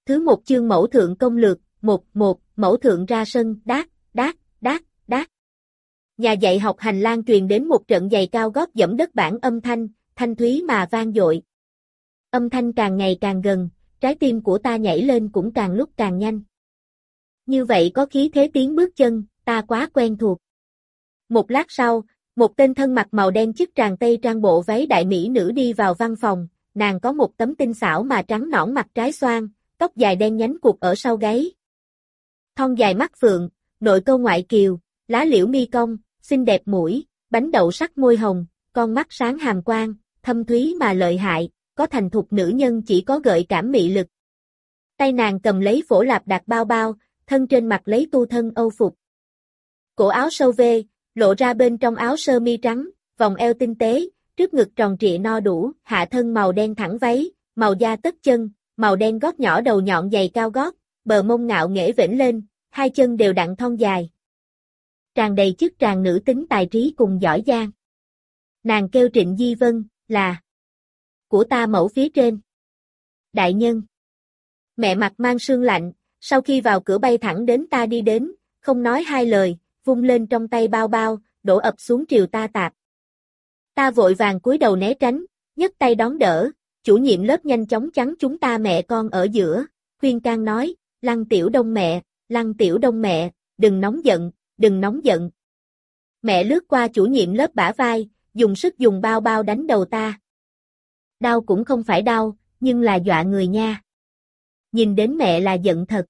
Thứ 1 chương mẫu thượng công lược, 1 mẫu thượng ra sân, đát, đát, đát, đát. Nhà dạy học hành lang truyền đến một trận giày cao gót dẫm đất bản âm thanh, thanh thúy mà vang dội. Âm thanh càng ngày càng gần, trái tim của ta nhảy lên cũng càng lúc càng nhanh. Như vậy có khí thế tiếng bước chân, ta quá quen thuộc. Một lát sau, một tên thân mặc màu đen chức tràng tây trang bộ váy đại mỹ nữ đi vào văn phòng, nàng có một tấm tinh xảo mà trắng nõn mặt trái xoan, tóc dài đen nhánh cụt ở sau gáy. Thon dài mắt phượng, nội câu ngoại kiều, lá liễu mi cong, xinh đẹp mũi, bánh đậu sắc môi hồng, con mắt sáng hàm quang, thâm thúy mà lợi hại, có thành thục nữ nhân chỉ có gợi cảm mị lực. Tay nàng cầm lấy phổ lạp đặt bao bao, thân trên mặt lấy tu thân âu phục. Cổ áo sâu vê, lộ ra bên trong áo sơ mi trắng, vòng eo tinh tế, trước ngực tròn trịa no đủ, hạ thân màu đen thẳng váy, màu da tất chân, màu đen gót nhỏ đầu nhọn giày cao gót, bờ mông ngạo nghễ vểnh lên, hai chân đều đặn thon dài. Tràn đầy chức tràn nữ tính tài trí cùng giỏi giang. Nàng kêu Trịnh Di Vân, là của ta mẫu phía trên. Đại nhân. Mẹ mặt mang sương lạnh, sau khi vào cửa bay thẳng đến ta đi đến, không nói hai lời, vung lên trong tay bao bao, đổ ập xuống triều ta tạp. Ta vội vàng cúi đầu né tránh, nhấc tay đón đỡ, chủ nhiệm lớp nhanh chóng chắn chúng ta mẹ con ở giữa, khuyên can nói, Lăng Tiểu Đông mẹ, đừng nóng giận, đừng nóng giận. Mẹ lướt qua chủ nhiệm lớp bả vai, dùng sức dùng bao bao đánh đầu ta. Đau cũng không phải đau, nhưng là dọa người nha. Nhìn đến mẹ là giận thật.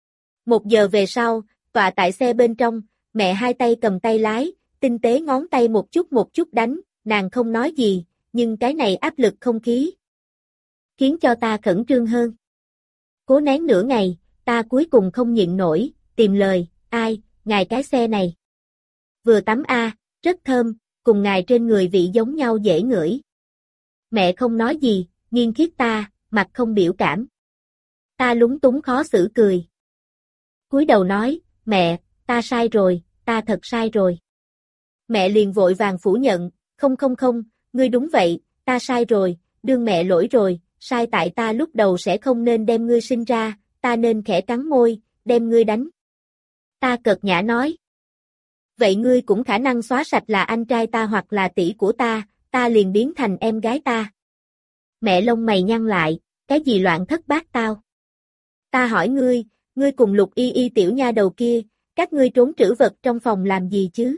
1 giờ về sau, tọa tại xe bên trong, mẹ hai tay cầm tay lái, tinh tế ngón tay một chút đánh, nàng không nói gì, nhưng cái này áp lực không khí khiến cho ta khẩn trương hơn. Cố nén nửa ngày, ta cuối cùng không nhịn nổi, tìm lời, ai, ngài cái xe này. Vừa tắm rất thơm, cùng ngài trên người vị giống nhau dễ ngửi. Mẹ không nói gì, nghiêng khiết ta, mặt không biểu cảm. Ta lúng túng khó xử cười. Cúi đầu nói, mẹ, ta sai rồi, ta thật sai rồi. Mẹ liền vội vàng phủ nhận, không, ngươi đúng vậy, ta sai rồi, đương mẹ lỗi rồi, sai tại ta lúc đầu sẽ không nên đem ngươi sinh ra, ta nên khẽ cắn môi, đem ngươi đánh. Ta cợt nhã nói. Vậy ngươi cũng khả năng xóa sạch là anh trai ta hoặc là tỷ của ta liền biến thành em gái ta. Mẹ lông mày nhăn lại, cái gì loạn thất bát tao? Ta hỏi ngươi cùng Lục Y Y tiểu nha đầu kia, các ngươi trốn trữ vật trong phòng làm gì chứ?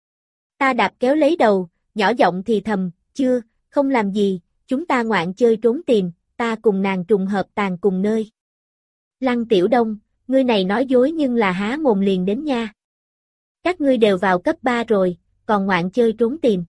Ta đạp kéo lấy đầu, nhỏ giọng thì thầm, không làm gì, chúng ta ngoạn chơi trốn tìm, ta cùng nàng trùng hợp tàn cùng nơi. Lăng Tiểu Đông, ngươi này nói dối nhưng là há mồm liền đến nha. Các ngươi đều vào cấp 3 rồi, còn ngoạn chơi trốn tìm.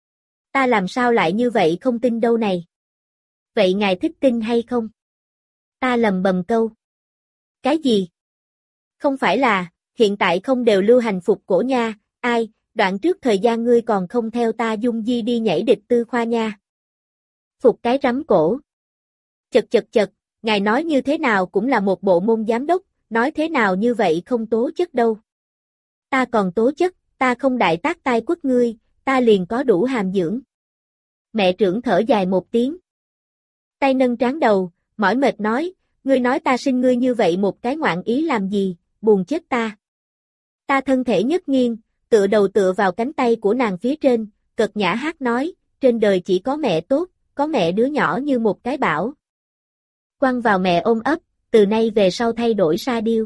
Ta làm sao lại như vậy không tin đâu này. Vậy ngài thích tin hay không? Ta lầm bầm câu. Cái gì? Không phải là, hiện tại không đều lưu hành phục cổ nha, ai, đoạn trước thời gian ngươi còn không theo ta Dung Di đi nhảy địch tư khoa nha. Phục cái rắm cổ. Chật, ngài nói như thế nào cũng là một bộ môn giám đốc, nói thế nào như vậy không tố chất đâu. Ta còn tố chất, ta không đại tác tai quất ngươi, ta liền có đủ hàm dưỡng. Mẹ trưởng thở dài một tiếng. Tay nâng trán đầu, mỏi mệt nói, ngươi nói ta sinh ngươi như vậy một cái ngoạn ý làm gì, buồn chết ta. Ta thân thể nhất nghiêng, tựa đầu tựa vào cánh tay của nàng phía trên, cợt nhã hát nói, trên đời chỉ có mẹ tốt, có mẹ đứa nhỏ như một cái bão. Quăng vào mẹ ôm ấp, từ nay về sau thay đổi sa điêu.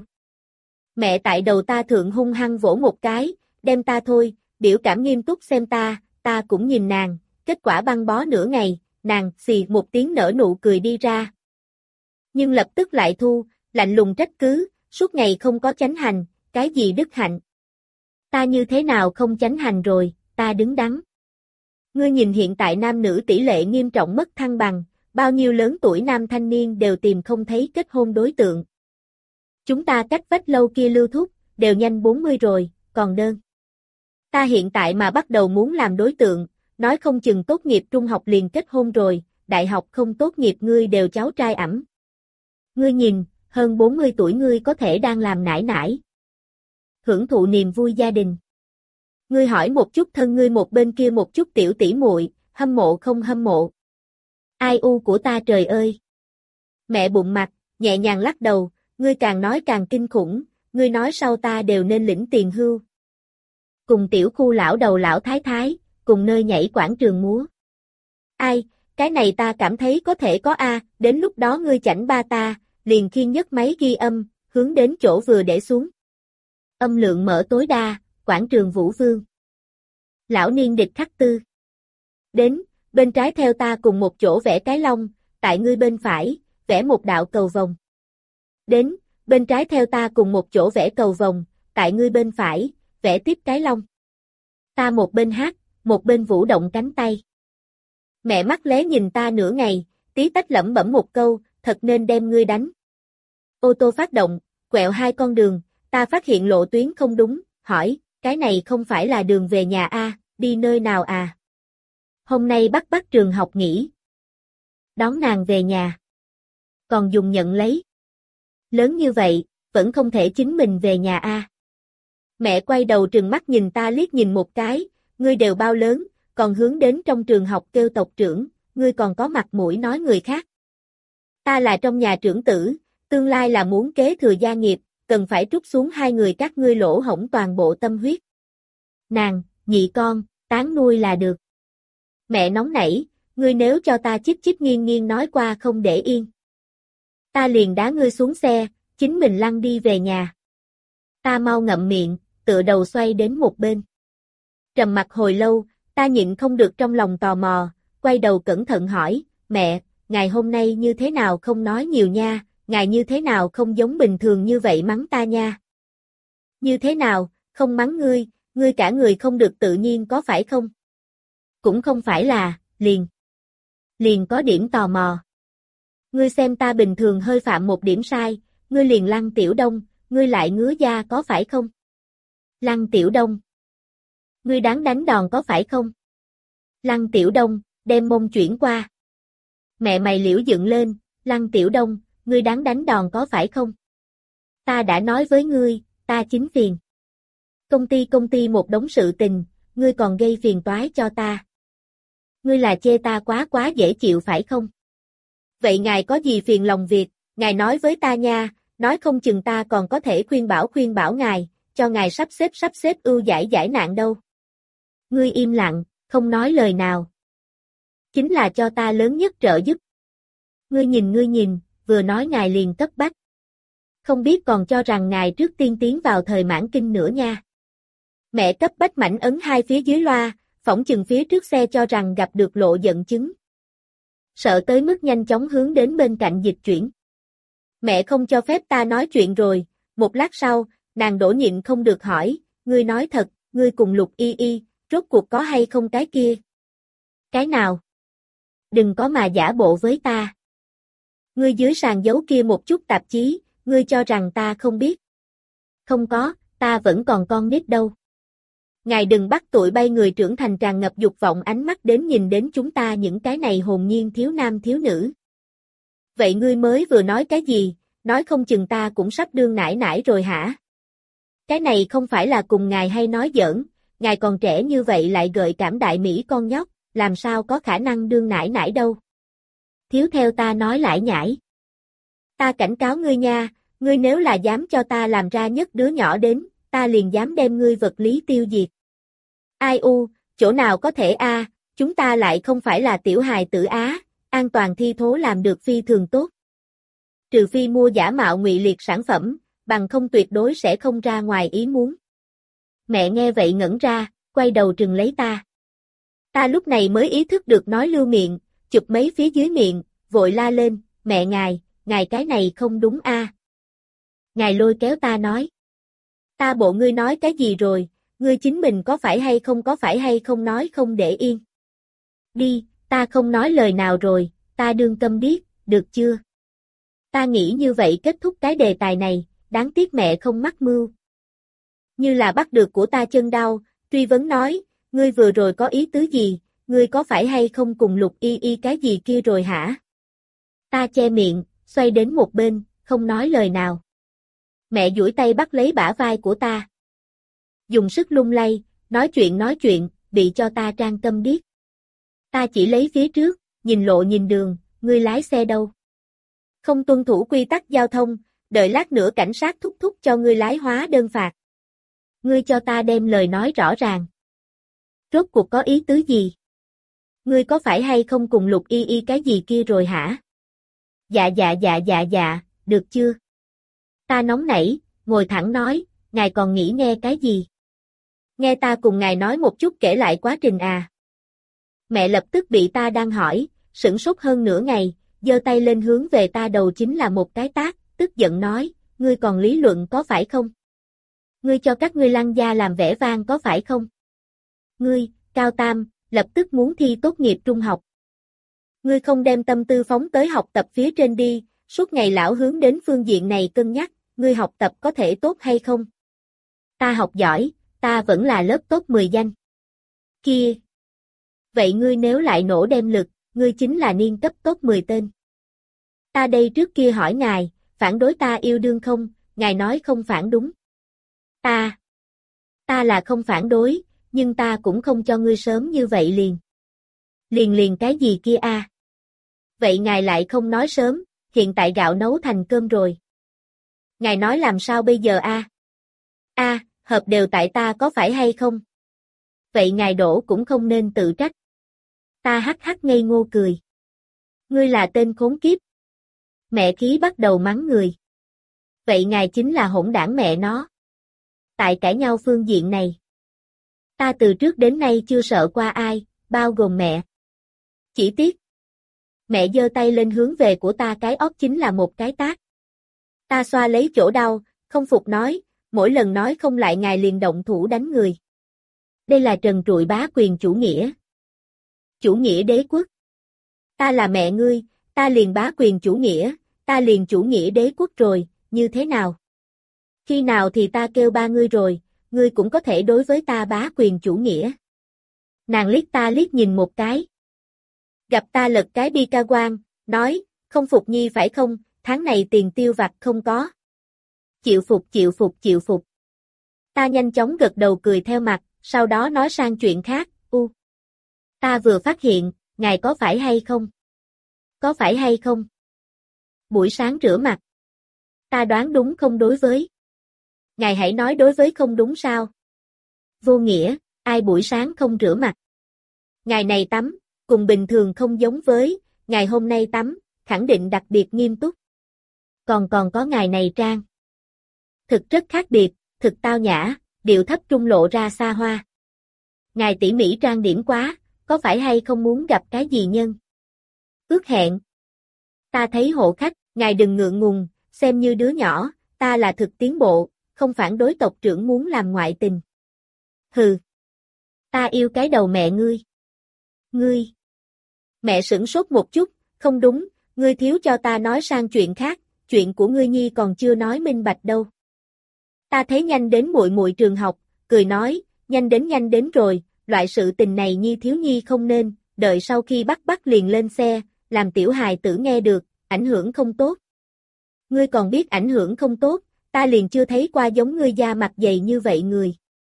Mẹ tại đầu ta thượng hung hăng vỗ một cái, đem ta thôi, biểu cảm nghiêm túc xem ta cũng nhìn nàng, kết quả băng bó nửa ngày, nàng xì một tiếng nở nụ cười đi ra. Nhưng lập tức lại thu, lạnh lùng trách cứ, suốt ngày không có chánh hành, cái gì đức hạnh. Ta như thế nào không chánh hành rồi, ta đứng đắn. Ngươi nhìn hiện tại nam nữ tỷ lệ nghiêm trọng mất thăng bằng, bao nhiêu lớn tuổi nam thanh niên đều tìm không thấy kết hôn đối tượng. Chúng ta cách vách lâu kia Lưu Thúc, đều nhanh 40 rồi, còn đơn. Ta hiện tại mà bắt đầu muốn làm đối tượng, nói không chừng tốt nghiệp trung học liền kết hôn rồi, đại học không tốt nghiệp ngươi đều cháu trai ẵm. Ngươi nhìn, hơn 40 tuổi ngươi có thể đang làm nải nải. Hưởng thụ niềm vui gia đình. Ngươi hỏi một chút thân ngươi một bên kia một chút tiểu tỷ muội, hâm mộ không hâm mộ. Ai u của ta trời ơi. Mẹ bụng mặt, nhẹ nhàng lắc đầu, ngươi càng nói càng kinh khủng, ngươi nói sau ta đều nên lĩnh tiền hưu. Cùng tiểu khu lão đầu lão thái thái, cùng nơi nhảy quảng trường múa. Ai, cái này ta cảm thấy có thể có a, đến lúc đó ngươi chảnh ba ta, liền khiêng nhất máy ghi âm, hướng đến chỗ vừa để xuống. Âm lượng mở tối đa, quảng trường Vũ Vương. Lão niên địch khắc tư. Đến, bên trái theo ta cùng một chỗ vẽ cái long, tại ngươi bên phải, vẽ một đạo cầu vồng. Đến, bên trái theo ta cùng một chỗ vẽ cầu vồng, tại ngươi bên phải, vẽ tiếp cái long. Ta một bên hát, một bên vũ động cánh tay. Mẹ mắt lé nhìn ta nửa ngày, tí tách lẩm bẩm một câu, thật nên đem ngươi đánh. Ô tô phát động, quẹo hai con đường, ta phát hiện lộ tuyến không đúng, hỏi, cái này không phải là đường về nhà a, đi nơi nào à? Hôm nay bắt trường học nghỉ. Đón nàng về nhà. Còn dùng nhận lấy. Lớn như vậy, vẫn không thể chính mình về nhà a. Mẹ quay đầu trừng mắt nhìn ta liếc nhìn một cái, ngươi đều bao lớn, còn hướng đến trong trường học kêu tộc trưởng, ngươi còn có mặt mũi nói người khác. Ta là trong nhà trưởng tử, tương lai là muốn kế thừa gia nghiệp, cần phải trút xuống hai người các ngươi lỗ hổng toàn bộ tâm huyết. Nàng, nhị con, tán nuôi là được. Mẹ nóng nảy, ngươi nếu cho ta chích chích nghiêng nghiêng nói qua không để yên. Ta liền đá ngươi xuống xe, chính mình lăn đi về nhà. Ta mau ngậm miệng, tựa đầu xoay đến một bên. Trầm mặc hồi lâu, ta nhịn không được trong lòng tò mò, quay đầu cẩn thận hỏi, mẹ, ngài hôm nay như thế nào không nói nhiều nha, ngài như thế nào không giống bình thường như vậy mắng ta nha. Như thế nào, không mắng ngươi cả người không được tự nhiên có phải không? Cũng không phải là, liền có điểm tò mò. Ngươi xem ta bình thường hơi phạm một điểm sai, ngươi liền Lăng Tiểu Đông, ngươi lại ngứa da có phải không? Lăng Tiểu Đông. Ngươi đáng đánh đòn có phải không? Lăng Tiểu Đông, đem mông chuyển qua. Mẹ mày liễu dựng lên, Lăng Tiểu Đông, ngươi đáng đánh đòn có phải không? Ta đã nói với ngươi, ta chính phiền. Công ty một đống sự tình, ngươi còn gây phiền toái cho ta. Ngươi là chê ta quá dễ chịu phải không? Vậy ngài có gì phiền lòng việc, ngài nói với ta nha, nói không chừng ta còn có thể khuyên bảo ngài, cho ngài sắp xếp ưu giải nạn đâu. Ngươi im lặng, không nói lời nào. Chính là cho ta lớn nhất trợ giúp. Ngươi nhìn, vừa nói ngài liền cấp bách. Không biết còn cho rằng ngài trước tiên tiến vào thời mãn kinh nữa nha. Mẹ cấp bách mảnh ấn hai phía dưới loa, phỏng chừng phía trước xe cho rằng gặp được lộ giận chứng. Sợ tới mức nhanh chóng hướng đến bên cạnh dịch chuyển. Mẹ không cho phép ta nói chuyện rồi, một lát sau, nàng đổ nhịn không được hỏi, ngươi nói thật, ngươi cùng Lục Y Y, rốt cuộc có hay không cái kia? Cái nào? Đừng có mà giả bộ với ta. Ngươi dưới sàn giấu kia một chút tạp chí, ngươi cho rằng ta không biết. Không có, ta vẫn còn con nít đâu. Ngài đừng bắt tụi bay người trưởng thành tràn ngập dục vọng ánh mắt đến nhìn đến chúng ta những cái này hồn nhiên thiếu nam thiếu nữ. Vậy ngươi mới vừa nói cái gì, nói không chừng ta cũng sắp đương nải nải rồi hả? Cái này không phải là cùng ngài hay nói giỡn, ngài còn trẻ như vậy lại gợi cảm đại mỹ con nhóc, làm sao có khả năng đương nải nải đâu. Thiếu theo ta nói lải nhải. Ta cảnh cáo ngươi nha, ngươi nếu là dám cho ta làm ra nhất đứa nhỏ đến, ta liền dám đem ngươi vật lý tiêu diệt. Ai u, chỗ nào có thể a, chúng ta lại không phải là tiểu hài tử á, an toàn thi thố làm được phi thường tốt. Trừ phi mua giả mạo ngụy liệt sản phẩm, bằng không tuyệt đối sẽ không ra ngoài ý muốn. Mẹ nghe vậy ngẩn ra, quay đầu trừng lấy ta. Ta lúc này mới ý thức được nói lưu miệng, chụp mấy phía dưới miệng, vội la lên, mẹ ngài cái này không đúng a. Ngài lôi kéo ta nói. Ta bộ ngươi nói cái gì rồi, ngươi chính mình có phải hay không nói không để yên. Đi, ta không nói lời nào rồi, ta đương câm điếc, được chưa? Ta nghĩ như vậy kết thúc cái đề tài này, đáng tiếc mẹ không mắc mưu. Như là bắt được của ta chân đau, truy vấn nói, ngươi vừa rồi có ý tứ gì, ngươi có phải hay không cùng Lục Y Y cái gì kia rồi hả? Ta che miệng, xoay đến một bên, không nói lời nào. Mẹ duỗi tay bắt lấy bả vai của ta. Dùng sức lung lay, nói chuyện, bị cho ta trang câm điếc. Ta chỉ lấy phía trước, nhìn lộ nhìn đường, ngươi lái xe đâu? Không tuân thủ quy tắc giao thông, đợi lát nữa cảnh sát thúc thúc cho ngươi lái hóa đơn phạt. Ngươi cho ta đem lời nói rõ ràng. Rốt cuộc có ý tứ gì? Ngươi có phải hay không cùng Lục Y Y cái gì kia rồi hả? Dạ, được chưa? Ta nóng nảy, ngồi thẳng nói, ngài còn nghĩ nghe cái gì? Nghe ta cùng ngài nói một chút kể lại quá trình à? Mẹ lập tức bị ta đang hỏi, sửng sốt hơn nửa ngày, giơ tay lên hướng về ta đầu chính là một cái tát, tức giận nói, ngươi còn lý luận có phải không? Ngươi cho các ngươi lăng gia làm vẻ vang có phải không? Ngươi, Cao Tam, lập tức muốn thi tốt nghiệp trung học. Ngươi không đem tâm tư phóng tới học tập phía trên đi, suốt ngày lão hướng đến phương diện này cân nhắc, ngươi học tập có thể tốt hay không? Ta học giỏi, ta vẫn là lớp top 10 danh. Kia! Vậy ngươi nếu lại nổ đem lực, ngươi chính là niên cấp top 10 tên. Ta đây trước kia hỏi ngài, phản đối ta yêu đương không, ngài nói không phản đúng. Ta là không phản đối, nhưng ta cũng không cho ngươi sớm như vậy liền. Liền cái gì kia a? Vậy ngài lại không nói sớm, hiện tại gạo nấu thành cơm rồi. Ngài nói làm sao bây giờ a? Hợp đều tại ta có phải hay không? Vậy ngài đổ cũng không nên tự trách. Ta hắc ngây ngô cười. Ngươi là tên khốn kiếp. Mẹ khí bắt đầu mắng người. Vậy ngài chính là hỗn đảng mẹ nó. Tại cãi nhau phương diện này. Ta từ trước đến nay chưa sợ qua ai, bao gồm mẹ. Chỉ tiếc. Mẹ giơ tay lên hướng về của ta cái óc chính là một cái tát. Ta xoa lấy chỗ đau, không phục nói, mỗi lần nói không lại ngài liền động thủ đánh người. Đây là trần trụi bá quyền chủ nghĩa. Chủ nghĩa đế quốc. Ta là mẹ ngươi, ta liền bá quyền chủ nghĩa, ta liền chủ nghĩa đế quốc rồi, như thế nào? Khi nào thì ta kêu ba ngươi rồi, ngươi cũng có thể đối với ta bá quyền chủ nghĩa. Nàng liếc ta liếc nhìn một cái. Gặp ta lật cái bi ca quan, nói, không phục nhi phải không, tháng này tiền tiêu vặt không có. Chịu phục. Ta nhanh chóng gật đầu cười theo mặt, sau đó nói sang chuyện khác, Ta vừa phát hiện, ngài có phải hay không? Có phải hay không? Buổi sáng rửa mặt. Ta đoán đúng không đối với. Ngài hãy nói đối với không đúng sao? Vô nghĩa, ai buổi sáng không rửa mặt? Ngài này tắm, cùng bình thường không giống với, ngài hôm nay tắm, khẳng định đặc biệt nghiêm túc. Còn có ngài này trang. Thực rất khác biệt, thực tao nhã, điệu thấp trung lộ ra xa hoa. Ngài tỉ mỉ trang điểm quá, có phải hay không muốn gặp cái gì nhân? Ước hẹn. Ta thấy hộ khách, ngài đừng ngượng ngùng, xem như đứa nhỏ, ta là thực tiến bộ, không phản đối tộc trưởng muốn làm ngoại tình. Hừ. Ta yêu cái đầu mẹ ngươi. Ngươi. Mẹ sửng sốt một chút, không đúng, ngươi thiếu cho ta nói sang chuyện khác, chuyện của ngươi nhi còn chưa nói minh bạch đâu. Ta thấy nhanh đến muội trường học, cười nói, nhanh đến rồi, loại sự tình này nhi thiếu nhi không nên, đợi sau khi bắt liền lên xe, làm tiểu hài tử nghe được, ảnh hưởng không tốt. Ngươi còn biết ảnh hưởng không tốt, ta liền chưa thấy qua giống ngươi da mặt dày như vậy người.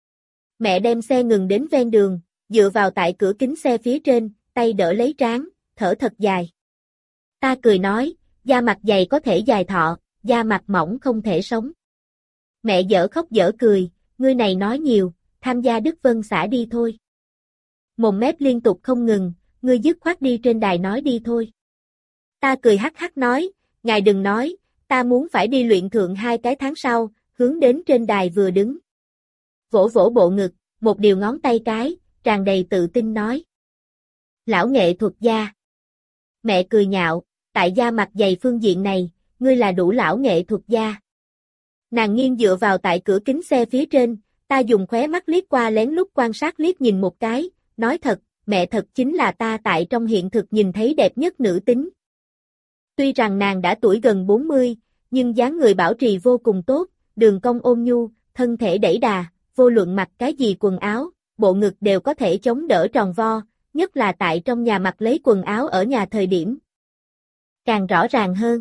Mẹ đem xe ngừng đến ven đường, dựa vào tại cửa kính xe phía trên, tay đỡ lấy trán, thở thật dài. Ta cười nói, da mặt dày có thể dài thọ, da mặt mỏng không thể sống. Mẹ dở khóc dở cười, ngươi này nói nhiều, tham gia Đức Vân xã đi thôi. Mồm mép liên tục không ngừng, ngươi dứt khoát đi trên đài nói đi thôi. Ta cười hắc nói, ngài đừng nói, ta muốn phải đi luyện thượng 2 cái tháng sau, hướng đến trên đài vừa đứng. Vỗ bộ ngực, một điều ngón tay cái, tràn đầy tự tin nói. Lão nghệ thuật gia. Mẹ cười nhạo, tại da mặt dày phương diện này, ngươi là đủ lão nghệ thuật gia. Nàng nghiêng dựa vào tại cửa kính xe phía trên, ta dùng khóe mắt liếc qua lén lút quan sát liếc nhìn một cái, nói thật, mẹ thật chính là ta tại trong hiện thực nhìn thấy đẹp nhất nữ tính. Tuy rằng nàng đã tuổi gần 40, nhưng dáng người bảo trì vô cùng tốt, đường cong ôn nhu, thân thể đẩy đà, vô luận mặc cái gì quần áo, bộ ngực đều có thể chống đỡ tròn vo, nhất là tại trong nhà mặc lấy quần áo ở nhà thời điểm. Càng rõ ràng hơn.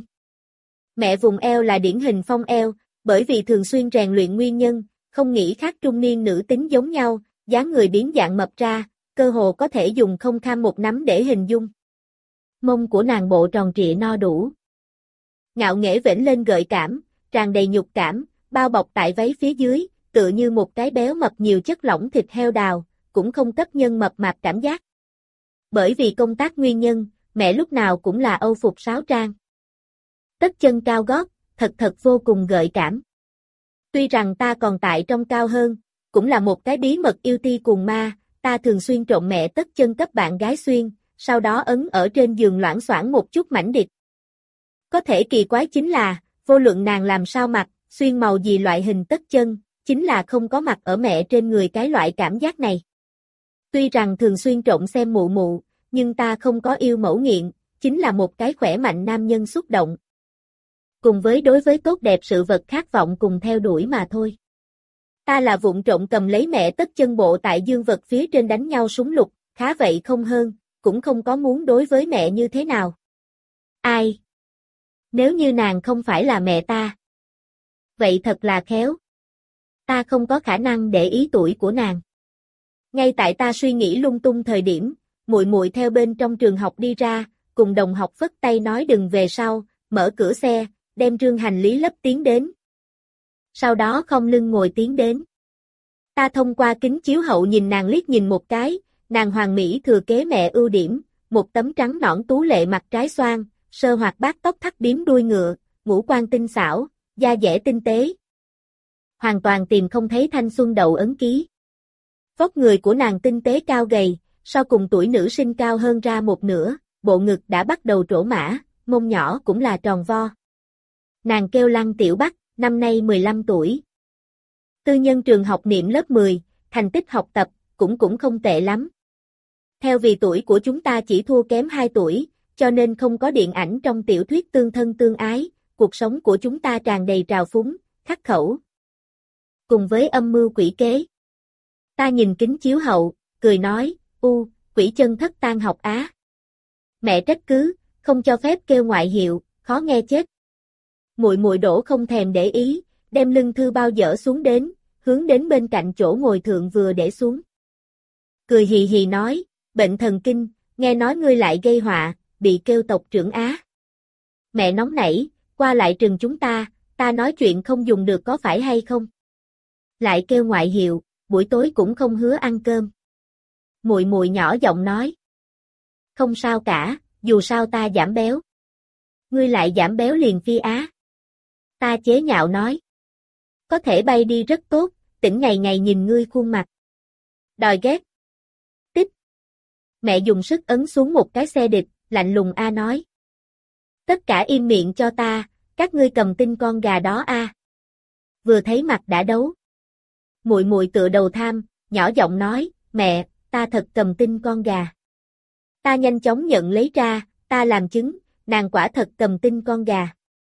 Mẹ vùng eo là điển hình phong eo, bởi vì thường xuyên rèn luyện nguyên nhân, không nghĩ khác trung niên nữ tính giống nhau, dáng người biến dạng mập ra, cơ hồ có thể dùng không kham một nắm để hình dung. Mông của nàng bộ tròn trịa no đủ. Ngạo nghễ vểnh lên gợi cảm, tràn đầy nhục cảm, bao bọc tại váy phía dưới, tựa như một cái béo mập nhiều chất lỏng thịt heo đào, cũng không cấp nhân mập mạp cảm giác. Bởi vì công tác nguyên nhân, mẹ lúc nào cũng là âu phục sáo trang. Tất chân cao gót, thật vô cùng gợi cảm. Tuy rằng ta còn tại trong cao hơn, cũng là một cái bí mật yêu ti cuồng ma, ta thường xuyên trộn mẹ tất chân cấp bạn gái xuyên, sau đó ấn ở trên giường loảng xoảng một chút mảnh địch. Có thể kỳ quái chính là, vô luận nàng làm sao mặc, xuyên màu gì loại hình tất chân, chính là không có mặc ở mẹ trên người cái loại cảm giác này. Tuy rằng thường xuyên trộn xem mụ mụ, nhưng ta không có yêu mẫu nghiện, chính là một cái khỏe mạnh nam nhân xúc động. Cùng với đối với tốt đẹp sự vật khát vọng cùng theo đuổi mà thôi. Ta là vụng trộm cầm lấy mẹ tất chân bộ tại dương vật phía trên đánh nhau súng lục, khá vậy không hơn, cũng không có muốn đối với mẹ như thế nào. Ai? Nếu như nàng không phải là mẹ ta. Vậy thật là khéo. Ta không có khả năng để ý tuổi của nàng. Ngay tại ta suy nghĩ lung tung thời điểm, muội muội theo bên trong trường học đi ra, cùng đồng học phất tay nói đừng về sau, mở cửa xe, đem rương hành lý lấp tiến đến. Sau đó không lưng ngồi tiến đến. Ta thông qua kính chiếu hậu nhìn nàng liếc nhìn một cái, nàng hoàn mỹ thừa kế mẹ ưu điểm, một tấm trắng nõn tú lệ mặt trái xoan, sơ hoạt bát tóc thắt bím đuôi ngựa, ngũ quan tinh xảo, da dẻ tinh tế. Hoàn toàn tìm không thấy thanh xuân đậu ấn ký. Vóc người của nàng tinh tế cao gầy, so cùng tuổi nữ sinh cao hơn ra một nửa, bộ ngực đã bắt đầu trổ mã, mông nhỏ cũng là tròn vo. Nàng kêu Lăng Tiểu Bắc, năm nay 15 tuổi. Tư nhân trường học niệm lớp 10, thành tích học tập, cũng không tệ lắm. Theo vì tuổi của chúng ta chỉ thua kém 2 tuổi, cho nên không có điện ảnh trong tiểu thuyết tương thân tương ái, cuộc sống của chúng ta tràn đầy trào phúng, khắc khẩu. Cùng với âm mưu quỷ kế. Ta nhìn kính chiếu hậu, cười nói, quỷ chân thất tan học á. Mẹ trách cứ, không cho phép kêu ngoại hiệu, khó nghe chết. Muội muội đổ không thèm để ý, đem lưng thư bao dỡ xuống đến, hướng đến bên cạnh chỗ ngồi thượng vừa để xuống. Cười hì hì nói, bệnh thần kinh, nghe nói ngươi lại gây họa, bị kêu tộc trưởng á. Mẹ nóng nảy, qua lại trừng chúng ta nói chuyện không dùng được có phải hay không? Lại kêu ngoại hiệu, buổi tối cũng không hứa ăn cơm. Muội muội nhỏ giọng nói. Không sao cả, dù sao ta giảm béo. Ngươi lại giảm béo liền phi á. Ta chế nhạo nói. Có thể bay đi rất tốt, tỉnh ngày ngày nhìn ngươi khuôn mặt. Đòi ghét. Tích. Mẹ dùng sức ấn xuống một cái xe địch, lạnh lùng a nói. Tất cả im miệng cho ta, các ngươi cầm tinh con gà đó a. Vừa thấy mặt đã đấu. Muội muội tựa đầu tham, nhỏ giọng nói, mẹ, ta thật cầm tinh con gà. Ta nhanh chóng nhận lấy ra, ta làm chứng, nàng quả thật cầm tinh con gà.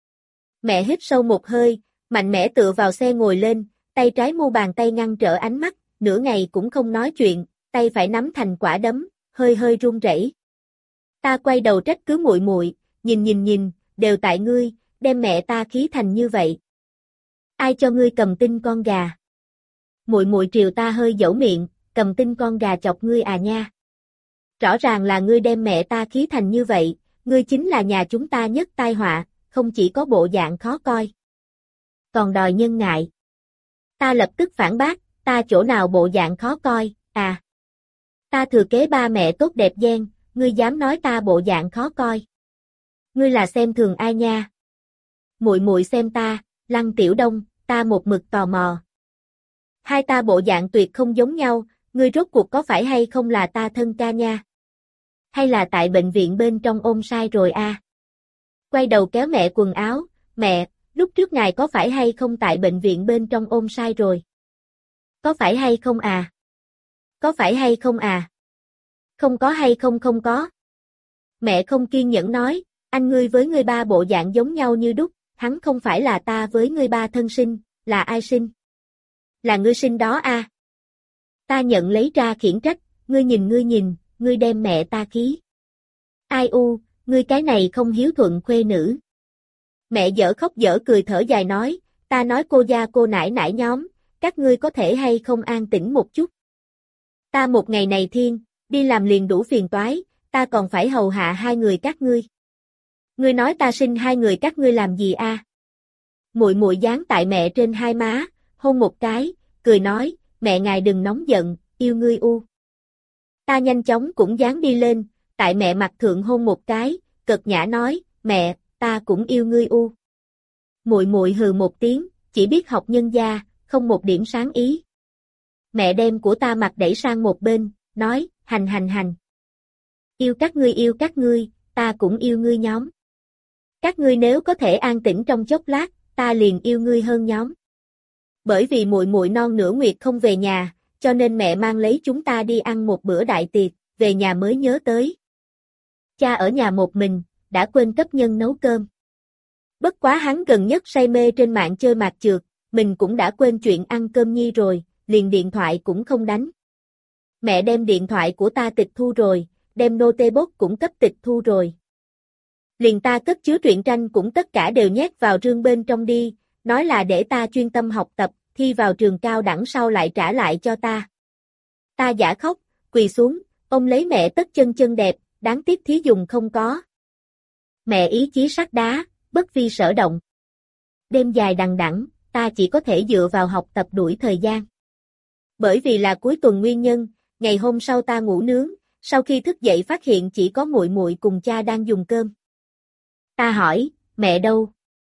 Mẹ hít sâu một hơi, mạnh mẽ tựa vào xe ngồi lên, tay trái mu bàn tay ngăn trở ánh mắt, nửa ngày cũng không nói chuyện, tay phải nắm thành quả đấm, hơi hơi run rẩy. Ta quay đầu trách cứ muội muội, nhìn, đều tại ngươi, đem mẹ ta khí thành như vậy. Ai cho ngươi cầm tinh con gà? Muội muội triều ta hơi dẫu miệng, cầm tinh con gà chọc ngươi à nha. Rõ ràng là ngươi đem mẹ ta khí thành như vậy, ngươi chính là nhà chúng ta nhất tai họa, không chỉ có bộ dạng khó coi. Còn đòi nhân ngại. Ta lập tức phản bác, ta chỗ nào bộ dạng khó coi, à. Ta thừa kế ba mẹ tốt đẹp gen, ngươi dám nói ta bộ dạng khó coi. Ngươi là xem thường ai nha. Muội muội xem ta, Lăng Tiểu Đông, ta một mực tò mò. Hai ta bộ dạng tuyệt không giống nhau, ngươi rốt cuộc có phải hay không là ta thân ca nha? Hay là tại bệnh viện bên trong ôm sai rồi a? Quay đầu kéo mẹ quần áo, mẹ, lúc trước ngài có phải hay không tại bệnh viện bên trong ôm sai rồi? Có phải hay không à? Có phải hay không à? Không có hay không không có. Mẹ không kiên nhẫn nói, anh ngươi với ngươi ba bộ dạng giống nhau như đúc, hắn không phải là ta với ngươi ba thân sinh, là ai sinh? Là ngươi sinh đó a. Ta nhận lấy ra khiển trách, ngươi nhìn, ngươi đem mẹ ta khí. Ai ngươi cái này không hiếu thuận khuê nữ. Mẹ dở khóc dở cười thở dài nói, ta nói cô gia cô nải nải nhóm, các ngươi có thể hay không an tĩnh một chút. Ta một ngày này thiên, đi làm liền đủ phiền toái, ta còn phải hầu hạ hai người các ngươi. Ngươi nói ta sinh hai người các ngươi làm gì a? Muội muội dán tại mẹ trên hai má, hôn một cái, cười nói, mẹ ngài đừng nóng giận, yêu ngươi u. Ta nhanh chóng cũng dán đi lên, tại mẹ mặt thượng hôn một cái, cợt nhã nói, mẹ, ta cũng yêu ngươi u. Muội muội hừ một tiếng, chỉ biết học nhân gia, không một điểm sáng ý. Mẹ đem của ta mặt đẩy sang một bên, nói, hành. Yêu các ngươi, ta cũng yêu ngươi nhóm. Các ngươi nếu có thể an tĩnh trong chốc lát, ta liền yêu ngươi hơn nhóm. Bởi vì muội muội non nửa nguyệt không về nhà, cho nên mẹ mang lấy chúng ta đi ăn một bữa đại tiệc, về nhà mới nhớ tới. Cha ở nhà một mình, đã quên cấp nhân nấu cơm. Bất quá hắn gần nhất say mê trên mạng chơi mạc chược, mình cũng đã quên chuyện ăn cơm nhi rồi, liền điện thoại cũng không đánh. Mẹ đem điện thoại của ta tịch thu rồi, đem notebook cũng cấp tịch thu rồi. Liền ta cất chứa truyện tranh cũng tất cả đều nhét vào rương bên trong đi, nói là để ta chuyên tâm học tập, thi vào trường cao đẳng sau lại trả lại cho ta. Ta giả khóc, quỳ xuống, ôm lấy mẹ tất chân đẹp, đáng tiếc thí dùng không có. Mẹ ý chí sắt đá, bất vi sở động. Đêm dài đằng đẵng, ta chỉ có thể dựa vào học tập đuổi thời gian. Bởi vì là cuối tuần nguyên nhân, ngày hôm sau ta ngủ nướng, sau khi thức dậy phát hiện chỉ có muội muội cùng cha đang dùng cơm. Ta hỏi, mẹ đâu?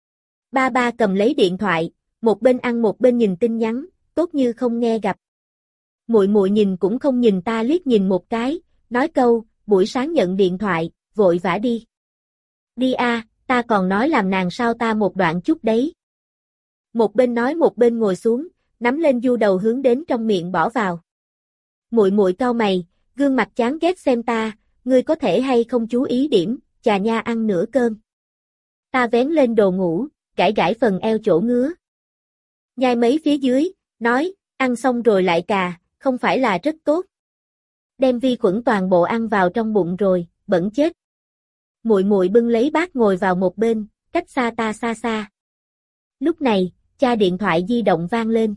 Ba cầm lấy điện thoại, một bên ăn một bên nhìn tin nhắn, tốt như không nghe gặp. Muội muội nhìn cũng không nhìn ta liếc nhìn một cái, nói câu, buổi sáng nhận điện thoại, vội vã đi. Đi a, ta còn nói làm nàng sao ta một đoạn chút đấy. Một bên nói một bên ngồi xuống, nắm lên du đầu hướng đến trong miệng bỏ vào. Muội muội cau mày, gương mặt chán ghét xem ta, ngươi có thể hay không chú ý điểm, chà nha ăn nửa cơm. Ta vén lên đồ ngủ, gãi phần eo chỗ ngứa. Nhai mấy phía dưới, nói, ăn xong rồi lại cà, không phải là rất tốt. Đem vi khuẩn toàn bộ ăn vào trong bụng rồi, bẩn chết. Muội muội bưng lấy bát ngồi vào một bên, cách xa ta xa. Lúc này, cha điện thoại di động vang lên.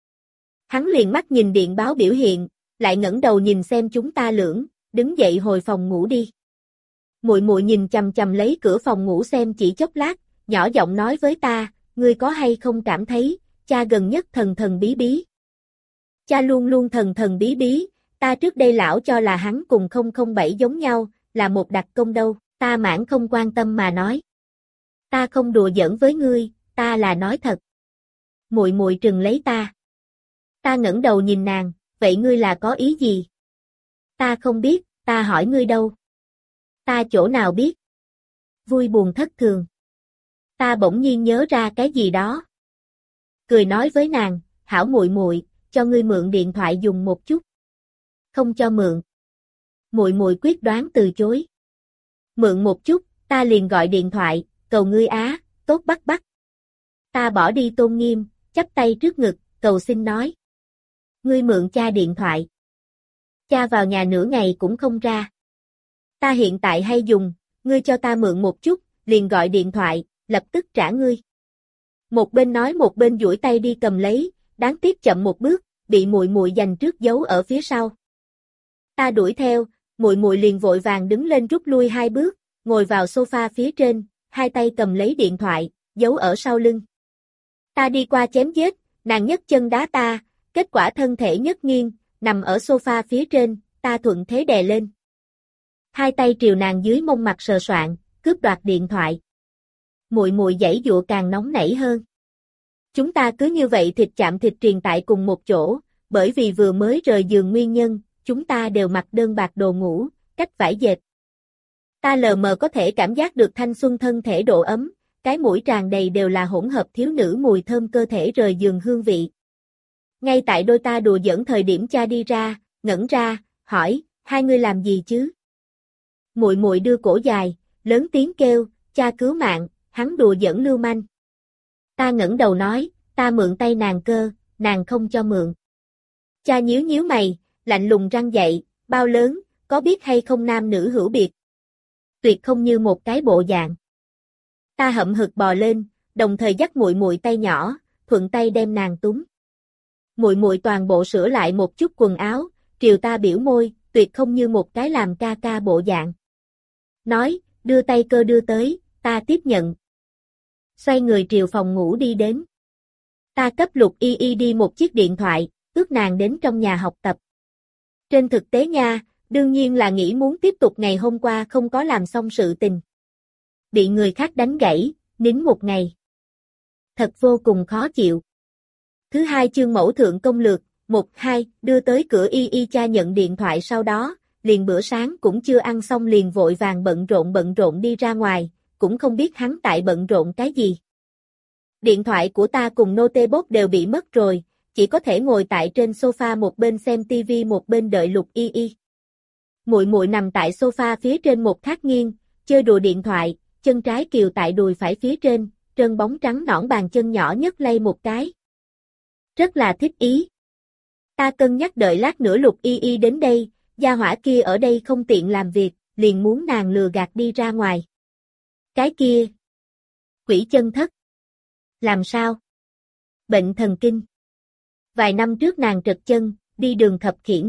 Hắn liền mắt nhìn điện báo biểu hiện, lại ngẩng đầu nhìn xem chúng ta lưỡng, đứng dậy hồi phòng ngủ đi. Muội muội nhìn chằm lấy cửa phòng ngủ xem chỉ chốc lát, nhỏ giọng nói với ta, ngươi có hay không cảm thấy, cha gần nhất thần bí bí. Cha luôn luôn thần bí bí, ta trước đây lão cho là hắn cùng 007 giống nhau, là một đặc công đâu, ta mãn không quan tâm mà nói. Ta không đùa giỡn với ngươi, ta là nói thật. Muội muội trừng lấy ta. Ta ngẩng đầu nhìn nàng, vậy ngươi là có ý gì? Ta không biết, ta hỏi ngươi đâu? Ta chỗ nào biết? Vui buồn thất thường. Ta bỗng nhiên nhớ ra cái gì đó. Cười nói với nàng, hảo muội muội, cho ngươi mượn điện thoại dùng một chút. Không cho mượn. Muội muội quyết đoán từ chối. Mượn một chút, ta liền gọi điện thoại, cầu ngươi á, tốt bắt. Ta bỏ đi tôn nghiêm, chắp tay trước ngực, cầu xin nói. Ngươi mượn cha điện thoại. Cha vào nhà nửa ngày cũng không ra. Ta hiện tại hay dùng, ngươi cho ta mượn một chút, liền gọi điện thoại, lập tức trả ngươi. Một bên nói một bên duỗi tay đi cầm lấy, đáng tiếc chậm một bước, bị muội muội giành trước giấu ở phía sau. Ta đuổi theo, muội muội liền vội vàng đứng lên rút lui 2 bước, ngồi vào sofa phía trên, hai tay cầm lấy điện thoại, giấu ở sau lưng. Ta đi qua chém giết, nàng nhấc chân đá ta, kết quả thân thể nhấc nghiêng, nằm ở sofa phía trên, ta thuận thế đè lên. Hai tay triều nàng dưới mông mặt sờ soạng, cướp đoạt điện thoại. Muội muội giãy giụa càng nóng nảy hơn. Chúng ta cứ như vậy thịt chạm thịt triền tại cùng một chỗ, bởi vì vừa mới rời giường nguyên nhân, chúng ta đều mặc đơn bạc đồ ngủ, cách vải dệt. Ta lờ mờ có thể cảm giác được thanh xuân thân thể độ ấm, cái mũi tràn đầy đều là hỗn hợp thiếu nữ mùi thơm cơ thể rời giường hương vị. Ngay tại đôi ta đùa giỡn thời điểm cha đi ra, ngẩn ra, hỏi, hai người làm gì chứ? Muội muội đưa cổ dài, lớn tiếng kêu, cha cứu mạng, hắn đùa giỡn lưu manh. Ta ngẩng đầu nói, ta mượn tay nàng cơ, nàng không cho mượn. Cha nhíu mày, lạnh lùng răng dậy, bao lớn, có biết hay không nam nữ hữu biệt. Tuyệt không như một cái bộ dạng. Ta hậm hực bò lên, đồng thời dắt muội muội tay nhỏ, thuận tay đem nàng túm. Muội muội toàn bộ sửa lại một chút quần áo, triều ta biểu môi, tuyệt không như một cái làm ca ca bộ dạng. Nói, đưa tay cơ đưa tới, ta tiếp nhận. Xoay người triều phòng ngủ đi đến. Ta cấp Lục Y Y đi một chiếc điện thoại, ước nàng đến trong nhà học tập. Trên thực tế nha, đương nhiên là nghĩ muốn tiếp tục ngày hôm qua không có làm xong sự tình. Bị người khác đánh gãy, nín một ngày. Thật vô cùng khó chịu. Thứ hai chương mẫu thượng công lược, 1-2, đưa tới cửa Y Y cha nhận điện thoại sau đó, liền bữa sáng cũng chưa ăn xong liền vội vàng bận rộn đi ra ngoài, cũng không biết hắn tại bận rộn cái gì. Điện thoại của ta cùng notebook đều bị mất rồi, chỉ có thể ngồi tại trên sofa một bên xem tivi một bên đợi Lục Y Y. Muội muội nằm tại sofa phía trên một thác nghiêng, chơi đùa điện thoại, chân trái kiều tại đùi phải phía trên, trơn bóng trắng nõn bàn chân nhỏ nhất lay một cái. Rất là thích ý. Ta cân nhắc đợi lát nữa Lục Y Y đến đây, gia hỏa kia ở đây không tiện làm việc, liền muốn nàng lừa gạt đi ra ngoài. Cái kia. Quỷ chân thất. Làm sao? Bệnh thần kinh. Vài năm trước nàng trật chân, đi đường khập khiễng.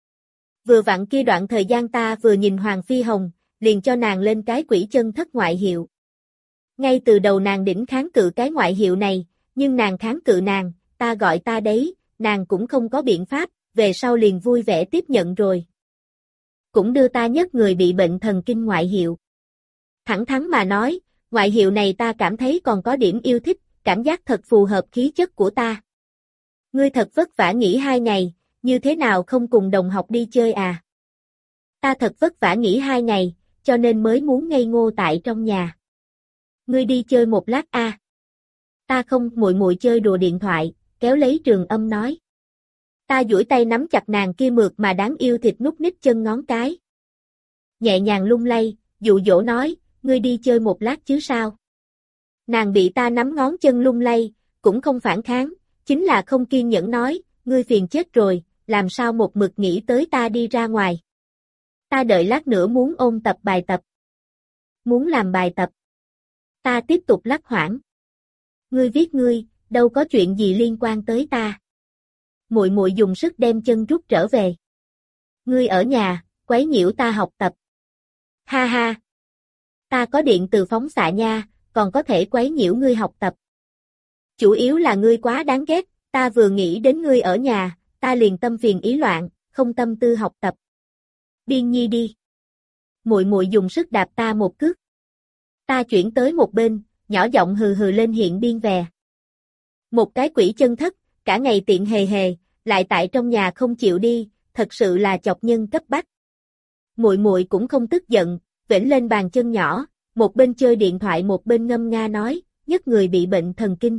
Vừa vặn kia đoạn thời gian ta vừa nhìn Hoàng Phi Hồng, liền cho nàng lên cái quỷ chân thất ngoại hiệu. Ngay từ đầu nàng đỉnh kháng cự cái ngoại hiệu này, nhưng nàng kháng cự nàng, ta gọi ta đấy, nàng cũng không có biện pháp, về sau liền vui vẻ tiếp nhận rồi. Cũng đưa ta nhất người bị bệnh thần kinh ngoại hiệu. Thẳng thắn mà nói, ngoại hiệu này ta cảm thấy còn có điểm yêu thích, cảm giác thật phù hợp khí chất của ta. Ngươi thật vất vả nghỉ 2 ngày, như thế nào không cùng đồng học đi chơi à? Ta thật vất vả nghỉ 2 ngày, cho nên mới muốn ngây ngô tại trong nhà. Ngươi đi chơi một lát a. Ta không, muội muội chơi đùa điện thoại, kéo lấy Trường Âm nói. Ta duỗi tay nắm chặt nàng kia mượt mà đáng yêu thịt nút nít chân ngón cái. Nhẹ nhàng lung lay, dụ dỗ nói, ngươi đi chơi một lát chứ sao? Nàng bị ta nắm ngón chân lung lay, cũng không phản kháng, chính là không kiên nhẫn nói, ngươi phiền chết rồi, làm sao một mực nghĩ tới ta đi ra ngoài. Ta đợi lát nữa muốn ôn tập bài tập. Muốn làm bài tập. Ta tiếp tục lắc hoảng. Ngươi viết ngươi, đâu có chuyện gì liên quan tới ta. Muội muội dùng sức đem chân rút trở về. Ngươi ở nhà, quấy nhiễu ta học tập. Ha ha. Ta có điện từ phóng xạ nha, còn có thể quấy nhiễu ngươi học tập. Chủ yếu là ngươi quá đáng ghét, ta vừa nghĩ đến ngươi ở nhà, ta liền tâm phiền ý loạn, không tâm tư học tập. Biên nhi đi. Muội muội dùng sức đạp ta một cước. Ta chuyển tới một bên, nhỏ giọng hừ hừ lên hiện biên vè. Một cái quỷ chân thất, cả ngày tiện hề hề, lại tại trong nhà không chịu đi, thật sự là chọc nhân cấp bách. Muội muội cũng không tức giận, vểnh lên bàn chân nhỏ, một bên chơi điện thoại một bên ngâm nga nói, nhất người bị bệnh thần kinh.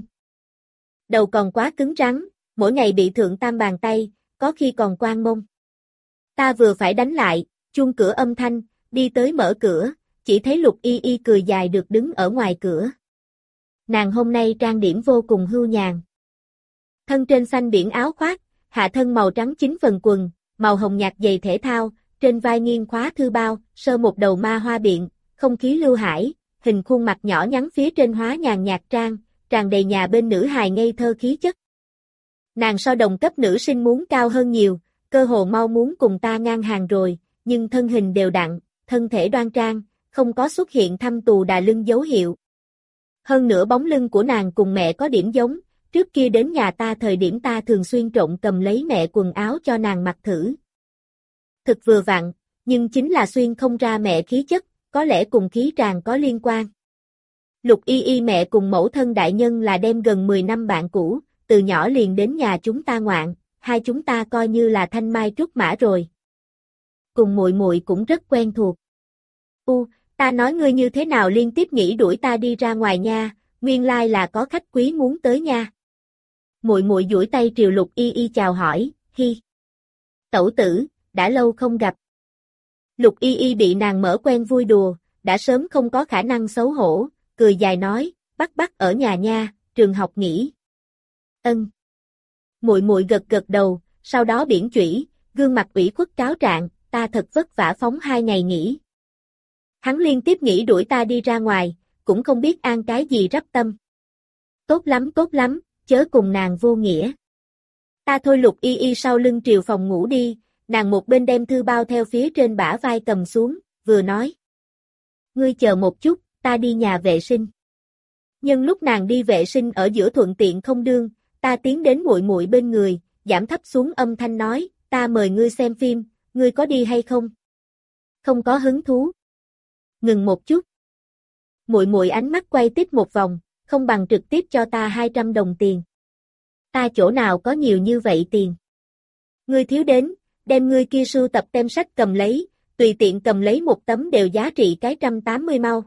Đầu còn quá cứng rắn, mỗi ngày bị thượng tam bàn tay, có khi còn quang mông. Ta vừa phải đánh lại, chuông cửa âm thanh, đi tới mở cửa, chỉ thấy Lục Y Y cười dài được đứng ở ngoài cửa. Nàng hôm nay trang điểm vô cùng hưu nhàn. Thân trên xanh biển áo khoác, hạ thân màu trắng chính phần quần, màu hồng nhạt giày thể thao, trên vai nghiêng khóa thư bao, sơ một đầu ma hoa biện, không khí lưu hải, hình khuôn mặt nhỏ nhắn phía trên hóa nhàn nhạt trang, tràn đầy nhà bên nữ hài ngây thơ khí chất. Nàng so đồng cấp nữ sinh muốn cao hơn nhiều, cơ hồ mau muốn cùng ta ngang hàng rồi, nhưng thân hình đều đặn, thân thể đoan trang, không có xuất hiện thâm tù đà lưng dấu hiệu. Hơn nữa bóng lưng của nàng cùng mẹ có điểm giống, trước kia đến nhà ta thời điểm ta thường xuyên trộn cầm lấy mẹ quần áo cho nàng mặc thử. Thực vừa vặn, nhưng chính là xuyên không ra mẹ khí chất, có lẽ cùng khí tràng có liên quan. Lục Y Y mẹ cùng mẫu thân đại nhân là đem gần 10 năm bạn cũ, từ nhỏ liền đến nhà chúng ta ngoạn, hai chúng ta coi như là thanh mai trúc mã rồi. Cùng muội muội cũng rất quen thuộc. Ta nói ngươi như thế nào liên tiếp nghĩ đuổi ta đi ra ngoài nha, nguyên lai là có khách quý muốn tới nha. Muội muội duỗi tay triều Lục Y Y chào hỏi, hi. Tẩu tử, đã lâu không gặp. Lục Y Y bị nàng mở quen vui đùa, đã sớm không có khả năng xấu hổ, cười dài nói, bắt ở nhà nha, trường học nghỉ. Ân. Muội muội gật gật đầu, sau đó biển chủy, gương mặt ủy khuất cáo trạng, ta thật vất vả phóng 2 ngày nghỉ. Hắn liên tiếp nghĩ đuổi ta đi ra ngoài, cũng không biết an cái gì rắp tâm. Tốt lắm, chớ cùng nàng vô nghĩa. Ta thôi Lục Y Y sau lưng triều phòng ngủ đi, nàng một bên đem thư bao theo phía trên bả vai cầm xuống, vừa nói. Ngươi chờ một chút, ta đi nhà vệ sinh. Nhưng lúc nàng đi vệ sinh ở giữa thuận tiện không đương, ta tiến đến muội muội bên người, giảm thấp xuống âm thanh nói, ta mời ngươi xem phim, ngươi có đi hay không? Không có hứng thú. Ngừng một chút. Muội muội ánh mắt quay tiếp một vòng, không bằng trực tiếp cho ta 200 đồng tiền. Ta chỗ nào có nhiều như vậy tiền. Ngươi thiếu đến, đem ngươi kia sưu tập tem sách cầm lấy, tùy tiện cầm lấy một tấm đều giá trị cái 180 mau.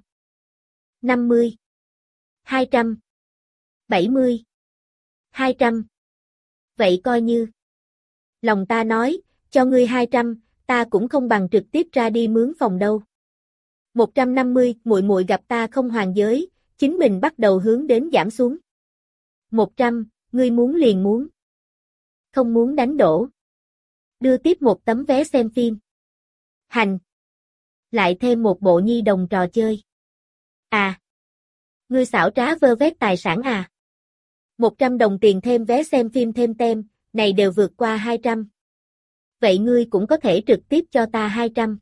50. 200. 70. 200. Vậy coi như. Lòng ta nói, cho ngươi 200, ta cũng không bằng trực tiếp ra đi mướn phòng đâu. 150, muội muội gặp ta không hoàn giới, chính mình bắt đầu hướng đến giảm xuống. 100, ngươi muốn liền muốn. Không muốn đánh đổ. Đưa tiếp một tấm vé xem phim. Hành. Lại thêm một bộ nhi đồng trò chơi. À. Ngươi xảo trá vơ vét tài sản à. 100 đồng tiền thêm vé xem phim thêm tem, này đều vượt qua 200. Vậy ngươi cũng có thể trực tiếp cho ta 200.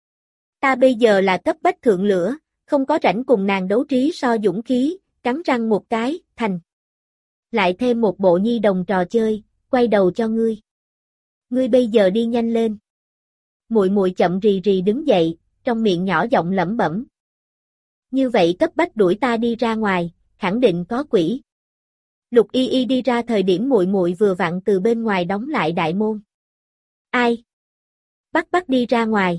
Ta bây giờ là cấp bách thượng lửa, không có rảnh cùng nàng đấu trí so dũng khí, cắn răng một cái, thành. Lại thêm một bộ nhi đồng trò chơi, quay đầu cho ngươi. Ngươi bây giờ đi nhanh lên. Muội muội chậm rì rì đứng dậy, trong miệng nhỏ giọng lẩm bẩm. Như vậy cấp bách đuổi ta đi ra ngoài, khẳng định có quỷ. Lục Y Y đi ra thời điểm muội muội vừa vặn từ bên ngoài đóng lại đại môn. Ai? Bắt đi ra ngoài.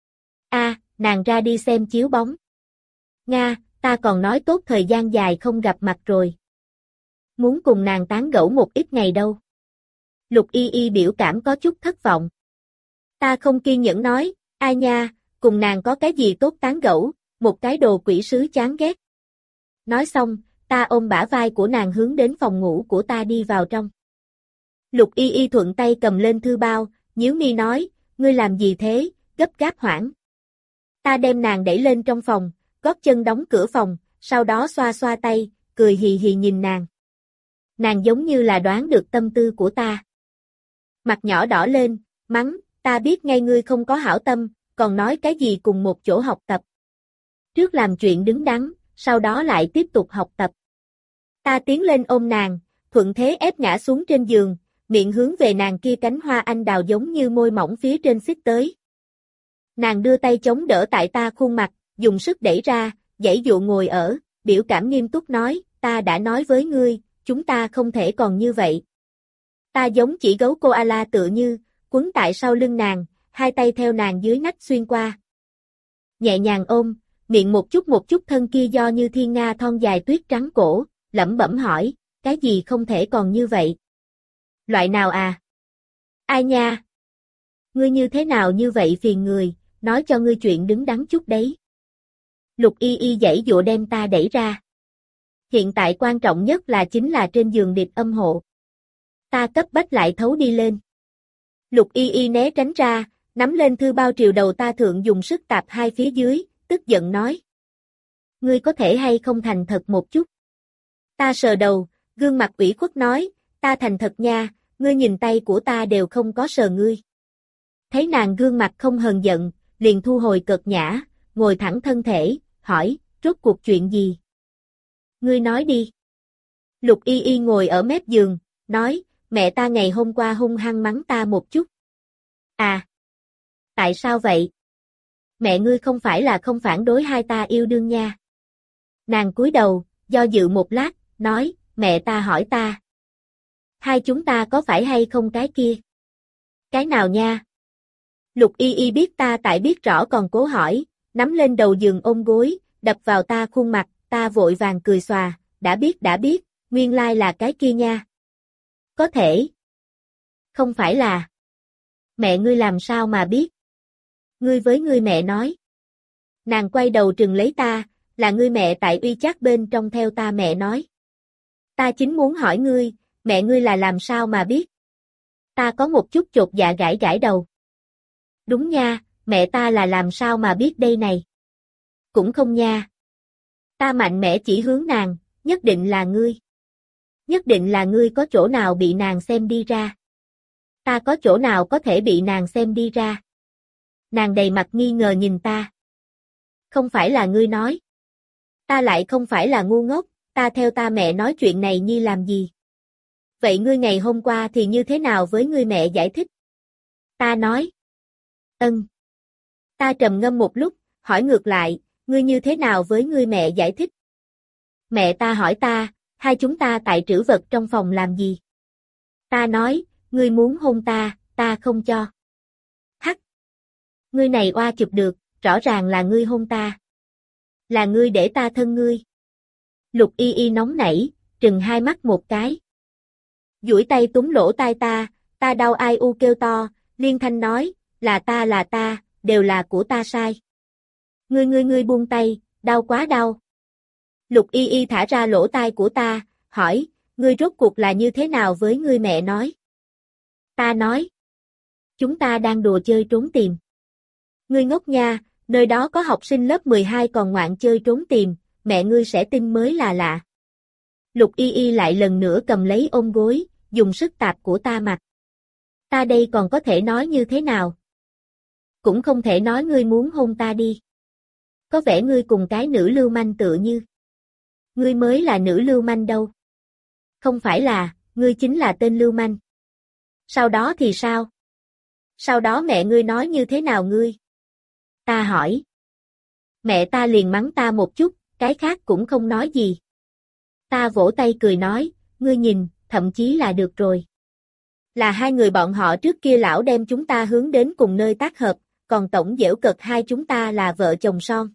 A, nàng ra đi xem chiếu bóng. Nga, ta còn nói tốt thời gian dài không gặp mặt rồi. Muốn cùng nàng tán gẫu một ít ngày đâu. Lục Y Y biểu cảm có chút thất vọng. Ta không kiên nhẫn nói, ai nha, cùng nàng có cái gì tốt tán gẫu, một cái đồ quỷ sứ chán ghét. Nói xong, ta ôm bả vai của nàng hướng đến phòng ngủ của ta đi vào trong. Lục Y Y thuận tay cầm lên thư bao, nhíu mi nói, ngươi làm gì thế, gấp gáp hoảng. Ta đem nàng đẩy lên trong phòng, gót chân đóng cửa phòng, sau đó xoa xoa tay, cười hì hì nhìn nàng. Nàng giống như là đoán được tâm tư của ta. Mặt nhỏ đỏ lên, mắng, ta biết ngay ngươi không có hảo tâm, còn nói cái gì cùng một chỗ học tập. Trước làm chuyện đứng đắn, sau đó lại tiếp tục học tập. Ta tiến lên ôm nàng, thuận thế ép ngã xuống trên giường, miệng hướng về nàng kia cánh hoa anh đào giống như môi mỏng phía trên xích tới. Nàng đưa tay chống đỡ tại ta khuôn mặt, dùng sức đẩy ra, giãy dụa ngồi ở, biểu cảm nghiêm túc nói, ta đã nói với ngươi, chúng ta không thể còn như vậy. Ta giống chỉ gấu koala tựa như, quấn tại sau lưng nàng, hai tay theo nàng dưới nách xuyên qua. Nhẹ nhàng ôm, miệng một chút thân kia do như thiên nga thon dài tuyết trắng cổ, lẩm bẩm hỏi, cái gì không thể còn như vậy? Loại nào à? Ai nha? Ngươi như thế nào như vậy phiền người, nói cho ngươi chuyện đứng đắn chút đấy. Lục Y Y giãy dụa đem ta đẩy ra. Hiện tại quan trọng nhất là chính là trên giường điệp âm hộ. Ta cấp bách lại thấu đi lên. Lục Y Y né tránh ra, nắm lên thư bao triều đầu ta thượng dùng sức tạp hai phía dưới, tức giận nói. Ngươi có thể hay không thành thật một chút? Ta sờ đầu, gương mặt ủy khuất nói, ta thành thật nha, ngươi nhìn tay của ta đều không có sờ ngươi. Thấy nàng gương mặt không hờn giận, liền thu hồi cợt nhã, ngồi thẳng thân thể, hỏi, rốt cuộc chuyện gì? Ngươi nói đi. Lục Y Y ngồi ở mép giường, nói, mẹ ta ngày hôm qua hung hăng mắng ta một chút. À. Tại sao vậy? Mẹ ngươi không phải là không phản đối hai ta yêu đương nha. Nàng cúi đầu, do dự một lát, nói, mẹ ta hỏi ta. Hai chúng ta có phải hay không cái kia? Cái nào nha? Lục Y Y biết ta tại biết rõ còn cố hỏi, nắm lên đầu giường ôm gối, đập vào ta khuôn mặt, ta vội vàng cười xòa, đã biết, nguyên lai là cái kia nha. Có thể. Không phải là. Mẹ ngươi làm sao mà biết? Ngươi với ngươi mẹ nói. Nàng quay đầu trừng lấy ta, là ngươi mẹ tại uy chắc bên trong theo ta mẹ nói. Ta chính muốn hỏi ngươi, mẹ ngươi là làm sao mà biết? Ta có một chút chột dạ gãi gãi đầu. Đúng nha, mẹ ta là làm sao mà biết đây này? Cũng không nha. Ta mạnh mẽ chỉ hướng nàng, nhất định là ngươi. Nhất định là ngươi có chỗ nào bị nàng xem đi ra. Ta có chỗ nào có thể bị nàng xem đi ra. Nàng đầy mặt nghi ngờ nhìn ta. Không phải là ngươi nói. Ta lại không phải là ngu ngốc, ta theo ta mẹ nói chuyện này nhi làm gì? Vậy ngươi ngày hôm qua thì như thế nào với ngươi mẹ giải thích? Ta nói. Ân. Ta trầm ngâm một lúc, hỏi ngược lại, ngươi như thế nào với ngươi mẹ giải thích? Mẹ ta hỏi ta, hai chúng ta tại trữ vật trong phòng làm gì? Ta nói, ngươi muốn hôn ta, ta không cho. Hắc. Ngươi này oa chụp được, rõ ràng là ngươi hôn ta. Là ngươi để ta thân ngươi. Lục Y Y nóng nảy, trừng hai mắt một cái. Duỗi tay túm lỗ tai ta đau ai u kêu to, liên thanh nói, là ta, đều là của ta sai. Ngươi buông tay, đau quá đau. Lục Y Y thả ra lỗ tai của ta, hỏi, ngươi rốt cuộc là như thế nào với ngươi mẹ nói? Ta nói, chúng ta đang đùa chơi trốn tìm. Ngươi ngốc nha, nơi đó có học sinh lớp 12 còn ngoạn chơi trốn tìm, mẹ ngươi sẽ tin mới là lạ. Lục Y Y lại lần nữa cầm lấy ôm gối, dùng sức tạp của ta mặt. Ta đây còn có thể nói như thế nào? Cũng không thể nói ngươi muốn hôn ta đi. Có vẻ ngươi cùng cái nữ lưu manh tựa như. Ngươi mới là nữ lưu manh đâu. Không phải là, ngươi chính là tên lưu manh. Sau đó thì sao? Sau đó mẹ ngươi nói như thế nào ngươi? Ta hỏi. Mẹ ta liền mắng ta một chút, cái khác cũng không nói gì. Ta vỗ tay cười nói, ngươi nhìn, thậm chí là được rồi. Là hai người bọn họ trước kia lão đem chúng ta hướng đến cùng nơi tác hợp, còn tổng giễu cợt hai chúng ta là vợ chồng son.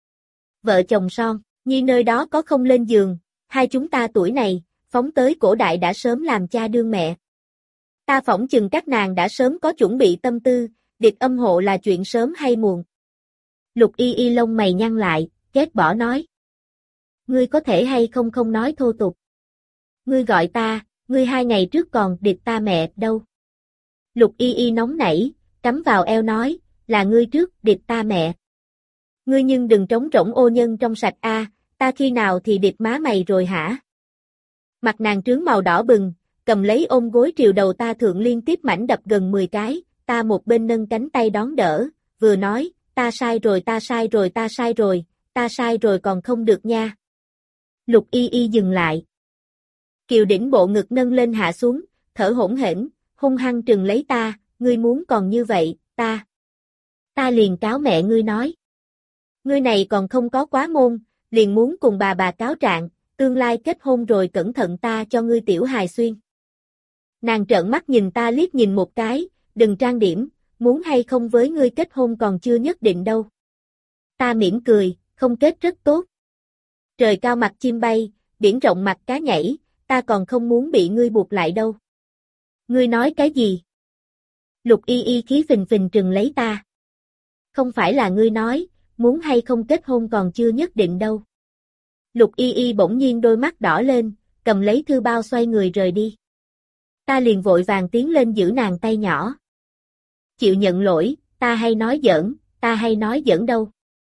Vợ chồng son, như nơi đó có không lên giường, hai chúng ta tuổi này, phóng tới cổ đại đã sớm làm cha đương mẹ. Ta phỏng chừng các nàng đã sớm có chuẩn bị tâm tư, điệp âm hộ là chuyện sớm hay muộn. Lục Y Y lông mày nhăn lại, ghét bỏ nói. Ngươi có thể hay không nói thô tục. Ngươi gọi ta, ngươi 2 ngày trước còn điệp ta mẹ đâu. Lục Y Y nóng nảy, cắm vào eo nói, là ngươi trước điệp ta mẹ. Ngươi nhưng đừng trống rỗng ô nhân trong sạch a, ta khi nào thì điệp má mày rồi hả? Mặt nàng trướng màu đỏ bừng, cầm lấy ôm gối triều đầu ta thượng liên tiếp mảnh đập gần 10 cái, ta một bên nâng cánh tay đón đỡ, vừa nói, ta sai rồi còn không được nha. Lục Y Y dừng lại. Kiều đỉnh bộ ngực nâng lên hạ xuống, thở hổn hển, hung hăng trừng lấy ta, ngươi muốn còn như vậy, ta liền cáo mẹ ngươi nói. Ngươi này còn không có quá môn, liền muốn cùng bà cáo trạng, tương lai kết hôn rồi cẩn thận ta cho ngươi tiểu hài xuyên. Nàng trợn mắt nhìn ta liếc nhìn một cái, đừng trang điểm, muốn hay không với ngươi kết hôn còn chưa nhất định đâu. Ta mỉm cười, không kết rất tốt. Trời cao mặt chim bay, biển rộng mặt cá nhảy, ta còn không muốn bị ngươi buộc lại đâu. Ngươi nói cái gì? Lục Y Y khí phình phình trừng lấy ta. Không phải là ngươi nói, muốn hay không kết hôn còn chưa nhất định đâu. Lục Y Y bỗng nhiên đôi mắt đỏ lên, cầm lấy thư bao xoay người rời đi. Ta liền vội vàng tiến lên giữ nàng tay nhỏ. Chịu nhận lỗi, ta hay nói giỡn đâu.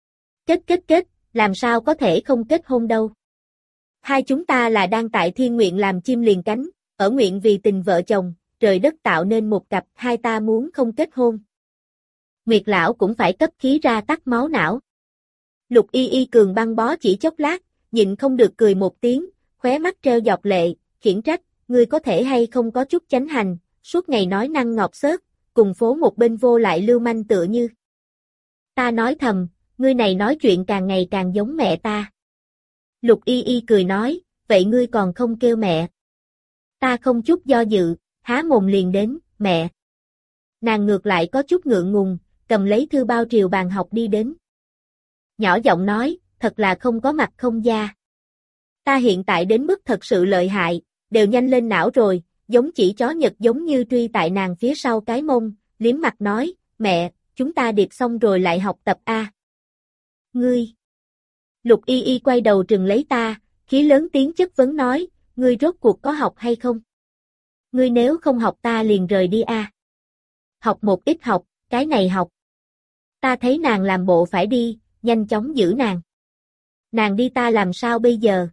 Kết, làm sao có thể không kết hôn đâu. Hai chúng ta là đang tại thiên nguyện làm chim liền cánh, ở nguyện vì tình vợ chồng, trời đất tạo nên một cặp, hai ta muốn không kết hôn. Nguyệt lão cũng phải cấp khí ra tắc máu não. Lục Y Y cường băng bó chỉ chốc lát, nhịn không được cười một tiếng, khóe mắt treo dọc lệ, khiển trách, ngươi có thể hay không có chút chánh hành, suốt ngày nói năng ngọt xớt, cùng phố một bên vô lại lưu manh tựa như. Ta nói thầm, ngươi này nói chuyện càng ngày càng giống mẹ ta. Lục Y Y cười nói, vậy ngươi còn không kêu mẹ. Ta không chút do dự, há mồm liền đến, mẹ. Nàng ngược lại có chút ngượng ngùng, cầm lấy thư bao triều bàn học đi đến. Nhỏ giọng nói, thật là không có mặt không da. Ta hiện tại đến mức thật sự lợi hại, đều nhanh lên não rồi, giống chỉ chó Nhật giống như truy tại nàng phía sau cái mông, liếm mặt nói, mẹ, chúng ta điệp xong rồi lại học tập a. Ngươi. Lục Y Y quay đầu trừng lấy ta, khí lớn tiếng chất vấn nói, ngươi rốt cuộc có học hay không? Ngươi nếu không học ta liền rời đi a. Học một ít học, cái này học. Ta thấy nàng làm bộ phải đi, nhanh chóng giữ nàng. Nàng đi ta làm sao bây giờ?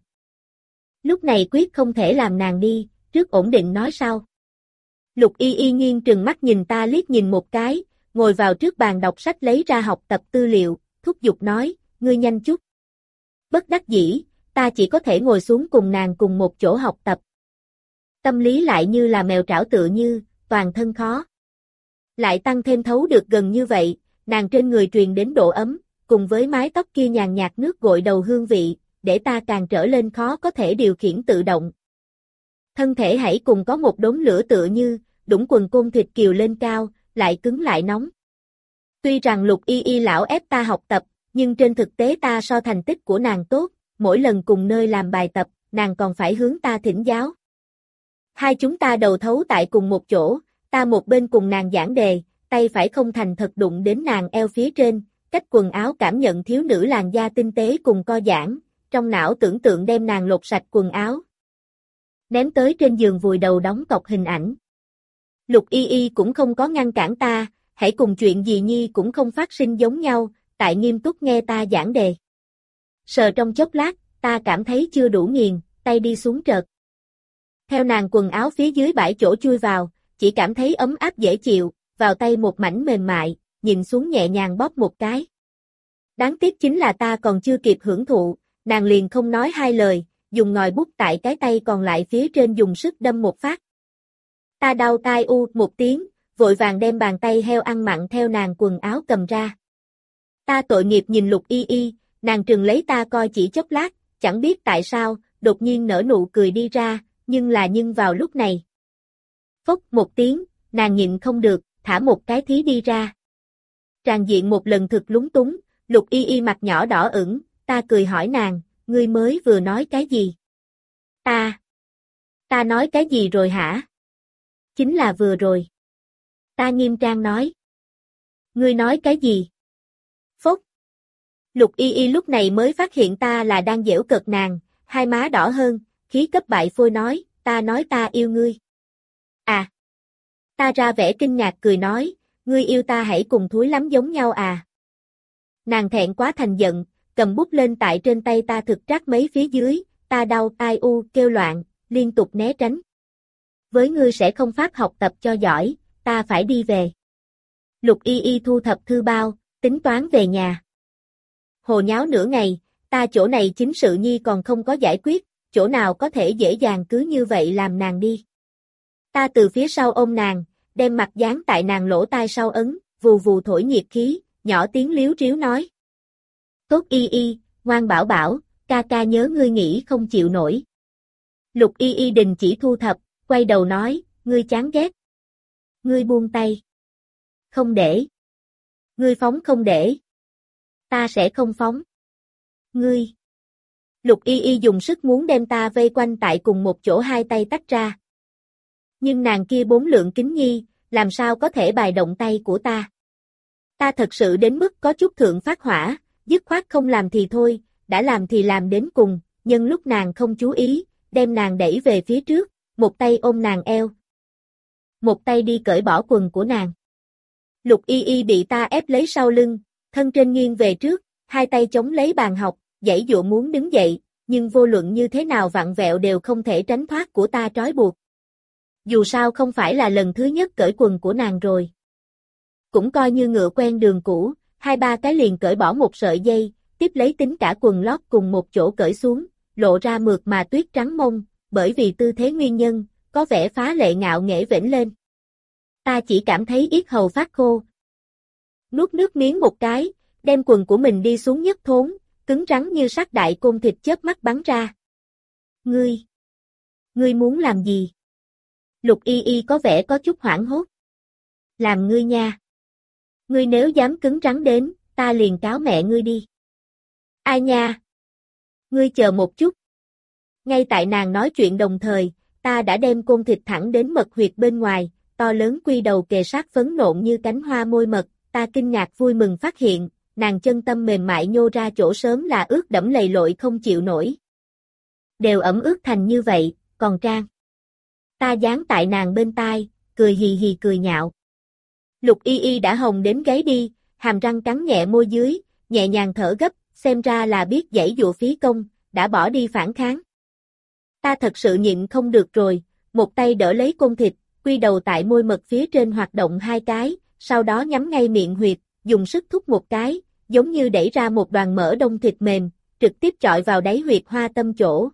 Lúc này quyết không thể làm nàng đi, trước ổn định nói sau. Lục Y Y nghiêng trừng mắt nhìn ta liếc nhìn một cái, ngồi vào trước bàn đọc sách lấy ra học tập tư liệu, thúc giục nói, ngươi nhanh chút. Bất đắc dĩ, ta chỉ có thể ngồi xuống cùng nàng cùng một chỗ học tập. Tâm lý lại như là mèo trảo tựa như, toàn thân khó. Lại tăng thêm thấu được gần như vậy, nàng trên người truyền đến độ ấm, cùng với mái tóc kia nhàn nhạt nước gội đầu hương vị, để ta càng trở lên khó có thể điều khiển tự động. Thân thể hãy cùng có một đốm lửa tựa như, đũng quần côn thịt kiều lên cao, lại cứng lại nóng. Tuy rằng Lục Y Y lão ép ta học tập, nhưng trên thực tế ta so thành tích của nàng tốt, mỗi lần cùng nơi làm bài tập, nàng còn phải hướng ta thỉnh giáo. Hai chúng ta đầu thấu tại cùng một chỗ, ta một bên cùng nàng giảng đề, tay phải không thành thật đụng đến nàng eo phía trên, cách quần áo cảm nhận thiếu nữ làn da tinh tế cùng co giãn, trong não tưởng tượng đem nàng lột sạch quần áo. Ném tới trên giường vùi đầu đóng cọc hình ảnh. Lục Y Y cũng không có ngăn cản ta, hãy cùng chuyện gì nhi cũng không phát sinh giống nhau, tại nghiêm túc nghe ta giảng đề. Sờ trong chốc lát, ta cảm thấy chưa đủ nghiền, tay đi xuống trợt. Theo nàng quần áo phía dưới bãi chỗ chui vào, chỉ cảm thấy ấm áp dễ chịu, vào tay một mảnh mềm mại, nhìn xuống nhẹ nhàng bóp một cái. Đáng tiếc chính là ta còn chưa kịp hưởng thụ, nàng liền không nói hai lời, dùng ngòi bút tại cái tay còn lại phía trên dùng sức đâm một phát. Ta đau tai một tiếng, vội vàng đem bàn tay heo ăn mặn theo nàng quần áo cầm ra. Ta tội nghiệp nhìn Lục Y Y, nàng trừng lấy ta coi chỉ chốc lát, chẳng biết tại sao, đột nhiên nở nụ cười đi ra, nhưng vào lúc này. Phốc một tiếng, nàng nhịn không được, thả một cái thí đi ra. Tràn diện một lần thực lúng túng, Lục Y Y mặt nhỏ đỏ ửng, ta cười hỏi nàng, ngươi mới vừa nói cái gì? Ta nói cái gì rồi hả? Chính là vừa rồi. Ta nghiêm trang nói. Ngươi nói cái gì? Phốc. Lục Y Y lúc này mới phát hiện ta là đang giễu cợt nàng, hai má đỏ hơn, khí cấp bại phôi nói ta yêu ngươi. À. Ta ra vẻ kinh ngạc cười nói, ngươi yêu ta hãy cùng thúi lắm giống nhau à. Nàng thẹn quá thành giận, cầm bút lên tại trên tay ta thực trát mấy phía dưới, ta đau tai kêu loạn, liên tục né tránh. Với ngươi sẽ không pháp học tập cho giỏi, ta phải đi về. Lục Y Y thu thập thư bao, tính toán về nhà. Hồ nháo nửa ngày, ta chỗ này chính sự nhi còn không có giải quyết, chỗ nào có thể dễ dàng cứ như vậy làm nàng đi. Ta từ phía sau ôm nàng, đem mặt dán tại nàng lỗ tai sau ấn, vù vù thổi nhiệt khí, nhỏ tiếng líu ríu nói. Tốt Y Y, ngoan bảo bảo, ca ca nhớ ngươi nghĩ không chịu nổi. Lục Y Y đình chỉ thu thập, quay đầu nói, ngươi chán ghét. Ngươi buông tay. Không để. Ngươi phóng không để. Ta sẽ không phóng. Ngươi. Lục Y Y dùng sức muốn đem ta vây quanh tại cùng một chỗ hai tay tách ra. Nhưng nàng kia 4 lượng kính nhi, làm sao có thể bài động tay của ta. Ta thật sự đến mức có chút thượng phát hỏa, dứt khoát không làm thì thôi, đã làm thì làm đến cùng, nhưng lúc nàng không chú ý, đem nàng đẩy về phía trước, một tay ôm nàng eo. Một tay đi cởi bỏ quần của nàng. Lục Y Y bị ta ép lấy sau lưng, thân trên nghiêng về trước, hai tay chống lấy bàn học, giãy giụa muốn đứng dậy, nhưng vô luận như thế nào vặn vẹo đều không thể tránh thoát của ta trói buộc. Dù sao không phải là lần thứ nhất cởi quần của nàng rồi. Cũng coi như ngựa quen đường cũ, 2-3 cái liền cởi bỏ một sợi dây, tiếp lấy tính cả quần lót cùng một chỗ cởi xuống, lộ ra mượt mà tuyết trắng mông, bởi vì tư thế nguyên nhân, có vẻ phá lệ ngạo nghễ vểnh lên. Ta chỉ cảm thấy yết hầu phát khô. Nuốt nước miếng một cái, đem quần của mình đi xuống nhất thốn, cứng rắn như sắt đại côn thịt chớp mắt bắn ra. Ngươi muốn làm gì? Lục Y Y có vẻ có chút hoảng hốt. Làm ngươi nha. Ngươi nếu dám cứng rắn đến, ta liền cáo mẹ ngươi đi. Ai nha? Ngươi chờ một chút. Ngay tại nàng nói chuyện đồng thời, ta đã đem côn thịt thẳng đến mật huyệt bên ngoài, to lớn quy đầu kề sát phấn nộn như cánh hoa môi mật, ta kinh ngạc vui mừng phát hiện, nàng chân tâm mềm mại nhô ra chỗ sớm là ướt đẫm lầy lội không chịu nổi. Đều ẩm ướt thành như vậy, còn trang. Ta dán tại nàng bên tai, cười hì hì cười nhạo. Lục Y Y đã hồng đến gáy đi, hàm răng cắn nhẹ môi dưới, nhẹ nhàng thở gấp, xem ra là biết giãy dụa phí công, đã bỏ đi phản kháng. Ta thật sự nhịn không được rồi, một tay đỡ lấy côn thịt, quy đầu tại môi mật phía trên hoạt động 2 cái, sau đó nhắm ngay miệng huyệt, dùng sức thúc một cái, giống như đẩy ra một đoàn mỡ đông thịt mềm, trực tiếp chọi vào đáy huyệt hoa tâm chỗ.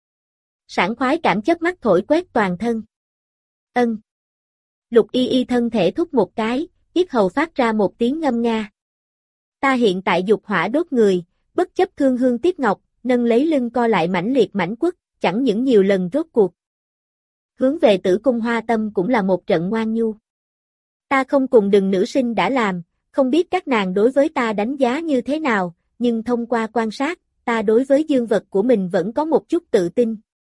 Sảng khoái cảm chớp mắt thổi quét toàn thân. Ân. Lục Y Y thân thể thúc một cái, yết hầu phát ra một tiếng ngâm nga. Ta hiện tại dục hỏa đốt người, bất chấp thương hương tiếc ngọc, nâng lấy lưng co lại mãnh liệt mãnh quất, chẳng những nhiều lần rốt cuộc. Hướng về tử cung hoa tâm cũng là một trận ngoan nhu. Ta không cùng đừng nữ sinh đã làm, không biết các nàng đối với ta đánh giá như thế nào, nhưng thông qua quan sát, ta đối với dương vật của mình vẫn có một chút tự tin.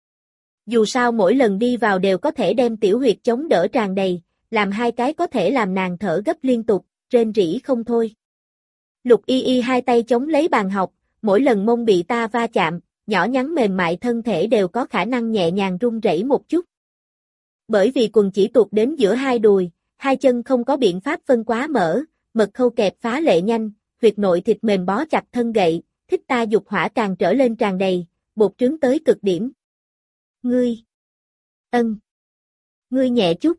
Dù sao mỗi lần đi vào đều có thể đem tiểu huyệt chống đỡ tràn đầy, làm hai cái có thể làm nàng thở gấp liên tục, rên rỉ không thôi. Lục Y Y hai tay chống lấy bàn học, mỗi lần mông bị ta va chạm, nhỏ nhắn mềm mại thân thể đều có khả năng nhẹ nhàng run rẩy một chút. Bởi vì quần chỉ tuột đến giữa hai đùi, hai chân không có biện pháp phân quá mở, mật khâu kẹp phá lệ nhanh, huyệt nội thịt mềm bó chặt thân gậy, thích ta dục hỏa càng trở lên tràn đầy, bột trướng tới cực điểm. Ngươi. Ân. Ngươi nhẹ chút.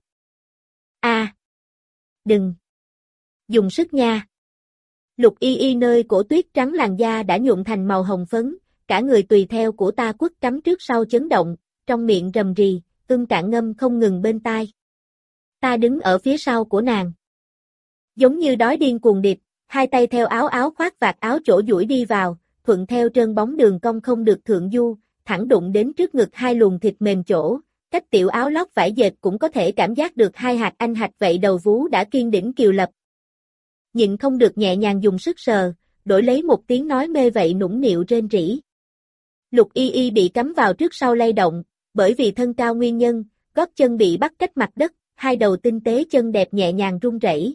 A. Đừng. Dùng sức nha. Lục Y Y nơi cổ tuyết trắng làn da đã nhuộm thành màu hồng phấn, cả người tùy theo của ta quất cắm trước sau chấn động, trong miệng rầm rì, cạn ngâm không ngừng bên tai. Ta đứng ở phía sau của nàng. Giống như đói điên cuồng điệp, hai tay theo áo áo khoác vạt áo chỗ duỗi đi vào, thuận theo trơn bóng đường cong không được thượng du, thẳng đụng đến trước ngực hai luồng thịt mềm chỗ, cách tiểu áo lót vải dệt cũng có thể cảm giác được hai hạt anh hạch vậy đầu vú đã kiên đỉnh kiều lập. Nhịn không được nhẹ nhàng dùng sức sờ, đổi lấy một tiếng nói mê vậy nũng nịu rên rỉ. Lục Y Y bị cắm vào trước sau lay động, bởi vì thân cao nguyên nhân, gót chân bị bắt cách mặt đất, hai đầu tinh tế chân đẹp nhẹ nhàng run rẩy.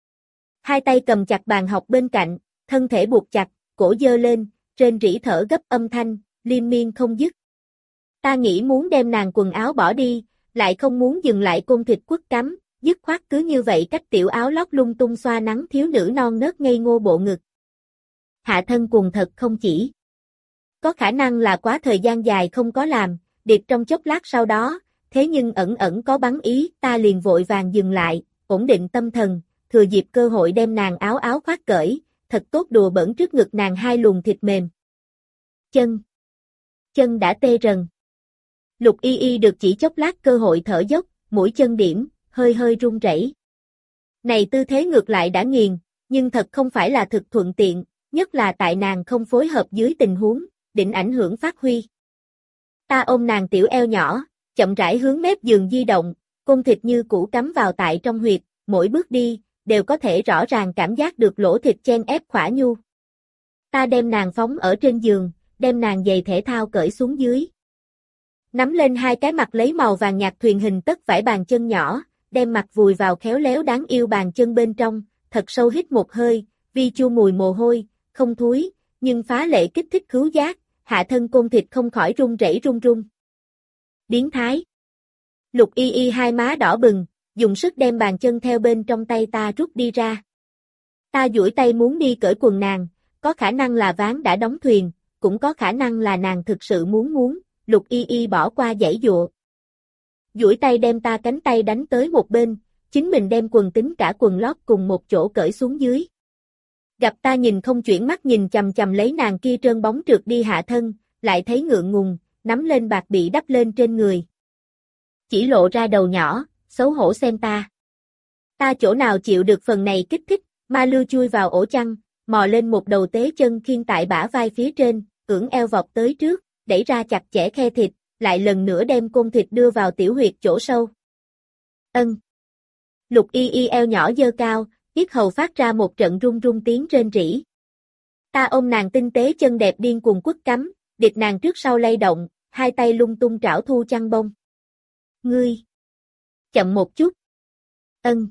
Hai tay cầm chặt bàn học bên cạnh, thân thể buộc chặt, cổ dơ lên, rên rỉ thở gấp âm thanh, liên miên không dứt. Ta nghĩ muốn đem nàng quần áo bỏ đi, lại không muốn dừng lại côn thịt quất cắm, dứt khoát cứ như vậy cách tiểu áo lót lung tung xoa nắng thiếu nữ non nớt ngây ngô bộ ngực. Hạ thân quần thật không chỉ. Có khả năng là quá thời gian dài không có làm, điệp trong chốc lát sau đó, thế nhưng ẩn ẩn có bắn ý, ta liền vội vàng dừng lại, ổn định tâm thần, thừa dịp cơ hội đem nàng áo áo khoác cởi, thật tốt đùa bỡn trước ngực nàng hai luồng thịt mềm. Chân đã tê rần. Lục Y Y được chỉ chốc lát cơ hội thở dốc, mũi chân điểm, hơi hơi run rẩy. Này tư thế ngược lại đã nghiền, nhưng thật không phải là thực thuận tiện, nhất là tại nàng không phối hợp dưới tình huống, định ảnh hưởng phát huy. Ta ôm nàng tiểu eo nhỏ, chậm rãi hướng mép giường di động, côn thịt như cũ cắm vào tại trong huyệt, mỗi bước đi, đều có thể rõ ràng cảm giác được lỗ thịt chen ép khỏa nhu. Ta đem nàng phóng ở trên giường, đem nàng giày thể thao cởi xuống dưới. Nắm lên hai cái mặt lấy màu vàng nhạt thuyền hình tất vải bàn chân nhỏ, đem mặt vùi vào khéo léo đáng yêu bàn chân bên trong, thật sâu hít một hơi, vi chua mùi mồ hôi, không thúi, nhưng phá lệ kích thích khứu giác, hạ thân côn thịt không khỏi run rẩy run run. Biến thái. Lục Y Y hai má đỏ bừng, dùng sức đem bàn chân theo bên trong tay ta rút đi ra. Ta duỗi tay muốn đi cởi quần nàng, có khả năng là ván đã đóng thuyền, cũng có khả năng là nàng thực sự muốn, Lục Y Y bỏ qua giãy giụa. Duỗi tay đem ta cánh tay đánh tới một bên, chính mình đem quần tính cả quần lót cùng một chỗ cởi xuống dưới. Gặp ta nhìn không chuyển mắt nhìn chằm chằm lấy nàng kia trơn bóng trượt đi hạ thân, lại thấy ngượng ngùng, nắm lên bạc bị đắp lên trên người. Chỉ lộ ra đầu nhỏ, xấu hổ xem ta. Ta chỗ nào chịu được phần này kích thích, ma lưu chui vào ổ chăn, mò lên một đầu tế chân khiêng tại bả vai phía trên, ưỡn eo vọt tới trước, đẩy ra chặt chẽ khe thịt, lại lần nữa đem côn thịt đưa vào tiểu huyệt chỗ sâu. Ân. Lục Y Y eo nhỏ dơ cao, yết hầu phát ra một trận run run tiếng rên rỉ. Ta ôm nàng tinh tế chân đẹp điên cuồng quất cắm, điệp nàng trước sau lay động, hai tay lung tung trảo thu chăn bông. Ngươi. Chậm một chút. Ân.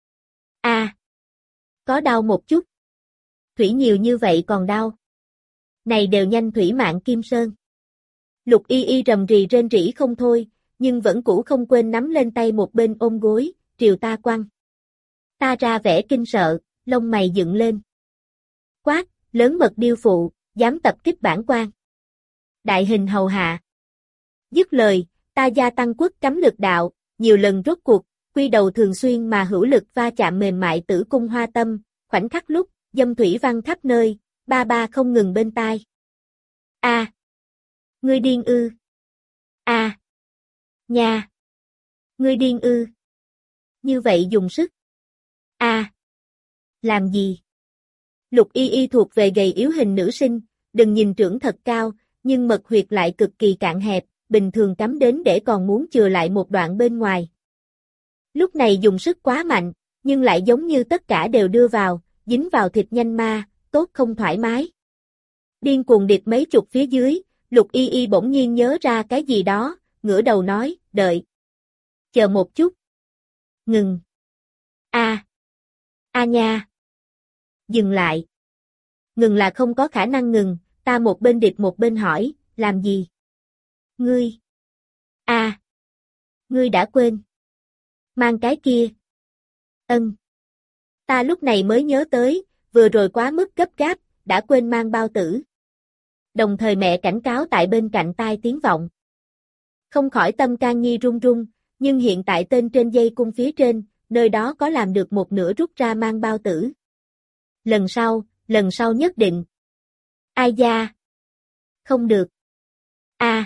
A. Có đau một chút. Thủy nhiều như vậy còn đau. Này đều nhanh thủy mạng kim sơn. Lục Y Y rầm rì rên rỉ không thôi, nhưng vẫn cũ không quên nắm lên tay một bên ôm gối, triều ta quăng. Ta ra vẻ kinh sợ, lông mày dựng lên. Quát, lớn mật điêu phụ, dám tập kích bản quan. Đại hình hầu hạ. Dứt lời, ta gia tăng quất cắm lực đạo, nhiều lần rốt cuộc, quy đầu thường xuyên mà hữu lực va chạm mềm mại tử cung hoa tâm, khoảnh khắc lúc, dâm thủy văng khắp nơi, ba ba không ngừng bên tai. A. Ngươi điên ư? A. Nha. Ngươi điên ư? Như vậy dùng sức. A. Làm gì? Lục Y Y thuộc về gầy yếu hình nữ sinh, đừng nhìn trưởng thật cao, nhưng mật huyệt lại cực kỳ cạn hẹp, bình thường cắm đến để còn muốn chừa lại một đoạn bên ngoài. Lúc này dùng sức quá mạnh, nhưng lại giống như tất cả đều đưa vào, dính vào thịt nhanh ma, tốt không thoải mái. Điên cuồng điệp mấy chục phía dưới, Lục Y Y bỗng nhiên nhớ ra cái gì đó, ngửa đầu nói, đợi. Chờ một chút. Ngừng. A. A nha. Dừng lại. Ngừng là không có khả năng ngừng, ta một bên điệp một bên hỏi, làm gì? Ngươi. A. Ngươi đã quên. Mang cái kia. Ân. Ta lúc này mới nhớ tới, vừa rồi quá mức gấp gáp, đã quên mang bao tử. Đồng thời mẹ cảnh cáo tại bên cạnh tai tiếng vọng. Không khỏi tâm can nhi run run, nhưng hiện tại tên trên dây cung phía trên, nơi đó có làm được một nửa rút ra mang bao tử. Lần sau nhất định. Ai da? Không được. A.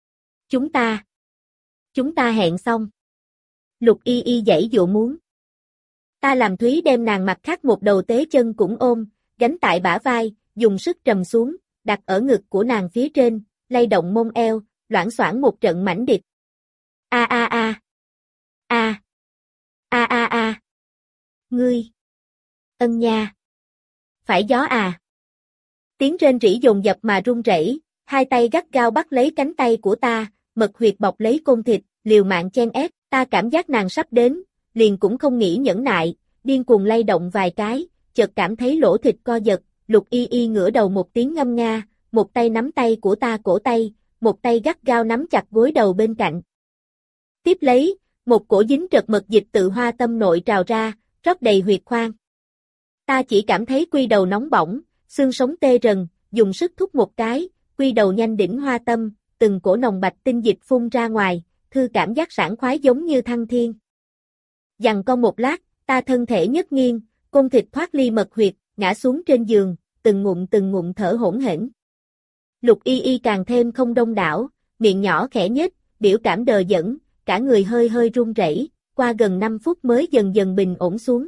Chúng ta hẹn xong. Lục Y Y giãy dụa muốn. Ta làm Thúy đem nàng mặt khác một đầu tế chân cũng ôm, gánh tại bả vai, dùng sức trầm xuống, đặt ở ngực của nàng phía trên, lay động mông eo, loảng xoảng một trận mãnh điệp. A a a. A. A a a. Ngươi. Ân nha. Phải gió à. Tiếng rên rỉ dồn dập mà run rẩy, hai tay gắt gao bắt lấy cánh tay của ta, mật huyệt bọc lấy côn thịt, liều mạng chen ép, ta cảm giác nàng sắp đến, liền cũng không nghĩ nhẫn nại, điên cuồng lay động vài cái, chợt cảm thấy lỗ thịt co giật, Lục Y Y ngửa đầu một tiếng ngâm nga, một tay nắm tay của ta cổ tay, một tay gắt gao nắm chặt gối đầu bên cạnh. Tiếp lấy, một cổ dính trật mật dịch tự hoa tâm nội trào ra, rót đầy huyệt khoang. Ta chỉ cảm thấy quy đầu nóng bỏng, xương sống tê rần, dùng sức thúc một cái, quy đầu nhanh đỉnh hoa tâm, từng cổ nồng bạch tinh dịch phun ra ngoài, thư cảm giác sảng khoái giống như thăng thiên. Giằng co một lát, ta thân thể nhấc nghiêng, côn thịt thoát ly mật huyệt, ngã xuống trên giường, từng ngụm thở hỗn hển. Lục Y Y càng thêm không đông đảo, miệng nhỏ khẽ nhếch, biểu cảm đờ đẫn, cả người hơi hơi run rẩy, qua gần 5 phút mới dần dần bình ổn xuống.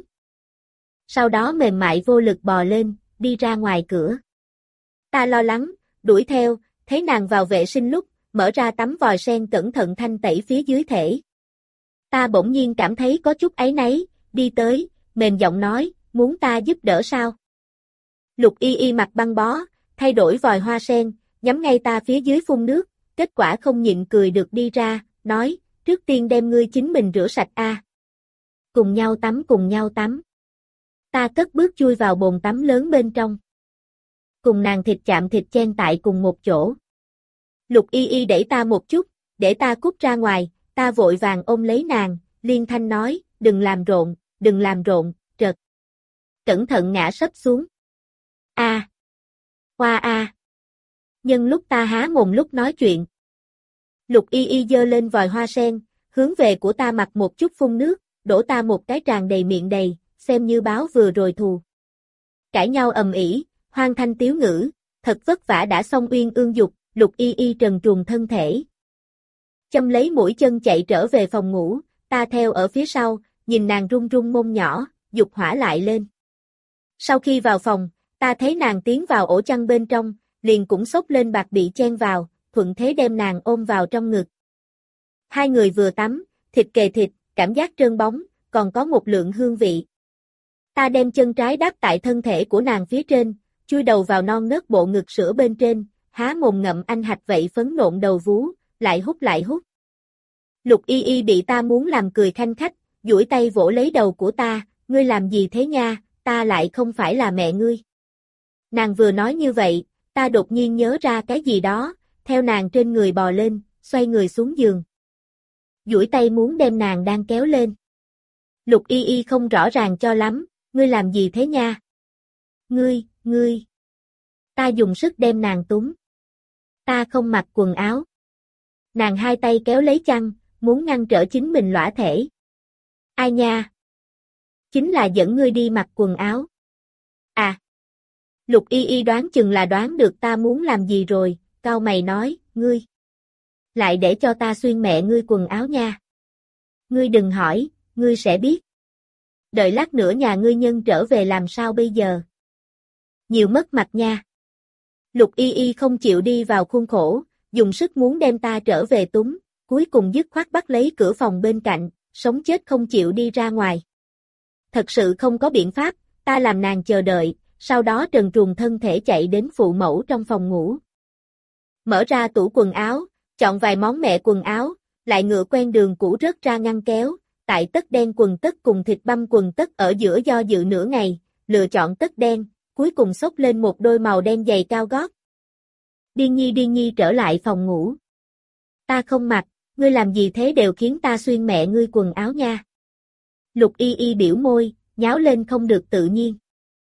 Sau đó mềm mại vô lực bò lên, đi ra ngoài cửa. Ta lo lắng, đuổi theo, thấy nàng vào vệ sinh lúc, mở ra tấm vòi sen cẩn thận thanh tẩy phía dưới thể. Ta bỗng nhiên cảm thấy có chút áy náy, đi tới, mềm giọng nói, muốn ta giúp đỡ sao? Lục Y Y mặt băng bó, thay đổi vòi hoa sen, nhắm ngay ta phía dưới phun nước, kết quả không nhịn cười được đi ra, nói, trước tiên đem ngươi chính mình rửa sạch a. Cùng nhau tắm. Ta cất bước chui vào bồn tắm lớn bên trong. Cùng nàng thịt chạm thịt chen tại cùng một chỗ. Lục Y Y đẩy ta một chút, để ta cút ra ngoài, ta vội vàng ôm lấy nàng, liên thanh nói, đừng làm rộn, trật. Cẩn thận ngã sấp xuống. A. Hoa a. Nhân lúc ta há mồm lúc nói chuyện. Lục Y Y giơ lên vòi hoa sen, hướng về của ta mặt một chút phun nước, đổ ta một cái tràn đầy miệng đầy, xem như báo vừa rồi thù. Cãi nhau ầm ĩ, hoang thanh tiếu ngữ, thật vất vả đã xong uyên ương dục, Lục Y Y trần truồng thân thể. Châm lấy mũi chân chạy trở về phòng ngủ, ta theo ở phía sau, nhìn nàng run run mông nhỏ, dục hỏa lại lên. Sau khi vào phòng, ta thấy nàng tiến vào ổ chăn bên trong, liền cũng xốc lên bạc bị chen vào, thuận thế đem nàng ôm vào trong ngực. Hai người vừa tắm, thịt kề thịt, cảm giác trơn bóng, còn có một lượng hương vị. Ta đem chân trái đáp tại thân thể của nàng phía trên, chui đầu vào non nớt bộ ngực sữa bên trên, há mồm ngậm anh hạch vậy phấn nộn đầu vú, lại hút. Lục Y Y bị ta muốn làm cười khanh khách, duỗi tay vỗ lấy đầu của ta, ngươi làm gì thế nha, ta lại không phải là mẹ ngươi. Nàng vừa nói như vậy, ta đột nhiên nhớ ra cái gì đó, theo nàng trên người bò lên, xoay người xuống giường. Duỗi tay muốn đem nàng đang kéo lên. Lục Y Y không rõ ràng cho lắm, ngươi làm gì thế nha? Ngươi. Ta dùng sức đem nàng túm. Ta không mặc quần áo. Nàng hai tay kéo lấy chăn, muốn ngăn trở chính mình lõa thể. Ai nha? Chính là dẫn ngươi đi mặc quần áo. À. Lục Y Y đoán chừng là đoán được ta muốn làm gì rồi, cau mày nói, ngươi lại để cho ta xuyên mẹ ngươi quần áo nha. Ngươi đừng hỏi, ngươi sẽ biết. Đợi lát nữa nhà ngươi nhân trở về làm sao bây giờ? Nhiều mất mặt nha. Lục Y Y không chịu đi vào khuôn khổ, dùng sức muốn đem ta trở về túm, cuối cùng dứt khoát bắt lấy cửa phòng bên cạnh, sống chết không chịu đi ra ngoài. Thật sự không có biện pháp, ta làm nàng chờ đợi, sau đó trần truồng thân thể chạy đến phụ mẫu trong phòng ngủ. Mở ra tủ quần áo, chọn vài món mẹ quần áo, lại ngựa quen đường cũ rớt ra ngăn kéo, tại tất đen quần tất cùng thịt băm quần tất ở giữa do dự nửa ngày, lựa chọn tất đen, cuối cùng xốc lên một đôi màu đen giày cao gót. Điên Nhi trở lại phòng ngủ. Ta không mặc, ngươi làm gì thế đều khiến ta xuyên mẹ ngươi quần áo nha. Lục Y Y biểu môi, nháo lên không được tự nhiên.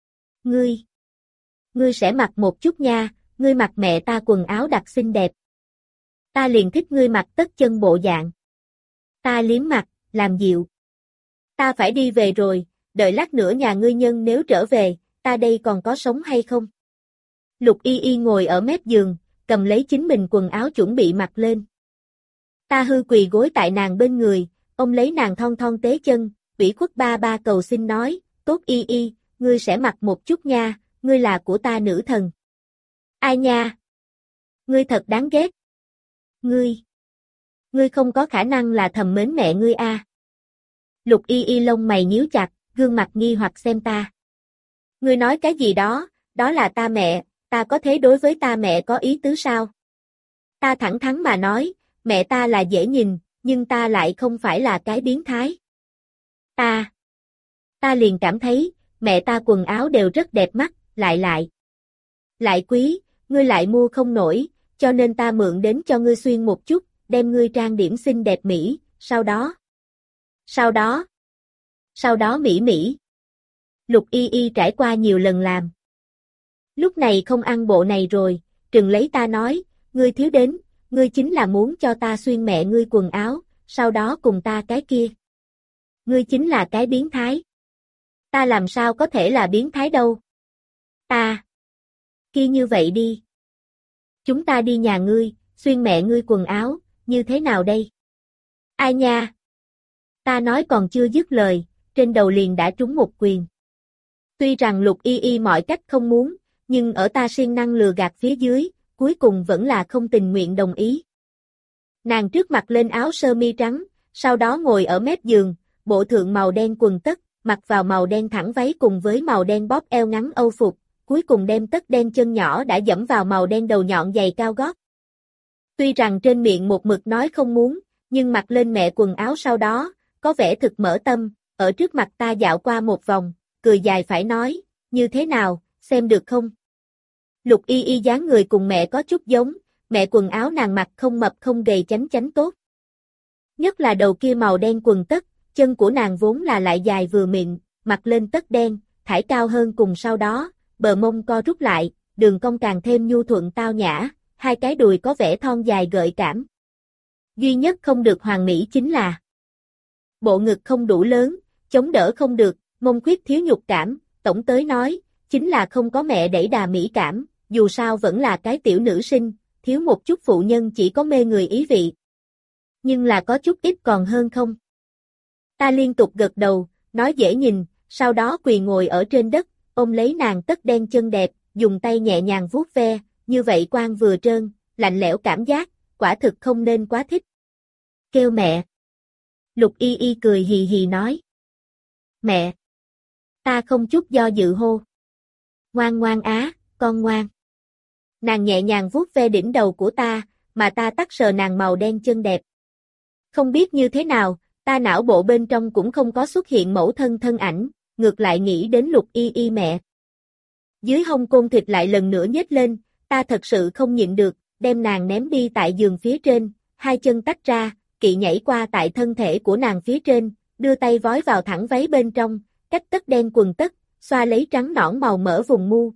Ngươi sẽ mặc một chút nha, ngươi mặc mẹ ta quần áo đặc xinh đẹp. Ta liền thích ngươi mặc tất chân bộ dạng. Ta liếm mặt, làm dịu. Ta phải đi về rồi, đợi lát nữa nhà ngươi nhân nếu trở về, ta đây còn có sống hay không? Lục Y Y ngồi ở mép giường, cầm lấy chính mình quần áo chuẩn bị mặc lên. Ta hư quỳ gối tại nàng bên người, ôm lấy nàng thon thon tế chân, ủy khuất ba ba cầu xin nói, tốt Y Y, ngươi sẽ mặc một chút nha, ngươi là của ta nữ thần. Ai nha? Ngươi thật đáng ghét. Ngươi không có khả năng là thầm mến mẹ ngươi a. Lục Y Y lông mày nhíu chặt, gương mặt nghi hoặc xem ta. Ngươi nói cái gì đó, đó là ta mẹ, ta có thế đối với ta mẹ có ý tứ sao? Ta thẳng thắn mà nói, mẹ ta là dễ nhìn, nhưng ta lại không phải là cái biến thái. Ta liền cảm thấy, mẹ ta quần áo đều rất đẹp mắt, lại quý, ngươi lại mua không nổi, cho nên ta mượn đến cho ngươi xuyên một chút, đem ngươi trang điểm xinh đẹp mỹ, sau đó mỹ. Lục Y Y trải qua nhiều lần làm. Lúc này không ăn bộ này rồi, trừng lấy ta nói, ngươi thiếu đến, ngươi chính là muốn cho ta xuyên mẹ ngươi quần áo, sau đó cùng ta cái kia. Ngươi chính là cái biến thái. Ta làm sao có thể là biến thái đâu. Kia như vậy đi. Chúng ta đi nhà ngươi, xuyên mẹ ngươi quần áo, như thế nào đây? Ai nha? Ta nói còn chưa dứt lời, trên đầu liền đã trúng một quyền. Tuy rằng Lục Y Y mọi cách không muốn, nhưng ở ta siêng năng lừa gạt phía dưới, cuối cùng vẫn là không tình nguyện đồng ý. Nàng trước mặc lên áo sơ mi trắng, sau đó ngồi ở mép giường, bộ thượng màu đen quần tất, mặc vào màu đen thẳng váy cùng với màu đen bóp eo ngắn âu phục, cuối cùng đem tất đen chân nhỏ đã dẫm vào màu đen đầu nhọn giày cao gót. Tuy rằng trên miệng một mực nói không muốn, nhưng mặc lên mẹ quần áo sau đó, có vẻ thực mở tâm, ở trước mặt ta dạo qua một vòng, cười dài phải nói, như thế nào, xem được không? Lục Y Y dáng người cùng mẹ có chút giống, mẹ quần áo nàng mặc không mập không gầy chánh tốt. Nhất là đầu kia màu đen quần tất, chân của nàng vốn là lại dài vừa mịn, mặc lên tất đen, thải cao hơn cùng sau đó, bờ mông co rút lại, đường cong càng thêm nhu thuận tao nhã, hai cái đùi có vẻ thon dài gợi cảm. Duy nhất không được hoàn mỹ chính là bộ ngực không đủ lớn, chống đỡ không được, mông khuyết thiếu nhục cảm, tổng tới nói, chính là không có mẹ đẩy đà mỹ cảm, dù sao vẫn là cái tiểu nữ sinh, thiếu một chút phụ nhân chỉ có mê người ý vị. Nhưng là có chút ít còn hơn không? Ta liên tục gật đầu, nói dễ nhìn, sau đó quỳ ngồi ở trên đất, ôm lấy nàng tất đen chân đẹp, dùng tay nhẹ nhàng vuốt ve, như vậy quan vừa trơn, lạnh lẽo cảm giác, quả thực không nên quá thích. Kêu mẹ. Lục Y Y cười hì hì nói. Mẹ. Ta không chút do dự hô. Ngoan ngoan á, con ngoan. Nàng nhẹ nhàng vuốt ve đỉnh đầu của ta, mà ta tắt sờ nàng màu đen chân đẹp. Không biết như thế nào, ta não bộ bên trong cũng không có xuất hiện mẫu thân thân ảnh, ngược lại nghĩ đến Lục Y Y mẹ. Dưới hông côn thịt lại lần nữa nhếch lên, ta thật sự không nhịn được, đem nàng ném đi tại giường phía trên, hai chân tách ra, kỵ nhảy qua tại thân thể của nàng phía trên, đưa tay vói vào thẳng váy bên trong, cách tất đen quần tất, xoa lấy trắng nõn màu mỡ vùng mu.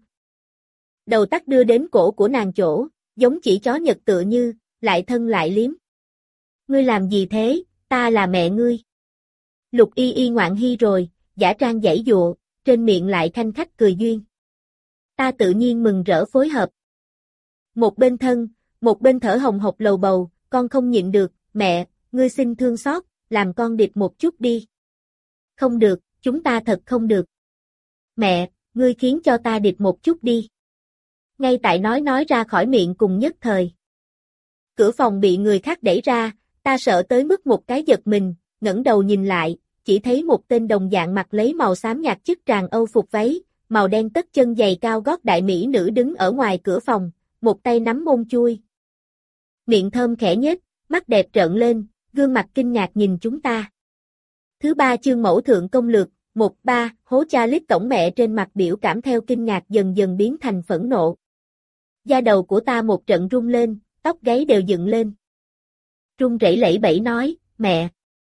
Đầu tắt đưa đến cổ của nàng chỗ, giống chỉ chó nhật tựa như, lại thân lại liếm. Ngươi làm gì thế, ta là mẹ ngươi. Lục Y Y ngoạn hi rồi, giả trang giãy dụa, trên miệng lại khanh khách cười duyên. Ta tự nhiên mừng rỡ phối hợp. Một bên thân, Một bên thở hồng hộc lầu bầu, con không nhịn được, mẹ, ngươi xin thương xót, làm con điệp một chút đi. Không được, chúng ta thật không được. Mẹ, ngươi khiến cho ta điệp một chút đi. Ngay tại nói ra khỏi miệng cùng nhất thời. Cửa phòng bị người khác đẩy ra, ta sợ tới mức một cái giật mình, ngẩng đầu nhìn lại, chỉ thấy một tên đồng dạng mặc lấy màu xám nhạt chức tràng Âu phục váy, màu đen tất chân giày cao gót đại mỹ nữ đứng ở ngoài cửa phòng, một tay nắm môn chui. Miệng thơm khẽ nhếch, mắt đẹp trợn lên, gương mặt kinh ngạc nhìn chúng ta. Thứ 3 chương mẫu thượng công lược, 1-3, hố cha lít tổng mẹ trên mặt biểu cảm theo kinh ngạc dần dần biến thành phẫn nộ. Da đầu của ta một trận rung lên, tóc gáy đều dựng lên. Run rẩy lẩy bẩy nói, mẹ,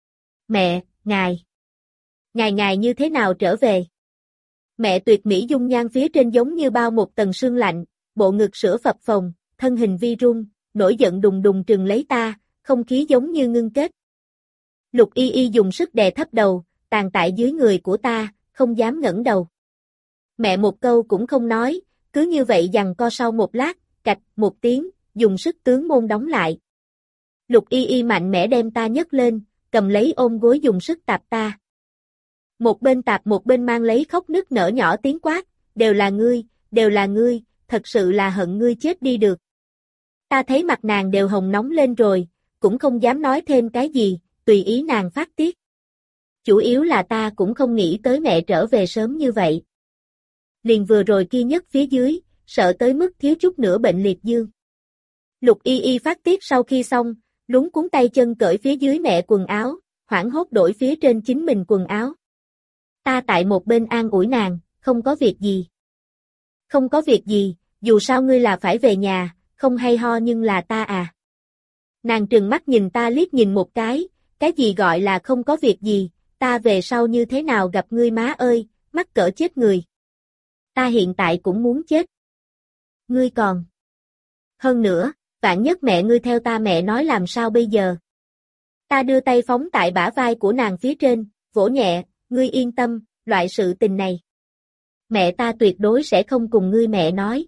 ngài như thế nào trở về? Mẹ tuyệt mỹ dung nhan phía trên giống như bao một tầng sương lạnh, bộ ngực sữa phập phồng, thân hình vi run, nổi giận đùng đùng trừng lấy ta, không khí giống như ngưng kết. Lục Y Y dùng sức đè thấp đầu, tàn tại dưới người của ta, không dám ngẩng đầu. Mẹ một câu cũng không nói, cứ như vậy giằng co sau một lát, cạch một tiếng, dùng sức tướng môn đóng lại. Lục Y Y mạnh mẽ đem ta nhấc lên, cầm lấy ôm gối dùng sức tạp ta. Một bên tạp một bên mang lấy khóc nức nở nhỏ tiếng quát, đều là ngươi, thật sự là hận ngươi chết đi được. Ta thấy mặt nàng đều hồng nóng lên rồi, cũng không dám nói thêm cái gì, tùy ý nàng phát tiết. Chủ yếu là ta cũng không nghĩ tới mẹ trở về sớm như vậy. Liền vừa rồi kia nhất phía dưới, sợ tới mức thiếu chút nữa bệnh liệt dương. Lục Y Y phát tiết sau khi xong, luống cuống tay chân cởi phía dưới mẹ quần áo, hoảng hốt đổi phía trên chính mình quần áo. Ta tại một bên an ủi nàng, không có việc gì. Không có việc gì, dù sao ngươi là phải về nhà, không hay ho nhưng là ta à. Nàng trừng mắt nhìn ta liếc nhìn một cái gì gọi là không có việc gì, ta về sau như thế nào gặp ngươi má ơi, mắc cỡ chết người. Ta hiện tại cũng muốn chết. Ngươi còn. Hơn nữa, vạn nhất mẹ ngươi theo ta mẹ nói làm sao bây giờ. Ta đưa tay phóng tại bả vai của nàng phía trên, vỗ nhẹ, ngươi yên tâm, loại sự tình này. Mẹ ta tuyệt đối sẽ không cùng ngươi mẹ nói,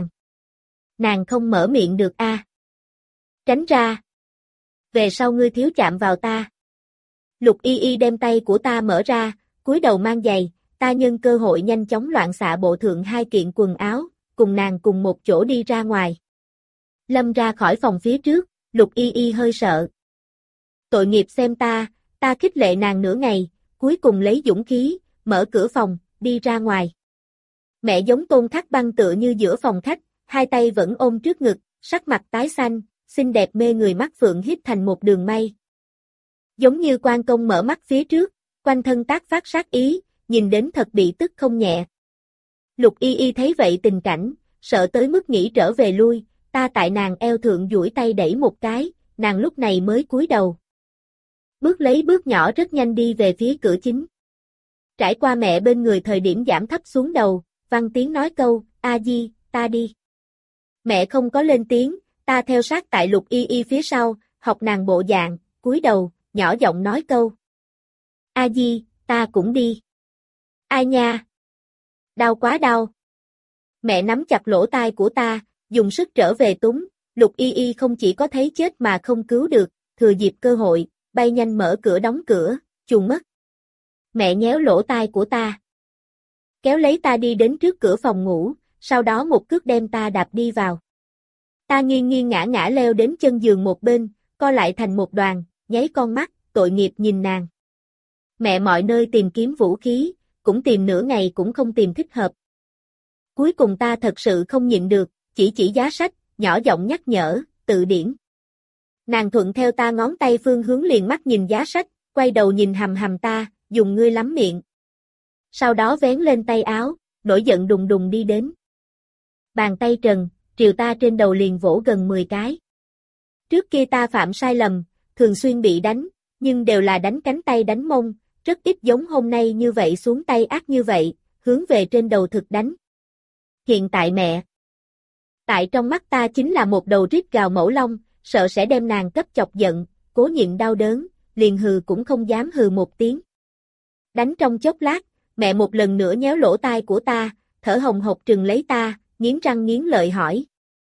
nàng không mở miệng được a. Tránh ra. Về sau ngươi thiếu chạm vào ta. Lục Y Y đem tay của ta mở ra, cúi đầu mang giày, ta nhân cơ hội nhanh chóng loạn xạ bộ thượng hai kiện quần áo, cùng nàng cùng một chỗ đi ra ngoài. Lâm ra khỏi phòng phía trước, Lục Y Y hơi sợ. Tội nghiệp xem ta khích lệ nàng nửa ngày, cuối cùng lấy dũng khí, mở cửa phòng, đi ra ngoài. Mẹ giống Tôn Khắc Băng tựa như giữa phòng khách, hai tay vẫn ôm trước ngực, sắc mặt tái xanh, xinh đẹp mê người mắt phượng híp thành một đường mây. Giống như quan công mở mắt phía trước, quanh thân tác phát sát ý, nhìn đến thật bị tức không nhẹ. Lục Y Y thấy vậy tình cảnh, sợ tới mức nghĩ trở về lui, ta tại nàng eo thượng duỗi tay đẩy một cái, nàng lúc này mới cúi đầu. Bước lấy bước nhỏ rất nhanh đi về phía cửa chính. Trải qua mẹ bên người thời điểm giảm thấp xuống đầu, vang tiếng nói câu, A Di, ta đi. Mẹ không có lên tiếng, ta theo sát tại Lục Y Y phía sau, học nàng bộ dạng, cúi đầu, nhỏ giọng nói câu. A Di, ta cũng đi. Ai nha? Đau quá đau. Mẹ nắm chặt lỗ tai của ta, dùng sức trở về túng, Lục Y Y không chỉ có thấy chết mà không cứu được, thừa dịp cơ hội, bay nhanh mở cửa đóng cửa, chuồn mất. Mẹ nhéo lỗ tai của ta. Kéo lấy ta đi đến trước cửa phòng ngủ, sau đó một cước đem ta đạp đi vào. Ta nghiêng nghiêng ngã ngã leo đến chân giường một bên, co lại thành một đoàn, nháy con mắt, tội nghiệp nhìn nàng. Mẹ mọi nơi tìm kiếm vũ khí, cũng tìm nửa ngày cũng không tìm thích hợp. Cuối cùng ta thật sự không nhịn được, chỉ giá sách, nhỏ giọng nhắc nhở, tự điển. Nàng thuận theo ta ngón tay phương hướng liền mắt nhìn giá sách, quay đầu nhìn hầm hầm ta, dùng ngươi lắm miệng. Sau đó vén lên tay áo, nổi giận đùng đùng đi đến. Bàn tay trần, triều ta trên đầu liền vỗ gần 10 cái. Trước kia ta phạm sai lầm, thường xuyên bị đánh, nhưng đều là đánh cánh tay đánh mông, rất ít giống hôm nay như vậy xuống tay ác như vậy, hướng về trên đầu thực đánh. Hiện tại mẹ. Tại trong mắt ta chính là một đầu rít gào mẫu long, sợ sẽ đem nàng cấp chọc giận, cố nhịn đau đớn, liền hừ cũng không dám hừ một tiếng. Đánh trong chốc lát, mẹ một lần nữa nhéo lỗ tai của ta, thở hồng hộc trừng lấy ta, nghiến răng nghiến lợi hỏi.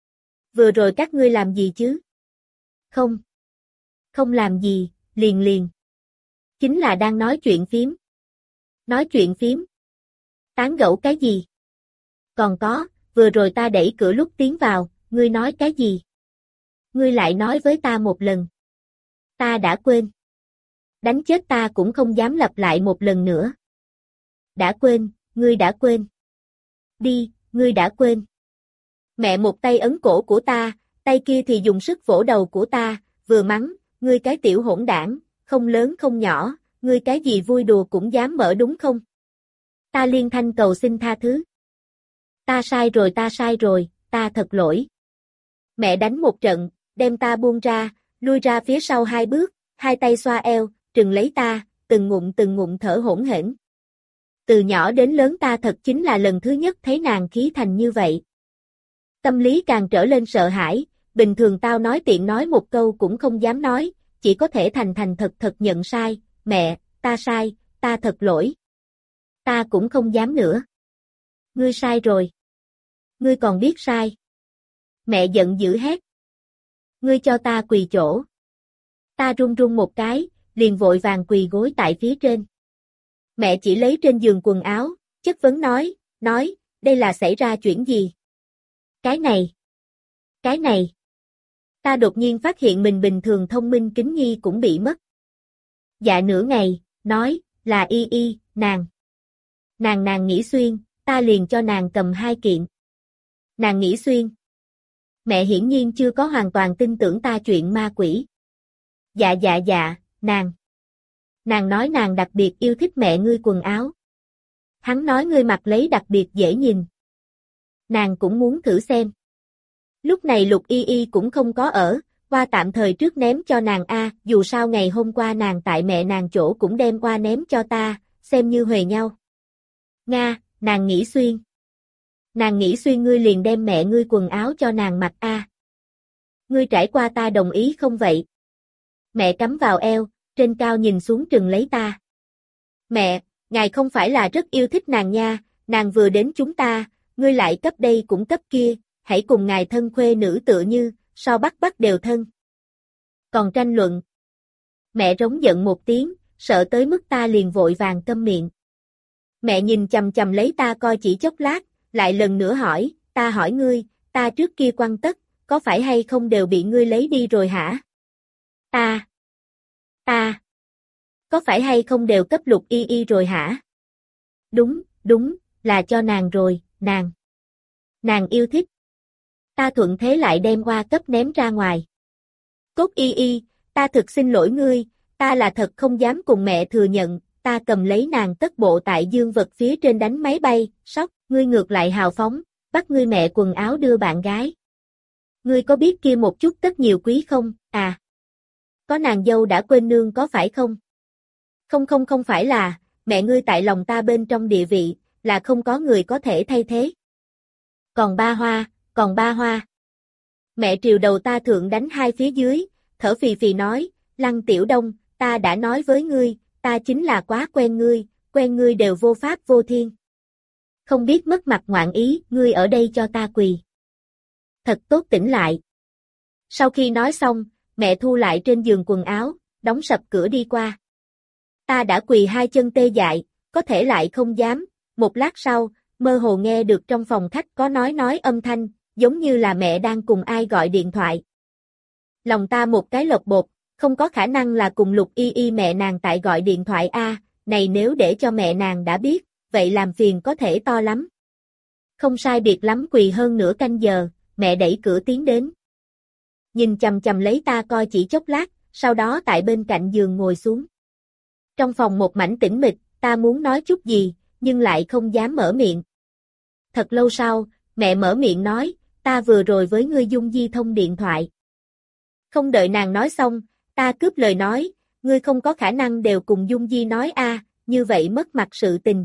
Vừa rồi các ngươi làm gì chứ? Không. Không làm gì, liền. Chính là đang nói chuyện phím. Nói chuyện phím? Tán gẫu cái gì? Còn có, vừa rồi ta đẩy cửa lúc tiến vào, ngươi nói cái gì? Ngươi lại nói với ta một lần. Ta đã quên. Đánh chết ta cũng không dám lặp lại một lần nữa. Đã quên, ngươi đã quên. Đi, ngươi đã quên. Mẹ một tay ấn cổ của ta, tay kia thì dùng sức vỗ đầu của ta, vừa mắng, ngươi cái tiểu hỗn đảng, không lớn không nhỏ, ngươi cái gì vui đùa cũng dám mở đúng không? Ta liên thanh cầu xin tha thứ. Ta sai rồi, ta thật lỗi. Mẹ đánh một trận, đem ta buông ra, lui ra phía sau 2 bước, 2 tay xoa eo, trừng lấy ta, từng ngụm thở hỗn hển. Từ nhỏ đến lớn ta thật chính là lần thứ nhất thấy nàng khí thành như vậy. Tâm lý càng trở lên sợ hãi, bình thường tao nói tiện nói một câu cũng không dám nói, chỉ có thể thành thật nhận sai, mẹ, ta sai, ta thật lỗi. Ta cũng không dám nữa. Ngươi sai rồi. Ngươi còn biết sai. Mẹ giận dữ hét. Ngươi cho ta quỳ chỗ. Ta run một cái, liền vội vàng quỳ gối tại phía trên. Mẹ chỉ lấy trên giường quần áo, chất vấn nói, đây là xảy ra chuyện gì? Cái này. Ta đột nhiên phát hiện mình bình thường thông minh kính nhi cũng bị mất. Dạ nửa ngày, nói, là y, nàng. Nàng nghĩ xuyên, ta liền cho nàng cầm 2 kiện. Nàng nghĩ xuyên. Mẹ hiển nhiên chưa có hoàn toàn tin tưởng ta chuyện ma quỷ. Dạ, nàng. Nàng nói nàng đặc biệt yêu thích mẹ ngươi quần áo. Hắn nói ngươi mặc lấy đặc biệt dễ nhìn. Nàng cũng muốn thử xem. Lúc này Lục Y cũng không có ở, qua tạm thời trước ném cho nàng dù sao ngày hôm qua nàng tại mẹ nàng chỗ cũng đem qua ném cho ta, xem như huề nhau. Nga, nàng nghĩ xuyên. Nàng nghĩ xuyên ngươi liền đem mẹ ngươi quần áo cho nàng mặc Ngươi trải qua ta đồng ý không vậy? Mẹ cắm vào eo, trên cao nhìn xuống trừng lấy ta. Mẹ, ngài không phải là rất yêu thích nàng nha, nàng vừa đến chúng ta, ngươi lại cấp đây cũng cấp kia, hãy cùng ngài thân khuê nữ tựa như, so bắt đều thân. Còn tranh luận. Mẹ rống giận một tiếng, sợ tới mức ta liền vội vàng câm miệng. Mẹ nhìn chằm lấy ta coi chỉ chốc lát, lại lần nữa hỏi, ta hỏi ngươi, ta trước kia quăng tất, có phải hay không đều bị ngươi lấy đi rồi hả? Ta. Có phải hay không đều cấp Lục Y rồi hả? Đúng, là cho nàng rồi, nàng. Nàng yêu thích. Ta thuận thế lại đem qua cấp ném ra ngoài. Cốt Y, ta thực xin lỗi ngươi, ta là thật không dám cùng mẹ thừa nhận, ta cầm lấy nàng tất bộ tại dương vật phía trên đánh máy bay, sóc, ngươi ngược lại hào phóng, bắt ngươi mẹ quần áo đưa bạn gái. Ngươi có biết kia một chút tất nhiều quý không, Có nàng dâu đã quên nương có phải không? Không phải là, mẹ ngươi tại lòng ta bên trong địa vị, là không có người có thể thay thế. Còn ba hoa. Mẹ triều đầu ta thượng đánh 2 phía dưới, thở phì nói, Lăng Tiểu Đông, ta đã nói với ngươi, ta chính là quá quen ngươi đều vô pháp vô thiên. Không biết mất mặt ngoạn ý, ngươi ở đây cho ta quỳ. Thật tốt tỉnh lại. Sau khi nói xong, mẹ thu lại trên giường quần áo, đóng sập cửa đi qua. Ta đã quỳ 2 chân tê dại, có thể lại không dám, một lát sau, mơ hồ nghe được trong phòng khách có nói âm thanh, giống như là mẹ đang cùng ai gọi điện thoại. Lòng ta một cái lột bột, không có khả năng là cùng Lục Y mẹ nàng tại gọi điện thoại này nếu để cho mẹ nàng đã biết, vậy làm phiền có thể to lắm. Không sai biệt lắm quỳ hơn nửa canh giờ, mẹ đẩy cửa tiến đến. Nhìn chằm lấy ta coi chỉ chốc lát, sau đó tại bên cạnh giường ngồi xuống. Trong phòng một mảnh tĩnh mịch, ta muốn nói chút gì, nhưng lại không dám mở miệng. Thật lâu sau, mẹ mở miệng nói, ta vừa rồi với ngươi Dung Di thông điện thoại. Không đợi nàng nói xong, ta cướp lời nói, ngươi không có khả năng đều cùng Dung Di nói như vậy mất mặt sự tình,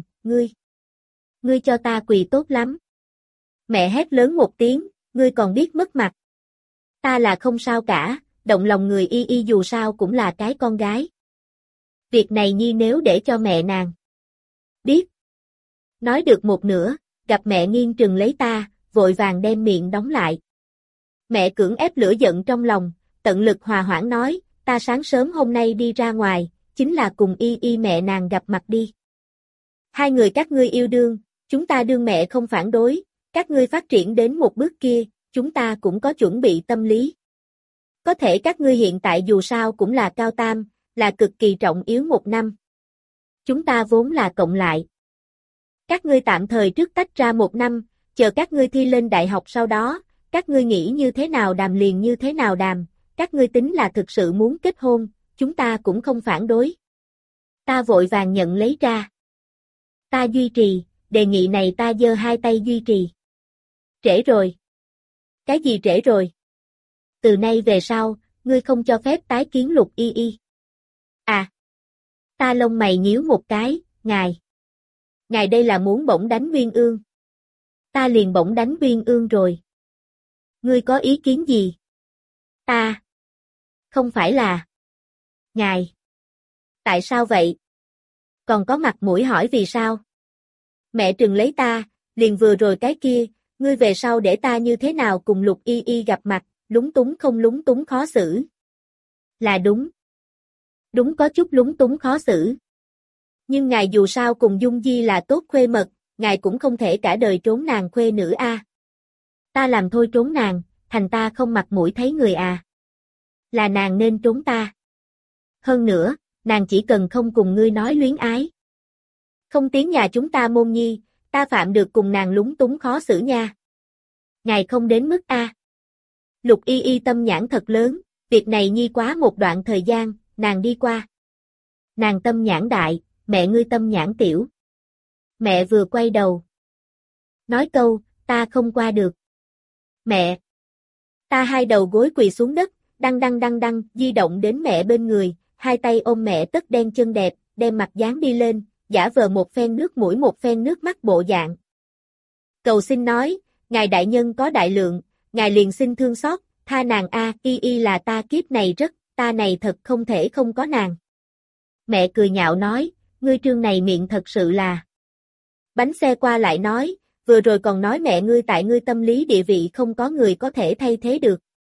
ngươi cho ta quỳ tốt lắm. Mẹ hét lớn một tiếng, ngươi còn biết mất mặt. Ta là không sao cả, động lòng người Y dù sao cũng là cái con gái. Việc này nhi nếu để cho mẹ nàng biết. Nói được một nửa, gặp mẹ nghiêng trừng lấy ta, vội vàng đem miệng đóng lại. Mẹ cưỡng ép lửa giận trong lòng, tận lực hòa hoãn nói, ta sáng sớm hôm nay đi ra ngoài, chính là cùng Y Y mẹ nàng gặp mặt đi. Hai người các ngươi yêu đương, chúng ta đương mẹ không phản đối, các ngươi phát triển đến một bước kia, chúng ta cũng có chuẩn bị tâm lý. Có thể các ngươi hiện tại dù sao cũng là cao tam, là cực kỳ trọng yếu một năm. Chúng ta vốn là cộng lại. Các ngươi tạm thời trước tách ra một năm, chờ các ngươi thi lên đại học sau đó, các ngươi nghĩ như thế nào đàm liền như thế nào đàm, các ngươi tính là thực sự muốn kết hôn, chúng ta cũng không phản đối. Ta vội vàng nhận lấy ra. Ta duy trì, đề nghị này ta giơ hai tay duy trì. Trễ rồi. Cái gì trễ rồi? Từ nay về sau, ngươi không cho phép tái kiến Lục Y Y. À. Ta lông mày nhíu một cái, ngài. Ngài đây là muốn bổng đánh Uyên Ương. Ta liền bổng đánh Uyên Ương rồi. Ngươi có ý kiến gì? Ta. Không phải là. Ngài. Tại sao vậy? Còn có mặt mũi hỏi vì sao? Mẹ trừng lấy ta, liền vừa rồi cái kia, ngươi về sau để ta như thế nào cùng Lục Y Y gặp mặt, lúng túng không lúng túng khó xử. Là đúng. Đúng có chút lúng túng khó xử. Nhưng ngài dù sao cùng Dung Di là tốt khuê mật, ngài cũng không thể cả đời trốn nàng khuê nữ a. Ta làm thôi trốn nàng, thành ta không mặt mũi thấy người à. Là nàng nên trốn ta. Hơn nữa, nàng chỉ cần không cùng ngươi nói luyến ái. Không tiến nhà chúng ta môn nhi, ta phạm được cùng nàng lúng túng khó xử nha. Ngài không đến mức a. Lục Y Y tâm nhãn thật lớn, việc này nhi quá một đoạn thời gian, nàng đi qua. Nàng tâm nhãn đại, mẹ ngươi tâm nhãn tiểu. Mẹ vừa quay đầu. Nói câu, ta không qua được. Mẹ. Ta hai đầu gối quỳ xuống đất, đăng, di động đến mẹ bên người, hai tay ôm mẹ tất đen chân đẹp, đem mặt dán đi lên, giả vờ một phen nước mũi một phen nước mắt bộ dạng. Cầu xin nói, ngài đại nhân có đại lượng, ngài liền xin thương xót, tha nàng a, Y Y là ta kiếp này rất, ta này thật không thể không có nàng. Mẹ cười nhạo nói, ngươi trương này miệng thật sự là. Bánh xe qua lại nói, vừa rồi còn nói mẹ ngươi tại ngươi tâm lý địa vị không có người có thể thay thế được.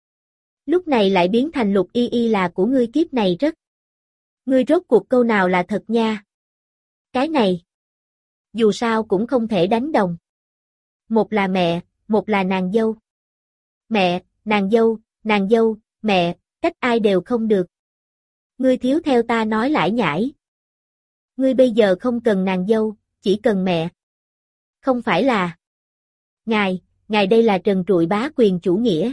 Lúc này lại biến thành Lục Y Y là của ngươi kiếp này rất. Ngươi rốt cuộc câu nào là thật nha. Cái này. Dù sao cũng không thể đánh đồng. Một là mẹ, một là nàng dâu. Mẹ, nàng dâu, mẹ, cách ai đều không được. Ngươi thiếu theo ta nói lải nhải. Ngươi bây giờ không cần nàng dâu, chỉ cần mẹ. Không phải là. Ngài đây là trần trụi bá quyền chủ nghĩa.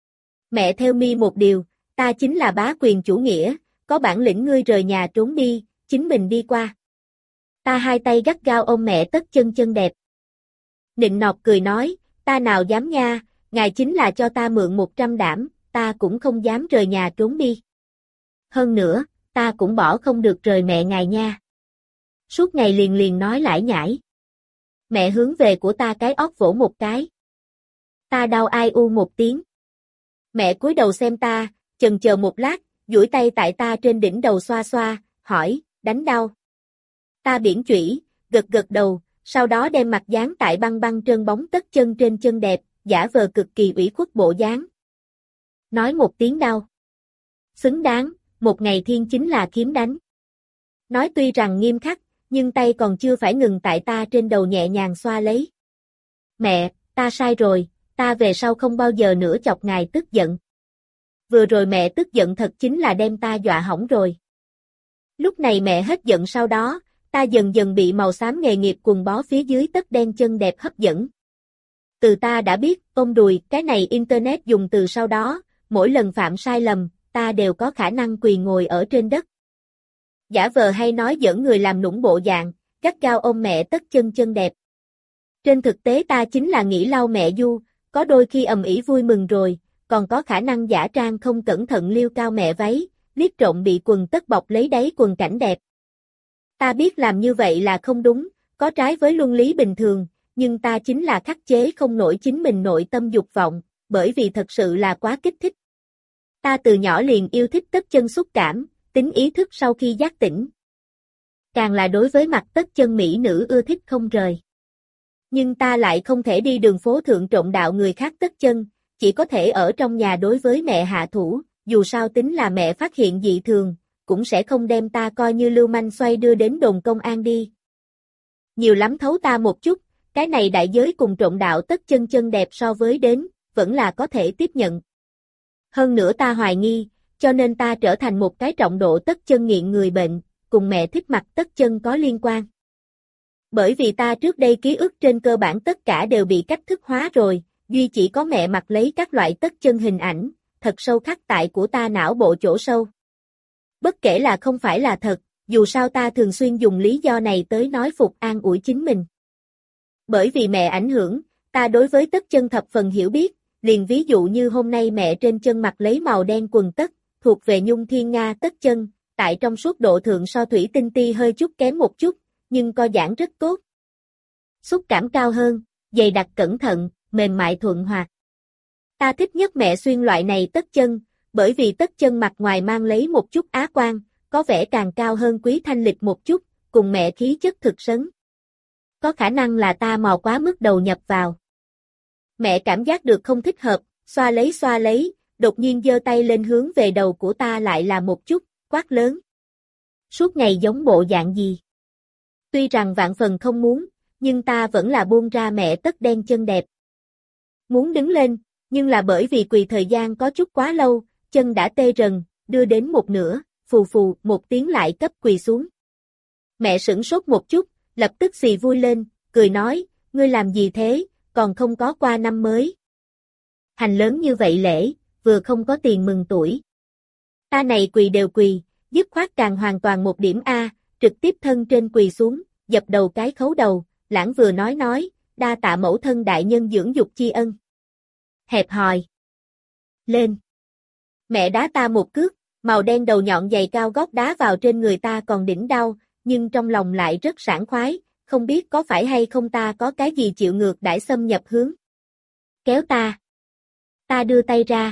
Mẹ theo mi một điều, ta chính là bá quyền chủ nghĩa, có bản lĩnh ngươi rời nhà trốn đi, chính mình đi qua. Ta hai tay gắt gao ôm mẹ tất chân đẹp. Nịnh nọt cười nói, ta nào dám nha, ngài chính là cho ta mượn 100 đảm, ta cũng không dám rời nhà trốn đi. Hơn nữa, ta cũng bỏ không được rời mẹ ngài nha. Suốt ngày liền nói lải nhải. Mẹ hướng về của ta cái óc vỗ một cái. Ta đau ai u một tiếng. Mẹ cúi đầu xem ta, chần chờ một lát, duỗi tay tại ta trên đỉnh đầu xoa xoa, hỏi, đánh đau. Ta biển chủy, gật đầu, sau đó đem mặt dán tại băng trơn bóng tất chân trên chân đẹp, giả vờ cực kỳ ủy khuất bộ dáng. Nói một tiếng đau. Xứng đáng, một ngày thiên chính là kiếm đánh. Nói tuy rằng nghiêm khắc, nhưng tay còn chưa phải ngừng tại ta trên đầu nhẹ nhàng xoa lấy. Mẹ, ta sai rồi, ta về sau không bao giờ nữa chọc ngài tức giận. Vừa rồi mẹ tức giận thật chính là đem ta dọa hỏng rồi. Lúc này mẹ hết giận sau đó, ta dần dần bị màu xám nghề nghiệp quần bó phía dưới tất đen chân đẹp hấp dẫn. Từ ta đã biết, ôm đùi, cái này internet dùng từ sau đó, mỗi lần phạm sai lầm, ta đều có khả năng quỳ ngồi ở trên đất. Giả vờ hay nói giỡn người làm nũng bộ dạng, gắt gao ôm mẹ tất chân đẹp. Trên thực tế ta chính là nghĩ lau mẹ du, có đôi khi ầm ĩ vui mừng rồi, còn có khả năng giả trang không cẩn thận liêu cao mẹ váy, liếc trộm bị quần tất bọc lấy đáy quần cảnh đẹp. Ta biết làm như vậy là không đúng, có trái với luân lý bình thường, nhưng ta chính là khắc chế không nổi chính mình nội tâm dục vọng, bởi vì thật sự là quá kích thích. Ta từ nhỏ liền yêu thích tất chân xúc cảm, tính ý thức sau khi giác tỉnh. Càng là đối với mặt tất chân mỹ nữ ưa thích không rời. Nhưng ta lại không thể đi đường phố thượng trộm đạo người khác tất chân, chỉ có thể ở trong nhà đối với mẹ hạ thủ, dù sao tính là mẹ phát hiện dị thường, cũng sẽ không đem ta coi như lưu manh xoay đưa đến đồn công an đi. Nhiều lắm thấu ta một chút, cái này đại giới cùng trộn đạo tất chân chân đẹp so với đến, vẫn là có thể tiếp nhận. Hơn nữa ta hoài nghi, cho nên ta trở thành một cái trọng độ tất chân nghiện người bệnh, cùng mẹ thích mặt tất chân có liên quan. Bởi vì ta trước đây ký ức trên cơ bản tất cả đều bị cách thức hóa rồi, duy chỉ có mẹ mặc lấy các loại tất chân hình ảnh, thật sâu khắc tại của ta não bộ chỗ sâu. Bất kể là không phải là thật, dù sao ta thường xuyên dùng lý do này tới nói phục an ủi chính mình. Bởi vì mẹ ảnh hưởng, ta đối với tất chân thập phần hiểu biết, liền ví dụ như hôm nay mẹ trên chân mặc lấy màu đen quần tất, thuộc về nhung thiên nga tất chân, tại trong suốt độ thượng so thủy tinh ti hơi chút kém một chút, nhưng co giãn rất tốt. Xúc cảm cao hơn, dày đặc cẩn thận, mềm mại thuận hoạt. Ta thích nhất mẹ xuyên loại này tất chân, bởi vì tất chân mặt ngoài mang lấy một chút á quan, có vẻ càng cao hơn quý thanh lịch một chút, cùng mẹ khí chất thực sấn. Có khả năng là ta mò quá mức đầu nhập vào. Mẹ cảm giác được không thích hợp, xoa lấy, đột nhiên giơ tay lên hướng về đầu của ta lại là một chút, quát lớn. Suốt ngày giống bộ dạng gì? Tuy rằng vạn phần không muốn, nhưng ta vẫn là buông ra mẹ tất đen chân đẹp. Muốn đứng lên, nhưng là bởi vì quỳ thời gian có chút quá lâu, chân đã tê rần, đưa đến một nửa, phù phù một tiếng lại cấp quỳ xuống. Mẹ sửng sốt một chút, lập tức xì vui lên, cười nói, ngươi làm gì thế, còn không có qua năm mới. Hành lớn như vậy lễ, vừa không có tiền mừng tuổi. Ta này quỳ đều quỳ, dứt khoát càng hoàn toàn một điểm A, trực tiếp thân trên quỳ xuống, dập đầu cái khấu đầu, lãng vừa nói, đa tạ mẫu thân đại nhân dưỡng dục tri ân. Hẹp hòi. Lên. Mẹ đá ta một cước, màu đen đầu nhọn giày cao gót đá vào trên người ta còn đỉnh đau, nhưng trong lòng lại rất sảng khoái, không biết có phải hay không ta có cái gì chịu ngược đãi xâm nhập hướng. Kéo ta. Ta đưa tay ra.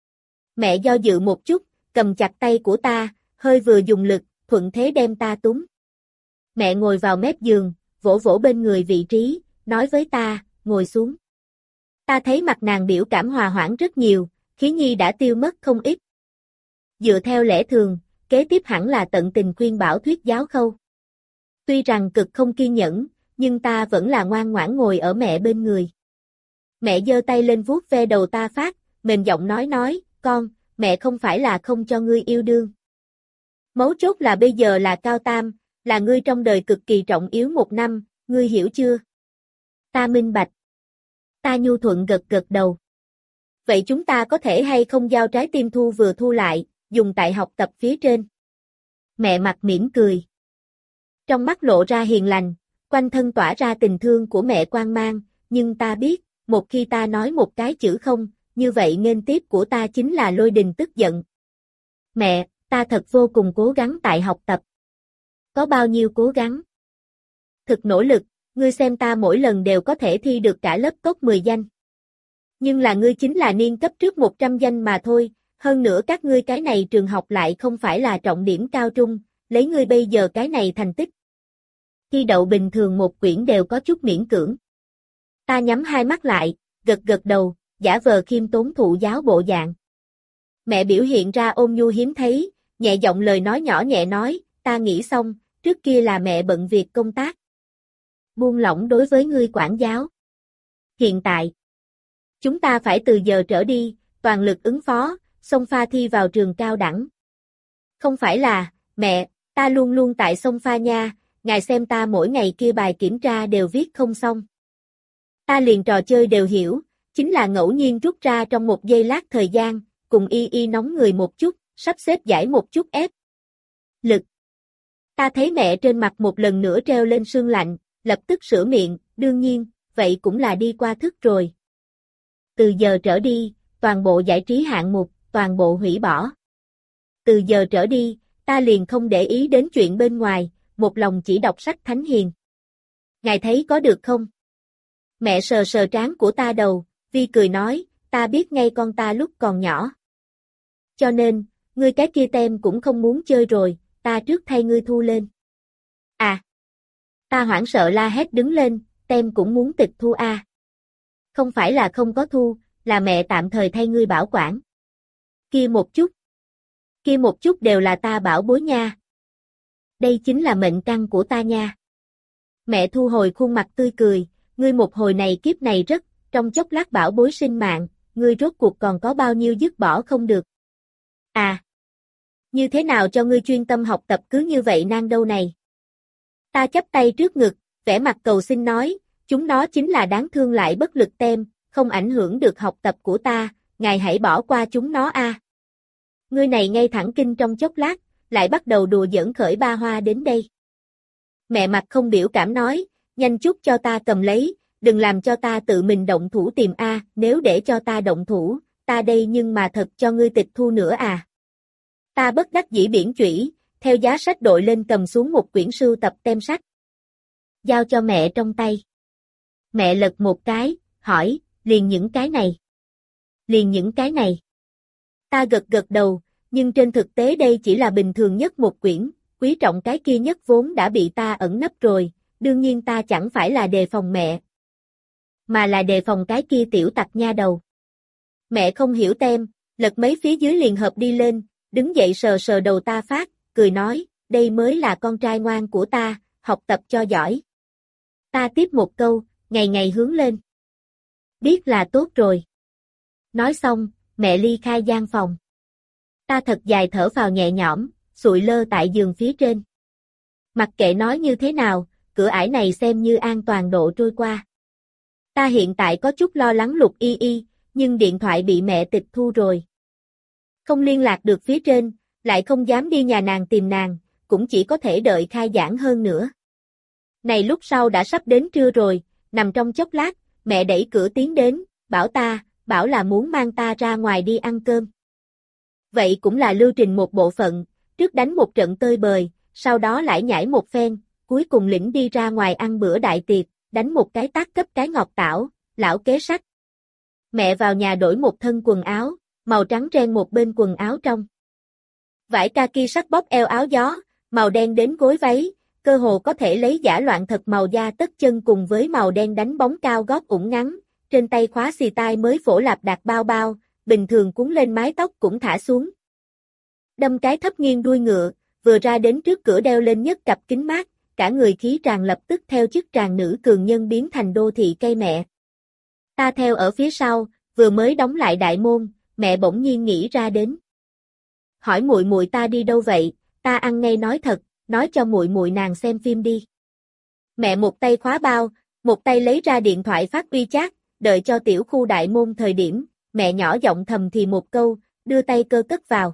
Mẹ do dự một chút, cầm chặt tay của ta, hơi vừa dùng lực, thuận thế đem ta túm. Mẹ ngồi vào mép giường, vỗ vỗ bên người vị trí, nói với ta, ngồi xuống. Ta thấy mặt nàng biểu cảm hòa hoãn rất nhiều, khí nhi đã tiêu mất không ít. Dựa theo lẽ thường, kế tiếp hẳn là tận tình khuyên bảo thuyết giáo khâu. Tuy rằng cực không kiên nhẫn, nhưng ta vẫn là ngoan ngoãn ngồi ở mẹ bên người. Mẹ giơ tay lên vuốt ve đầu ta phát, mềm giọng nói, con, mẹ không phải là không cho ngươi yêu đương. Mấu chốt là bây giờ là cao tam, là ngươi trong đời cực kỳ trọng yếu một năm, ngươi hiểu chưa? Ta minh bạch. Ta nhu thuận gật đầu. Vậy chúng ta có thể hay không giao trái tim thu vừa thu lại, dùng tại học tập phía trên? Mẹ mặt mỉm cười. Trong mắt lộ ra hiền lành, quanh thân tỏa ra tình thương của mẹ quang mang, nhưng ta biết, một khi ta nói một cái chữ không, như vậy nghênh tiếp của ta chính là lôi đình tức giận. Mẹ, ta thật vô cùng cố gắng tại học tập. Có bao nhiêu cố gắng? Thực nỗ lực, ngươi xem ta mỗi lần đều có thể thi được cả lớp top 10 danh. Nhưng là ngươi chính là niên cấp trước 100 danh mà thôi, hơn nữa các ngươi cái này trường học lại không phải là trọng điểm cao trung, lấy ngươi bây giờ cái này thành tích. Thi đậu bình thường một quyển đều có chút miễn cưỡng. Ta nhắm hai mắt lại, gật đầu, giả vờ khiêm tốn thụ giáo bộ dạng. Mẹ biểu hiện ra ôn nhu hiếm thấy, nhẹ giọng lời nói nhỏ nhẹ nói, ta nghĩ xong, trước kia là mẹ bận việc công tác. Buông lỏng đối với ngươi quản giáo. Hiện tại, chúng ta phải từ giờ trở đi, toàn lực ứng phó, xông pha thi vào trường cao đẳng. Không phải là, mẹ, ta luôn luôn tại xông pha nha, ngài xem ta mỗi ngày kia bài kiểm tra đều viết không xong. Ta liền trò chơi đều hiểu, chính là ngẫu nhiên rút ra trong một giây lát thời gian, cùng y nóng người một chút, sắp xếp giải một chút ép. Lực. Ta thấy mẹ trên mặt một lần nữa treo lên sương lạnh, lập tức sửa miệng, đương nhiên, vậy cũng là đi qua thức rồi. Từ giờ trở đi, toàn bộ giải trí hạng mục, toàn bộ hủy bỏ. Từ giờ trở đi, ta liền không để ý đến chuyện bên ngoài, một lòng chỉ đọc sách thánh hiền. Ngài thấy có được không? Mẹ sờ sờ trán của ta đầu, Vi cười nói, ta biết ngay con ta lúc còn nhỏ. Cho nên, ngươi cái kia tem cũng không muốn chơi rồi, ta trước thay ngươi thu lên. À! Ta hoảng sợ la hét đứng lên, tem cũng muốn tịch thu a. Không phải là không có thu, là mẹ tạm thời thay ngươi bảo quản. Kia một chút đều là ta bảo bối nha. Đây chính là mệnh căn của ta nha. Mẹ thu hồi khuôn mặt tươi cười, ngươi một hồi này kiếp này rất, trong chốc lát bảo bối sinh mạng, ngươi rốt cuộc còn có bao nhiêu dứt bỏ không được. À, như thế nào cho ngươi chuyên tâm học tập cứ như vậy nan đâu này. Ta chắp tay trước ngực, vẻ mặt cầu xin nói, chúng nó chính là đáng thương lại bất lực tem, không ảnh hưởng được học tập của ta, ngài hãy bỏ qua chúng nó a. Ngươi này ngay thẳng kinh trong chốc lát, lại bắt đầu đùa giỡn khởi ba hoa đến đây. Mẹ mặt không biểu cảm nói, nhanh chút cho ta cầm lấy, đừng làm cho ta tự mình động thủ tìm a, nếu để cho ta động thủ, ta đây nhưng mà thật cho ngươi tịch thu nữa à. Ta bất đắc dĩ biển chủy, theo giá sách đội lên cầm xuống một quyển sưu tập tem sách. Giao cho mẹ trong tay. Mẹ lật một cái, hỏi, liền những cái này. Liền những cái này. Ta gật gật đầu, nhưng trên thực tế đây chỉ là bình thường nhất một quyển, quý trọng cái kia nhất vốn đã bị ta ẩn nấp rồi, đương nhiên ta chẳng phải là đề phòng mẹ, mà là đề phòng cái kia tiểu tặc nha đầu. Mẹ không hiểu tem, lật mấy phía dưới liền hợp đi lên, đứng dậy sờ sờ đầu ta phát, cười nói, đây mới là con trai ngoan của ta, học tập cho giỏi. Ta tiếp một câu, ngày ngày hướng lên. Biết là tốt rồi. Nói xong, mẹ ly khai gian phòng. Ta thật dài thở phào nhẹ nhõm, sụi lơ tại giường phía trên. Mặc kệ nói như thế nào, cửa ải này xem như an toàn độ trôi qua. Ta hiện tại có chút lo lắng Lục Y Y, nhưng điện thoại bị mẹ tịch thu rồi. Không liên lạc được phía trên, lại không dám đi nhà nàng tìm nàng, cũng chỉ có thể đợi khai giảng hơn nữa. Này lúc sau đã sắp đến trưa rồi, nằm trong chốc lát, mẹ đẩy cửa tiến đến, bảo là muốn mang ta ra ngoài đi ăn cơm. Vậy cũng là lưu trình một bộ phận, trước đánh một trận tơi bời, sau đó lải nhải một phen, cuối cùng lĩnh đi ra ngoài ăn bữa đại tiệc, đánh một cái tát cấp cái ngọt tảo, lão kế sách. Mẹ vào nhà đổi một thân quần áo, màu trắng ren một bên quần áo trong. Vải kaki sắc bóp eo áo gió, màu đen đến gối váy, cơ hồ có thể lấy giả loạn thật màu da tất chân cùng với màu đen đánh bóng cao gót ủng ngắn, trên tay khóa xì tai mới phổ lạp đạt bao bao, bình thường cuốn lên mái tóc cũng thả xuống. Đâm cái thấp nghiêng đuôi ngựa, vừa ra đến trước cửa đeo lên nhất cặp kính mát, cả người khí tràn lập tức theo chức tràng nữ cường nhân biến thành đô thị cây mẹ. Ta theo ở phía sau, vừa mới đóng lại đại môn, mẹ bỗng nhiên nghĩ ra đến. Hỏi muội muội ta đi đâu vậy? Ta ăn ngay nói thật, nói cho muội muội nàng xem phim đi. Mẹ một tay khóa bao, một tay lấy ra điện thoại phát WeChat, đợi cho tiểu khu đại môn thời điểm, mẹ nhỏ giọng thầm thì một câu, đưa tay cơ cất vào.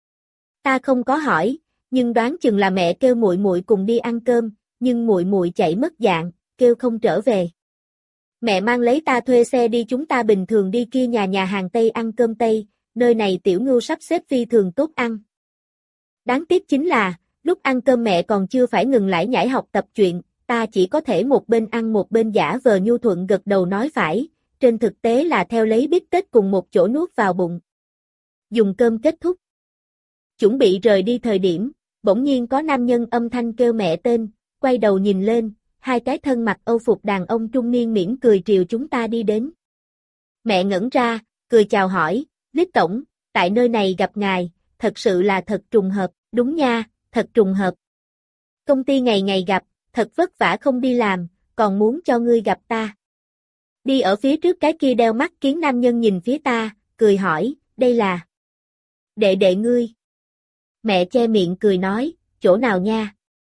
Ta không có hỏi, nhưng đoán chừng là mẹ kêu muội muội cùng đi ăn cơm, nhưng muội muội chạy mất dạng, kêu không trở về. Mẹ mang lấy ta thuê xe đi chúng ta bình thường đi kia nhà hàng Tây ăn cơm Tây, nơi này tiểu ngưu sắp xếp phi thường tốt ăn. Đáng tiếc chính là, lúc ăn cơm mẹ còn chưa phải ngừng lải nhải học tập chuyện, ta chỉ có thể một bên ăn một bên giả vờ nhu thuận gật đầu nói phải, trên thực tế là theo lấy bít tết cùng một chỗ nuốt vào bụng. Dùng cơm kết thúc. Chuẩn bị rời đi thời điểm, bỗng nhiên có nam nhân âm thanh kêu mẹ tên, quay đầu nhìn lên, hai cái thân mặc âu phục đàn ông trung niên mỉm cười triều chúng ta đi đến. Mẹ ngẩn ra, cười chào hỏi, Lít tổng, tại nơi này gặp ngài, thật sự là thật trùng hợp, đúng nha, thật trùng hợp. Công ty ngày ngày gặp, thật vất vả không đi làm, còn muốn cho ngươi gặp ta. Đi ở phía trước cái kia đeo mắt kiến nam nhân nhìn phía ta, cười hỏi, đây là đệ đệ ngươi. Mẹ che miệng cười nói, chỗ nào nha?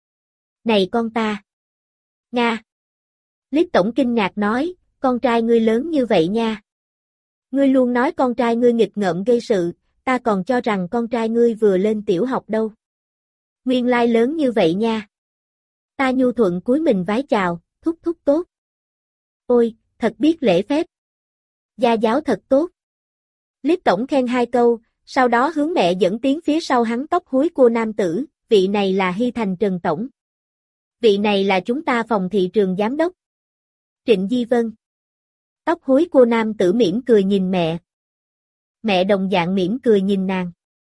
Này con ta. Nga. Lít tổng kinh ngạc nói, con trai ngươi lớn như vậy nha. Ngươi luôn nói con trai ngươi nghịch ngợm gây sự, ta còn cho rằng con trai ngươi vừa lên tiểu học đâu. Nguyên lai lớn như vậy nha. Ta nhu thuận cúi mình vái chào, thúc thúc tốt. Ôi, thật biết lễ phép. Gia giáo thật tốt. Lít tổng khen hai câu, sau đó hướng mẹ dẫn tiến phía sau hắn tóc húi cua nam tử, vị này là Hy Thành Trần tổng. Vị này là chúng ta phòng thị trường giám đốc. Trịnh Di Vân. Tóc húi cua nam tử mỉm cười nhìn mẹ. Mẹ đồng dạng mỉm cười nhìn nàng.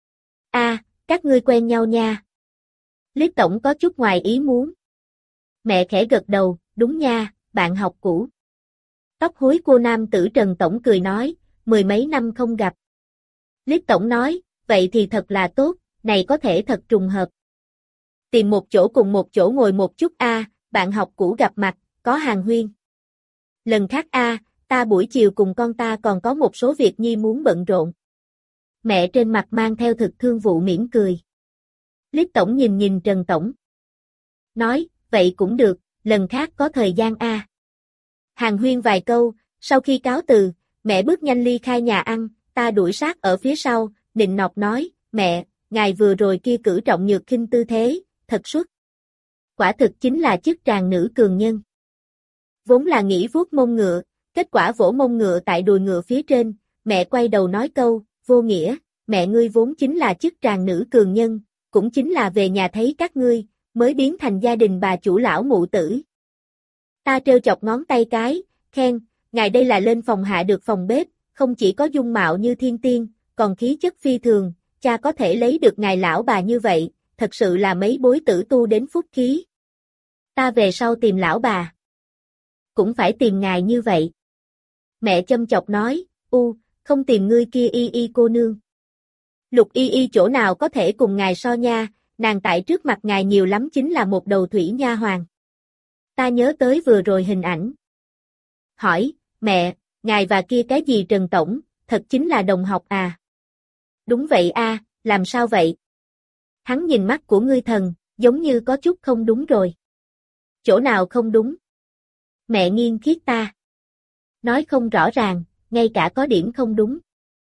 A, các ngươi quen nhau nha. Lít tổng có chút ngoài ý muốn. Mẹ khẽ gật đầu, đúng nha, bạn học cũ. Tóc húi cua nam tử Trần tổng cười nói, 10 mấy năm không gặp. Liếc tổng nói, vậy thì thật là tốt, này có thể thật trùng hợp. Tìm một chỗ cùng một chỗ ngồi một chút bạn học cũ gặp mặt, có hàng huyên. Lần khác ta buổi chiều cùng con ta còn có một số việc nhi muốn bận rộn. Mẹ trên mặt mang theo thực thương vụ mỉm cười. Liếc tổng nhìn Trần tổng. Nói, vậy cũng được, lần khác có thời gian Hàng huyên vài câu, sau khi cáo từ, mẹ bước nhanh ly khai nhà ăn, ta đuổi sát ở phía sau, nịnh nọt nói, mẹ, ngài vừa rồi kia cử trọng nhược khinh tư thế, thật xuất. Quả thực chính là chức tràng nữ cường nhân. Vốn là nghĩ vuốt mông ngựa, kết quả vỗ mông ngựa tại đùi ngựa phía trên, mẹ quay đầu nói câu, vô nghĩa, mẹ ngươi vốn chính là chức tràng nữ cường nhân, cũng chính là về nhà thấy các ngươi, mới biến thành gia đình bà chủ lão mụ tử. Ta trêu chọc ngón tay cái, khen, ngài đây là lên phòng hạ được phòng bếp, không chỉ có dung mạo như thiên tiên, còn khí chất phi thường, cha có thể lấy được ngài lão bà như vậy, thật sự là mấy bối tử tu đến phúc khí. Ta về sau tìm lão bà. Cũng phải tìm ngài như vậy. Mẹ châm chọc nói, không tìm ngươi kia y cô nương. Lục y chỗ nào có thể cùng ngài so nha, nàng tại trước mặt ngài nhiều lắm chính là một đầu thủy nha hoàn. Ta nhớ tới vừa rồi hình ảnh. Hỏi, mẹ, ngài và kia cái gì Trần Tổng, thật chính là đồng học Đúng vậy làm sao vậy? Hắn nhìn mắt của ngươi thần, giống như có chút không đúng rồi. Chỗ nào không đúng? Mẹ nghiêng khiết ta. Nói không rõ ràng, ngay cả có điểm không đúng.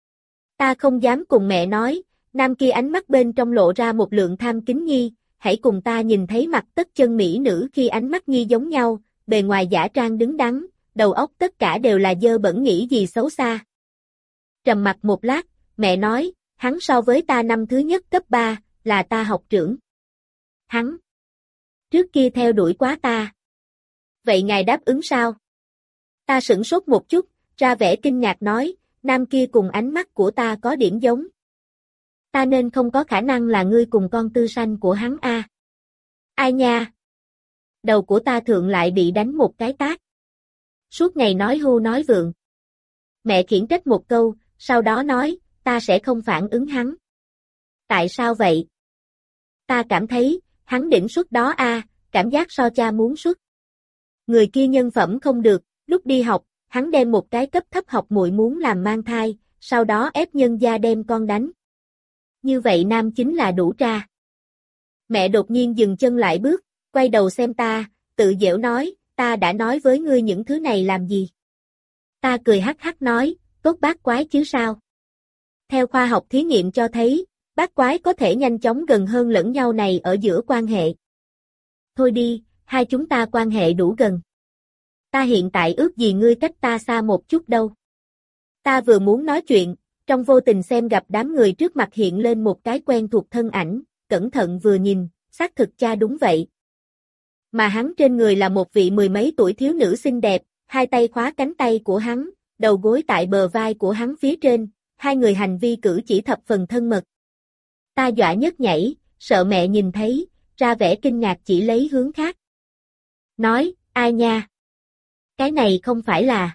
Ta không dám cùng mẹ nói, nam kia ánh mắt bên trong lộ ra một lượng tham kính nhi, hãy cùng ta nhìn thấy mặt tất chân mỹ nữ khi ánh mắt nhi giống nhau, bề ngoài giả trang đứng đắn, đầu óc tất cả đều là dơ bẩn nghĩ gì xấu xa. Trầm mặt một lát, mẹ nói, hắn so với ta năm thứ nhất cấp 3, là ta học trưởng. Hắn trước kia theo đuổi quá ta. Vậy ngài đáp ứng sao? Ta sửng sốt một chút, ra vẻ kinh ngạc nói, nam kia cùng ánh mắt của ta có điểm giống. Ta nên không có khả năng là ngươi cùng con tư sanh của hắn Ai nha? Đầu của ta thượng lại bị đánh một cái tát. Suốt ngày nói hưu nói vượng. Mẹ khiển trách một câu, sau đó nói, ta sẽ không phản ứng hắn. Tại sao vậy? Ta cảm thấy, hắn đỉnh suất đó cảm giác so cha muốn suất. Người kia nhân phẩm không được, lúc đi học, hắn đem một cái cấp thấp học muội muốn làm mang thai, sau đó ép nhân gia đem con đánh. Như vậy nam chính là đủ tra. Mẹ đột nhiên dừng chân lại bước, quay đầu xem ta, tự giễu nói, ta đã nói với ngươi những thứ này làm gì? Ta cười hắc hắc nói, tốt bát quái chứ sao? Theo khoa học thí nghiệm cho thấy, bát quái có thể nhanh chóng gần hơn lẫn nhau này ở giữa quan hệ. Thôi đi, hai chúng ta quan hệ đủ gần. Ta hiện tại ước gì ngươi cách ta xa một chút đâu. Ta vừa muốn nói chuyện, trong vô tình xem gặp đám người trước mặt hiện lên một cái quen thuộc thân ảnh, cẩn thận vừa nhìn, xác thực cha đúng vậy. Mà hắn trên người là một vị 10 mấy tuổi thiếu nữ xinh đẹp, hai tay khóa cánh tay của hắn, đầu gối tại bờ vai của hắn phía trên, hai người hành vi cử chỉ thập phần thân mật. Ta dọa nhấc nhảy, sợ mẹ nhìn thấy, ra vẻ kinh ngạc chỉ lấy hướng khác. Nói, ai nha? Cái này không phải là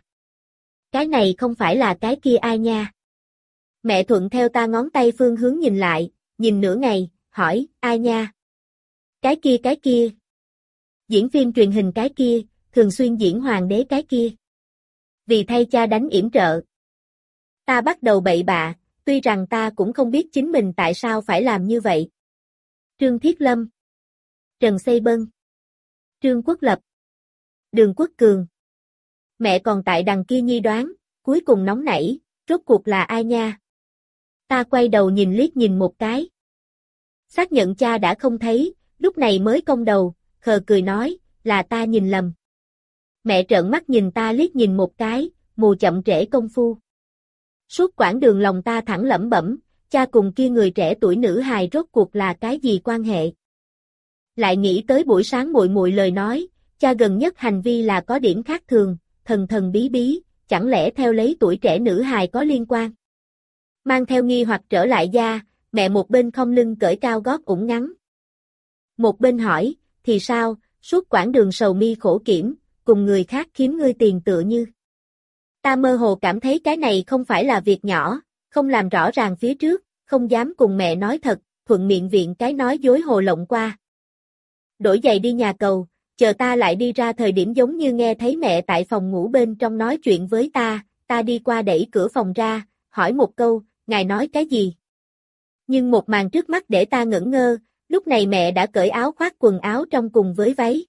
cái kia ai nha? Mẹ thuận theo ta ngón tay phương hướng nhìn lại, nhìn nửa ngày, hỏi, ai nha? Cái kia. Diễn phim truyền hình cái kia, thường xuyên diễn hoàng đế cái kia. Vì thay cha đánh yểm trợ. Ta bắt đầu bậy bạ, tuy rằng ta cũng không biết chính mình tại sao phải làm như vậy. Trương Thiết Lâm, Trần Xây Bân, Trương Quốc Lập, Đường Quốc Cường. Mẹ còn tại đằng kia nhi đoán, cuối cùng nóng nảy, rốt cuộc là ai nha? Ta quay đầu nhìn liếc nhìn một cái. Xác nhận cha đã không thấy, lúc này mới cong đầu, khờ cười nói, là ta nhìn lầm. Mẹ trợn mắt nhìn ta liếc nhìn một cái, mù chậm trễ công phu. Suốt quãng đường lòng ta thẳng lẩm bẩm, cha cùng kia người trẻ tuổi nữ hài rốt cuộc là cái gì quan hệ? Lại nghĩ tới buổi sáng muội muội lời nói, cha gần nhất hành vi là có điểm khác thường, thần thần bí bí, chẳng lẽ theo lấy tuổi trẻ nữ hài có liên quan? Mang theo nghi hoặc trở lại gia, mẹ một bên khom lưng cởi cao gót ủng ngắn. Một bên hỏi, thì sao, suốt quãng đường sầu mi khổ kiểm, cùng người khác kiếm ngươi tiền tựa như. Ta mơ hồ cảm thấy cái này không phải là việc nhỏ, không làm rõ ràng phía trước, không dám cùng mẹ nói thật, thuận miệng viện cái nói dối hồ lộng qua. Đổi giày đi nhà cầu, chờ ta lại đi ra thời điểm giống như nghe thấy mẹ tại phòng ngủ bên trong nói chuyện với ta đi qua đẩy cửa phòng ra, hỏi một câu, ngài nói cái gì? Nhưng một màn trước mắt để ta ngẩn ngơ, lúc này mẹ đã cởi áo khoác quần áo trong cùng với váy.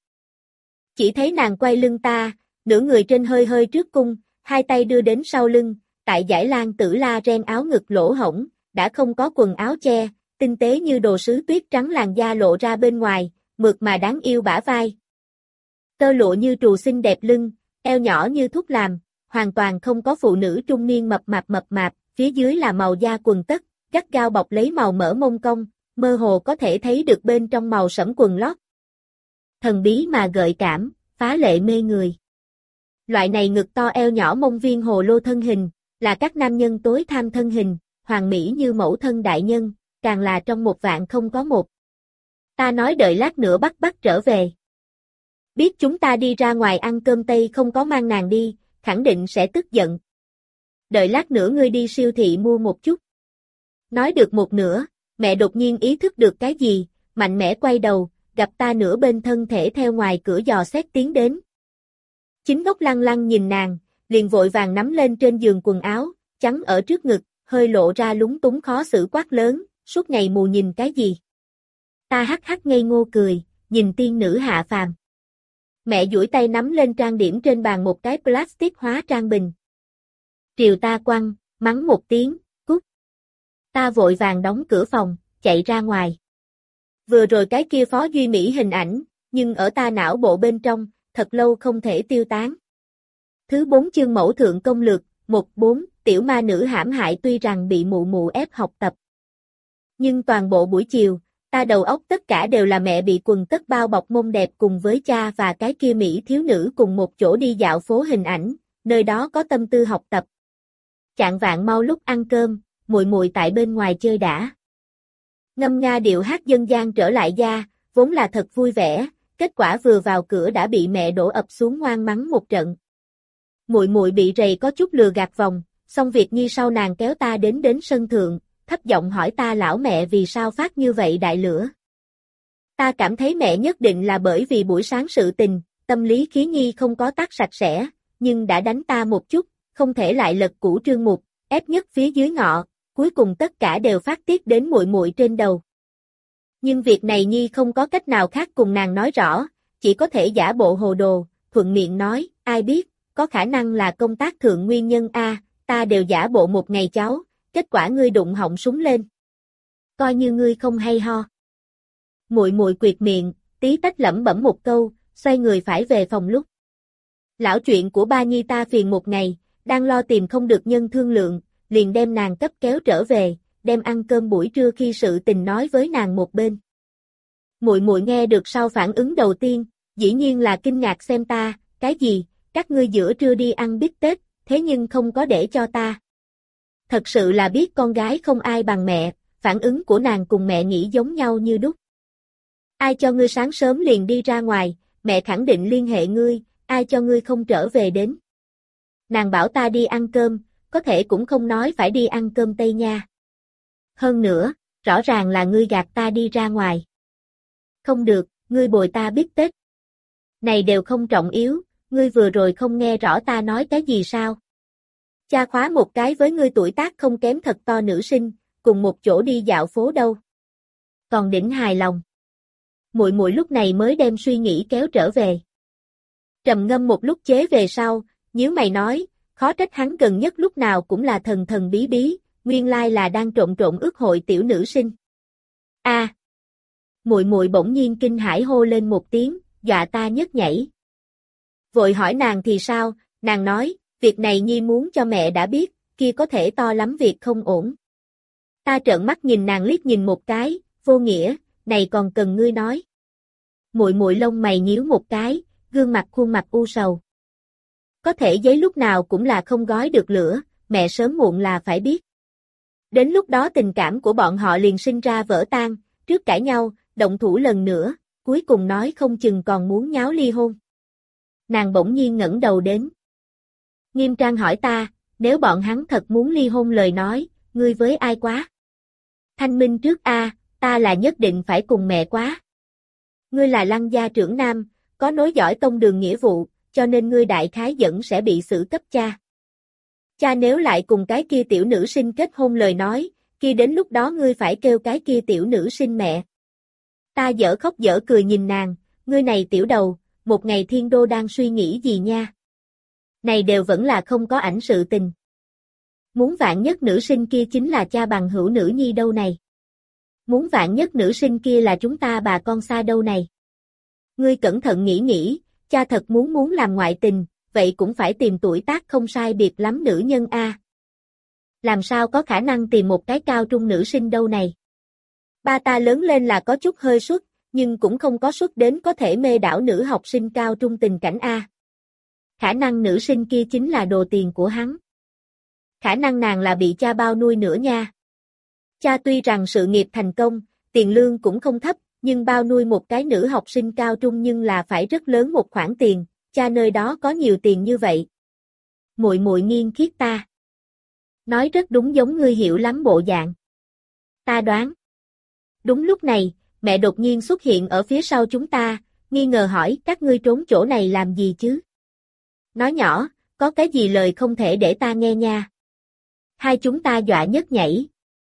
Chỉ thấy nàng quay lưng ta, nửa người trên hơi hơi trước cung, hai tay đưa đến sau lưng, tại dải lan tử la ren áo ngực lỗ hổng, đã không có quần áo che, tinh tế như đồ sứ tuyết trắng làn da lộ ra bên ngoài, mượt mà đáng yêu bả vai. Tơ lụa như trù xinh đẹp lưng, eo nhỏ như thuốc làm, hoàn toàn không có phụ nữ trung niên mập mạp, phía dưới là màu da quần tất, gắt gao bọc lấy màu mỡ mông cong, mơ hồ có thể thấy được bên trong màu sẫm quần lót. Thần bí mà gợi cảm, phá lệ mê người. Loại này ngực to eo nhỏ mông viên hồ lô thân hình, là các nam nhân tối tham thân hình, hoàn mỹ như mẫu thân đại nhân, càng là trong một vạn không có một. Ta nói đợi lát nữa bắt trở về. Biết chúng ta đi ra ngoài ăn cơm Tây không có mang nàng đi, khẳng định sẽ tức giận. Đợi lát nữa ngươi đi siêu thị mua một chút. Nói được một nửa, mẹ đột nhiên ý thức được cái gì, mạnh mẽ quay đầu, gặp ta nửa bên thân thể theo ngoài cửa dò xét tiến đến. Chính gốc lăng lăng nhìn nàng, liền vội vàng nắm lên trên giường quần áo, chắn ở trước ngực, hơi lộ ra lúng túng khó xử quát lớn, suốt ngày mù nhìn cái gì. Ta hắc hắc ngây ngô cười, nhìn tiên nữ hạ phàm. Mẹ duỗi tay nắm lên trang điểm trên bàn một cái plastic hóa trang bình. Triều ta quăng, mắng một tiếng, cút. Ta vội vàng đóng cửa phòng, chạy ra ngoài. Vừa rồi cái kia Phó Duy Mỹ hình ảnh, nhưng ở ta não bộ bên trong, thật lâu không thể tiêu tán. Thứ 4 chương mẫu thượng công lược, 1-4, tiểu ma nữ hãm hại tuy rằng bị mụ mụ ép học tập. Nhưng toàn bộ buổi chiều, ta đầu óc tất cả đều là mẹ bị quần tất bao bọc mông đẹp cùng với cha và cái kia Mỹ thiếu nữ cùng một chỗ đi dạo phố hình ảnh, nơi đó có tâm tư học tập. Chạng vạng mau lúc ăn cơm, muội muội tại bên ngoài chơi đã. Ngâm nga điệu hát dân gian trở lại gia, vốn là thật vui vẻ, kết quả vừa vào cửa đã bị mẹ đổ ập xuống ngoan mắng một trận. Muội muội bị rầy có chút lừa gạt vòng, xong việc nhi sau nàng kéo ta đến sân thượng, thấp giọng hỏi ta lão mẹ vì sao phát như vậy đại lửa. Ta cảm thấy mẹ nhất định là bởi vì buổi sáng sự tình, tâm lý khí nhi không có tắt sạch sẽ, nhưng đã đánh ta một chút, không thể lại lật củ trương mục, ép nhất phía dưới ngọ, cuối cùng tất cả đều phát tiết đến muội muội trên đầu. Nhưng việc này nhi không có cách nào khác cùng nàng nói rõ, chỉ có thể giả bộ hồ đồ, thuận miệng nói, ai biết, có khả năng là công tác thượng nguyên nhân a, ta đều giả bộ một ngày cháu, kết quả ngươi đụng họng súng lên. Coi như ngươi không hay ho. Muội muội quyệt miệng, tí tách lẩm bẩm một câu, xoay người phải về phòng lúc. Lão chuyện của ba nhi ta phiền một ngày, đang lo tìm không được nhân thương lượng, liền đem nàng cấp kéo trở về, đem ăn cơm buổi trưa khi sự tình nói với nàng một bên. Muội muội nghe được sau phản ứng đầu tiên, dĩ nhiên là kinh ngạc xem ta, cái gì, các ngươi giữa trưa đi ăn bít tết, thế nhưng không có để cho ta. Thật sự là biết con gái không ai bằng mẹ, phản ứng của nàng cùng mẹ nghĩ giống nhau như đúc. Ai cho ngươi sáng sớm liền đi ra ngoài, mẹ khẳng định liên hệ ngươi, ai cho ngươi không trở về đến. Nàng bảo ta đi ăn cơm, có thể cũng không nói phải đi ăn cơm Tây nha. Hơn nữa, rõ ràng là ngươi gạt ta đi ra ngoài. Không được, ngươi bồi ta biết Tết. Này đều không trọng yếu, ngươi vừa rồi không nghe rõ ta nói cái gì sao? Cha khóa một cái với ngươi tuổi tác không kém thật to nữ sinh, cùng một chỗ đi dạo phố đâu. Còn đỉnh hài lòng. Muội muội lúc này mới đem suy nghĩ kéo trở về. Trầm ngâm một lúc chế về sau, nhíu mày nói, khó trách hắn gần nhất lúc nào cũng là thần thần bí bí, nguyên lai là đang trộn ước hội tiểu nữ sinh. A. Muội muội bỗng nhiên kinh hãi hô lên một tiếng, dọa ta nhấc nhảy. Vội hỏi nàng thì sao, nàng nói, việc này nhi muốn cho mẹ đã biết, kia có thể to lắm việc không ổn. Ta trợn mắt nhìn nàng liếc nhìn một cái, vô nghĩa, này còn cần ngươi nói. Muội muội lông mày nhíu một cái, gương mặt khuôn mặt u sầu. Có thể giấy lúc nào cũng là không gói được lửa, mẹ sớm muộn là phải biết. Đến lúc đó tình cảm của bọn họ liền sinh ra vỡ tan, trước cãi nhau, động thủ lần nữa, cuối cùng nói không chừng còn muốn nháo ly hôn. Nàng bỗng nhiên ngẩng đầu đến. Nghiêm trang hỏi ta, nếu bọn hắn thật muốn ly hôn lời nói, ngươi với ai quá? Thanh minh trước a, ta là nhất định phải cùng mẹ quá. Ngươi là Lăng gia trưởng nam, có nối dõi tông đường nghĩa vụ, cho nên ngươi đại khái dẫn sẽ bị xử cấp cha. Cha nếu lại cùng cái kia tiểu nữ sinh kết hôn lời nói, kia đến lúc đó ngươi phải kêu cái kia tiểu nữ sinh mẹ. Ta dở khóc dở cười nhìn nàng, ngươi này tiểu đầu, một ngày thiên đô đang suy nghĩ gì nha. Này đều vẫn là không có ảnh sự tình. Muốn vạn nhất nữ sinh kia chính là cha bằng hữu nữ nhi đâu này. Muốn vạn nhất nữ sinh kia là chúng ta bà con xa đâu này. Ngươi cẩn thận nghĩ nghĩ, cha thật muốn làm ngoại tình, vậy cũng phải tìm tuổi tác không sai biệt lắm nữ nhân a. Làm sao có khả năng tìm một cái cao trung nữ sinh đâu này. Ba ta lớn lên là có chút hơi xuất, nhưng cũng không có xuất đến có thể mê đảo nữ học sinh cao trung tình cảnh a. Khả năng nữ sinh kia chính là đồ tiền của hắn. Khả năng nàng là bị cha bao nuôi nữa nha. Cha tuy rằng sự nghiệp thành công, tiền lương cũng không thấp, nhưng bao nuôi một cái nữ học sinh cao trung nhưng là phải rất lớn một khoản tiền, cha nơi đó có nhiều tiền như vậy. Muội muội nghiêng khiết ta. Nói rất đúng giống ngươi hiểu lắm bộ dạng. Ta đoán. Đúng lúc này, mẹ đột nhiên xuất hiện ở phía sau chúng ta, nghi ngờ hỏi các ngươi trốn chỗ này làm gì chứ? Nói nhỏ, có cái gì lời không thể để ta nghe nha. Hai chúng ta dọa nhấc nhảy.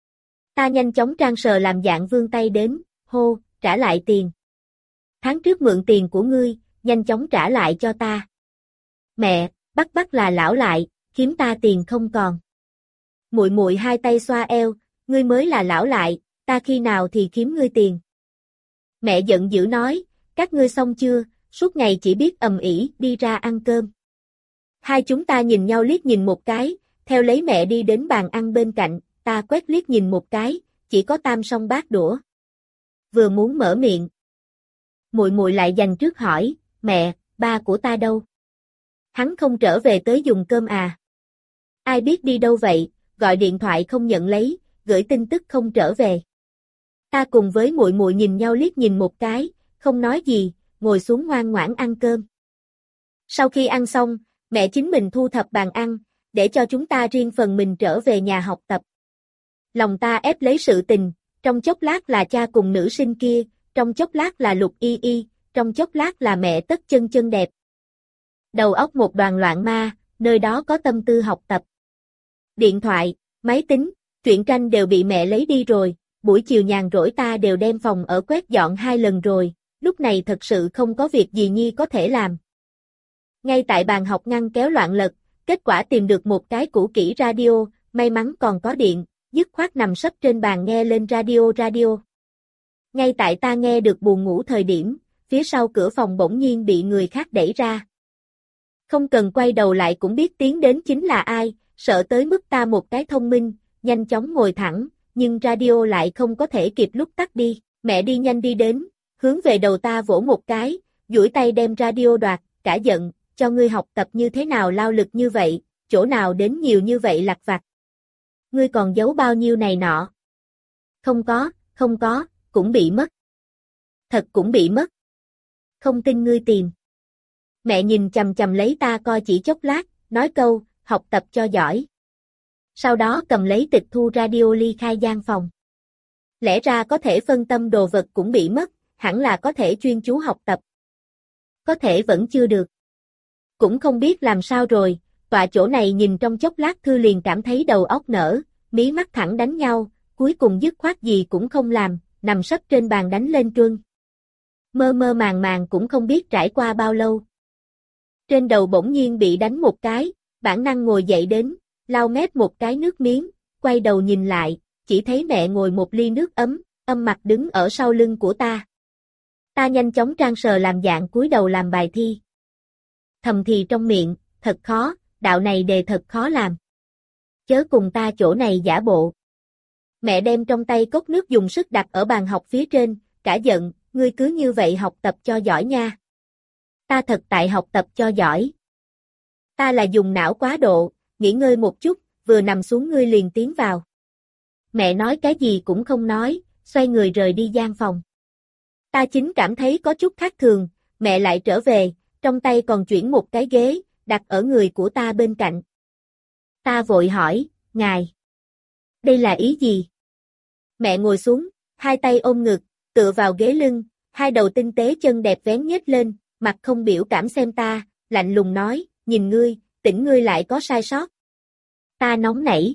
Ta nhanh chóng trang sờ làm dạng vươn tay đến, hô, trả lại tiền. Tháng trước mượn tiền của ngươi, nhanh chóng trả lại cho ta. Mẹ, bắt là lão lại, kiếm ta tiền không còn. Muội muội hai tay xoa eo, ngươi mới là lão lại, ta khi nào thì kiếm ngươi tiền. Mẹ giận dữ nói, các ngươi xong chưa, suốt ngày chỉ biết ầm ĩ đi ra ăn cơm. Hai chúng ta nhìn nhau liếc nhìn một cái, theo lấy mẹ đi đến bàn ăn bên cạnh, ta quét liếc nhìn một cái, chỉ có tam song bát đũa. Vừa muốn mở miệng. Muội muội lại dành trước hỏi, mẹ, ba của ta đâu? Hắn không trở về tới dùng cơm à? Ai biết đi đâu vậy, gọi điện thoại không nhận lấy, gửi tin tức không trở về. Ta cùng với muội muội nhìn nhau liếc nhìn một cái, không nói gì, ngồi xuống ngoan ngoãn ăn cơm. Sau khi ăn xong, mẹ chính mình thu thập bàn ăn, để cho chúng ta riêng phần mình trở về nhà học tập. Lòng ta ép lấy sự tình, trong chốc lát là cha cùng nữ sinh kia, trong chốc lát là Lục Y Y, trong chốc lát là mẹ Tất Chân Chân đẹp. Đầu óc một đoàn loạn ma, nơi đó có tâm tư học tập. Điện thoại, máy tính, truyện tranh đều bị mẹ lấy đi rồi, buổi chiều nhàn rỗi ta đều đem phòng ở quét dọn 2 lần rồi, lúc này thật sự không có việc gì nhi có thể làm. Ngay tại bàn học ngăn kéo loạn lật, kết quả tìm được một cái cũ kỹ radio, may mắn còn có điện, dứt khoát nằm sấp trên bàn nghe lên radio. Ngay tại ta nghe được buồn ngủ thời điểm, phía sau cửa phòng bỗng nhiên bị người khác đẩy ra. Không cần quay đầu lại cũng biết tiến đến chính là ai, sợ tới mức ta một cái thông minh, nhanh chóng ngồi thẳng, nhưng radio lại không có thể kịp lúc tắt đi, mẹ đi nhanh đi đến, hướng về đầu ta vỗ một cái, duỗi tay đem radio đoạt, cả giận, cho ngươi học tập như thế nào lao lực như vậy, chỗ nào đến nhiều như vậy lặt vặt. Ngươi còn giấu bao nhiêu này nọ? Không có, cũng bị mất. Thật cũng bị mất. Không tin ngươi tìm. Mẹ nhìn chằm chằm lấy ta coi chỉ chốc lát, nói câu, học tập cho giỏi. Sau đó cầm lấy tịch thu radio ly khai gian phòng. Lẽ ra có thể phân tâm đồ vật cũng bị mất, hẳn là có thể chuyên chú học tập. Có thể vẫn chưa được. Cũng không biết làm sao rồi, tọa chỗ này nhìn trong chốc lát thư liền cảm thấy đầu óc nở, mí mắt thẳng đánh nhau, cuối cùng dứt khoát gì cũng không làm, nằm sấp trên bàn đánh lên truân. Mơ mơ màng cũng không biết trải qua bao lâu. Trên đầu bỗng nhiên bị đánh một cái, bản năng ngồi dậy đến, lau mép một cái nước miếng, quay đầu nhìn lại, chỉ thấy mẹ ngồi một ly nước ấm, âm mặt đứng ở sau lưng của ta. Ta nhanh chóng trang sờ làm dạng cúi đầu làm bài thi. Thầm thì trong miệng, thật khó, đạo này đề thật khó làm. Chớ cùng ta chỗ này giả bộ. Mẹ đem trong tay cốc nước dùng sức đặt ở bàn học phía trên, cả giận, ngươi cứ như vậy học tập cho giỏi nha. Ta thật tại học tập cho giỏi. Ta là dùng não quá độ, nghỉ ngơi một chút, vừa nằm xuống ngươi liền tiến vào. Mẹ nói cái gì cũng không nói, xoay người rời đi gian phòng. Ta chính cảm thấy có chút khác thường, mẹ lại trở về, trong tay còn chuyển một cái ghế, đặt ở người của ta bên cạnh. Ta vội hỏi, ngài, đây là ý gì? Mẹ ngồi xuống, hai tay ôm ngực, tựa vào ghế lưng, hai đầu tinh tế chân đẹp vén nhếch lên, mặt không biểu cảm xem ta, lạnh lùng nói, nhìn ngươi, tỉnh ngươi lại có sai sót. Ta nóng nảy,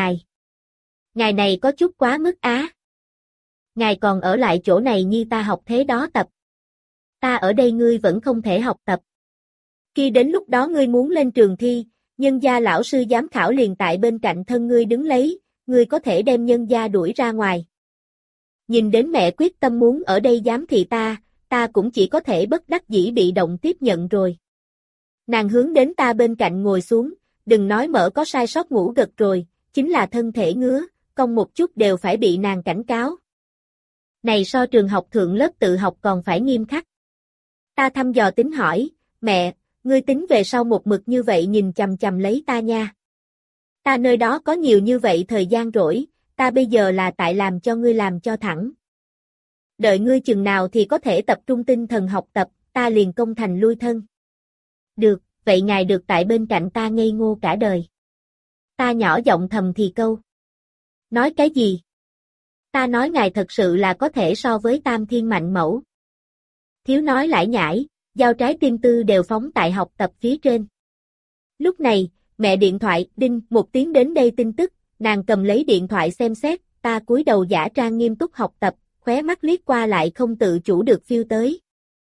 ngài này có chút quá mức á. Ngài còn ở lại chỗ này như ta học thế đó tập. Ta ở đây ngươi vẫn không thể học tập. Khi đến lúc đó ngươi muốn lên trường thi, nhân gia lão sư giám khảo liền tại bên cạnh thân ngươi đứng lấy, ngươi có thể đem nhân gia đuổi ra ngoài. Nhìn đến mẹ quyết tâm muốn ở đây giám thị ta cũng chỉ có thể bất đắc dĩ bị động tiếp nhận rồi. Nàng hướng đến ta bên cạnh ngồi xuống, đừng nói mở có sai sót ngủ gật rồi, chính là thân thể ngứa, cong một chút đều phải bị nàng cảnh cáo. Này so trường học thượng lớp tự học còn phải nghiêm khắc. Ta thăm dò tính hỏi, mẹ, ngươi tính về sau một mực như vậy nhìn chằm chằm lấy ta nha. Ta nơi đó có nhiều như vậy thời gian rỗi, ta bây giờ là tại làm cho ngươi làm cho thẳng. Đợi ngươi chừng nào thì có thể tập trung tinh thần học tập, ta liền công thành lui thân. Được, vậy ngài được tại bên cạnh ta ngây ngô cả đời. Ta nhỏ giọng thầm thì câu. Nói cái gì? Ta nói ngài thật sự là có thể so với Tam Thiên Mạnh Mẫu. Thiếu nói lải nhải, giao trái tim tư đều phóng tại học tập phía trên. Lúc này, mẹ điện thoại, đinh, một tiếng đến đây tin tức, nàng cầm lấy điện thoại xem xét, ta cúi đầu giả trang nghiêm túc học tập, khóe mắt liếc qua lại không tự chủ được phiêu tới.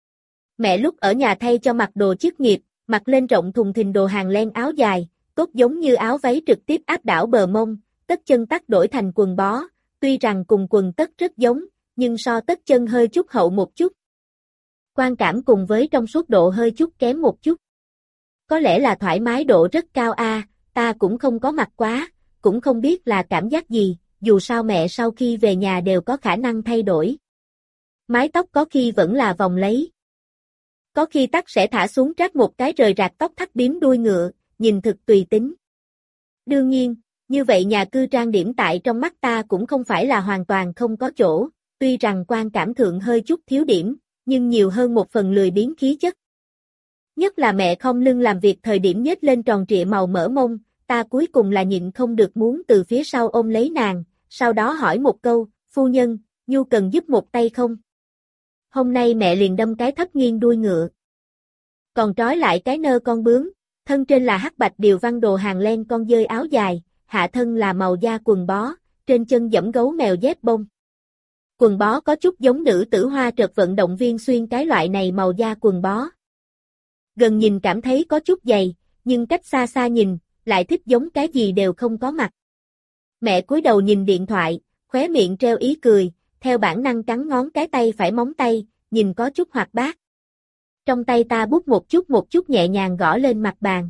Mẹ lúc ở nhà thay cho mặc đồ chức nghiệp, mặc lên rộng thùng thình đồ hàng len áo dài, tốt giống như áo váy trực tiếp áp đảo bờ mông, tất chân tắt đổi thành quần bó, tuy rằng cùng quần tất rất giống, nhưng so tất chân hơi chút hậu một chút. Quan cảm cùng với trong suốt độ hơi chút kém một chút. Có lẽ là thoải mái độ rất cao a, ta cũng không có mặc quá, cũng không biết là cảm giác gì, dù sao mẹ sau khi về nhà đều có khả năng thay đổi. Mái tóc có khi vẫn là vòng lấy. Có khi tắt sẽ thả xuống trát một cái rời rạc tóc thắt bím đuôi ngựa, nhìn thực tùy tính. Đương nhiên, như vậy nhà cư trang điểm tại trong mắt ta cũng không phải là hoàn toàn không có chỗ, tuy rằng quan cảm thượng hơi chút thiếu điểm, nhưng nhiều hơn một phần lười biếng khí chất. Nhất là mẹ không lưng làm việc thời điểm nhếch lên tròn trịa màu mỡ mông, ta cuối cùng là nhịn không được muốn từ phía sau ôm lấy nàng, sau đó hỏi một câu, phu nhân, Nhu cần giúp một tay không? Hôm nay mẹ liền đâm cái thấp nghiêng đuôi ngựa. Còn trói lại cái nơ con bướm, thân trên là hắc bạch điều văn đồ hàng len con dơi áo dài, hạ thân là màu da quần bó, trên chân giẫm gấu mèo dép bông. Quần bó có chút giống nữ tử hoa trật vận động viên xuyên cái loại này màu da quần bó. Gần nhìn cảm thấy có chút dày, nhưng cách xa xa nhìn, lại thích giống cái gì đều không có mặt. Mẹ cúi đầu nhìn điện thoại, khóe miệng treo ý cười, theo bản năng cắn ngón cái tay phải móng tay, nhìn có chút hoạt bát. Trong tay ta bút một chút nhẹ nhàng gõ lên mặt bàn.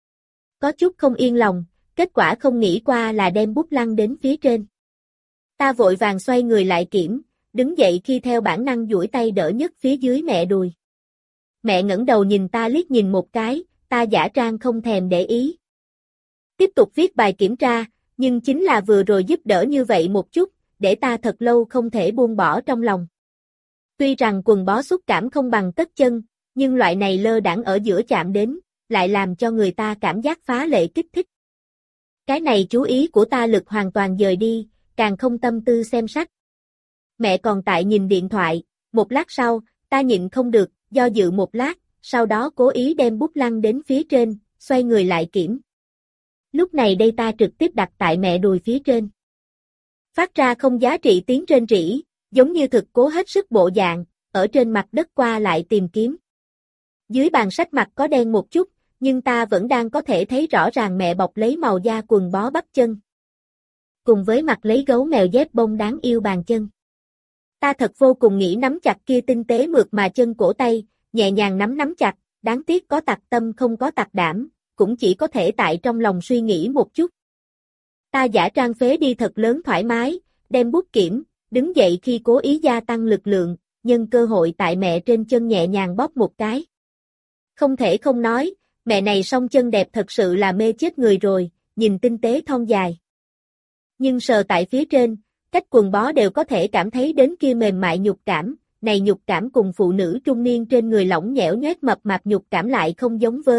Có chút không yên lòng, kết quả không nghĩ qua là đem bút lăn đến phía trên. Ta vội vàng xoay người lại kiểm, đứng dậy khi theo bản năng duỗi tay đỡ nhất phía dưới mẹ đùi. Mẹ ngẩng đầu nhìn ta liếc nhìn một cái, ta giả trang không thèm để ý. Tiếp tục viết bài kiểm tra, nhưng chính là vừa rồi giúp đỡ như vậy một chút, để ta thật lâu không thể buông bỏ trong lòng. Tuy rằng quần bó xúc cảm không bằng tất chân, nhưng loại này lơ đãng ở giữa chạm đến, lại làm cho người ta cảm giác phá lệ kích thích. Cái này chú ý của ta lực hoàn toàn dời đi, càng không tâm tư xem sách. Mẹ còn tại nhìn điện thoại, một lát sau, ta nhịn không được, do dự một lát, sau đó cố ý đem bút lăn đến phía trên, xoay người lại kiểm. Lúc này đây ta trực tiếp đặt tại mẹ đùi phía trên. Phát ra không giá trị tiếng rên rỉ, giống như thực cố hết sức bộ dạng, ở trên mặt đất qua lại tìm kiếm. Dưới bàn sách mặt có đen một chút, nhưng ta vẫn đang có thể thấy rõ ràng mẹ bọc lấy màu da quần bó bắp chân. Cùng với mặt lấy gấu mèo dép bông đáng yêu bàn chân. Ta thật vô cùng nghĩ nắm chặt kia tinh tế mượt mà chân cổ tay, nhẹ nhàng nắm chặt, đáng tiếc có tặc tâm không có tặc đảm, cũng chỉ có thể tại trong lòng suy nghĩ một chút. Ta giả trang phế đi thật lớn thoải mái, đem bút kiểm, đứng dậy khi cố ý gia tăng lực lượng, nhân cơ hội tại mẹ trên chân nhẹ nhàng bóp một cái. Không thể không nói, mẹ này song chân đẹp thật sự là mê chết người rồi, nhìn tinh tế thon dài. Nhưng sờ tại phía trên, cách quần bó đều có thể cảm thấy đến kia mềm mại nhục cảm, này nhục cảm cùng phụ nữ trung niên trên người lỏng nhẽo nhoét mập mạp nhục cảm lại không giống với,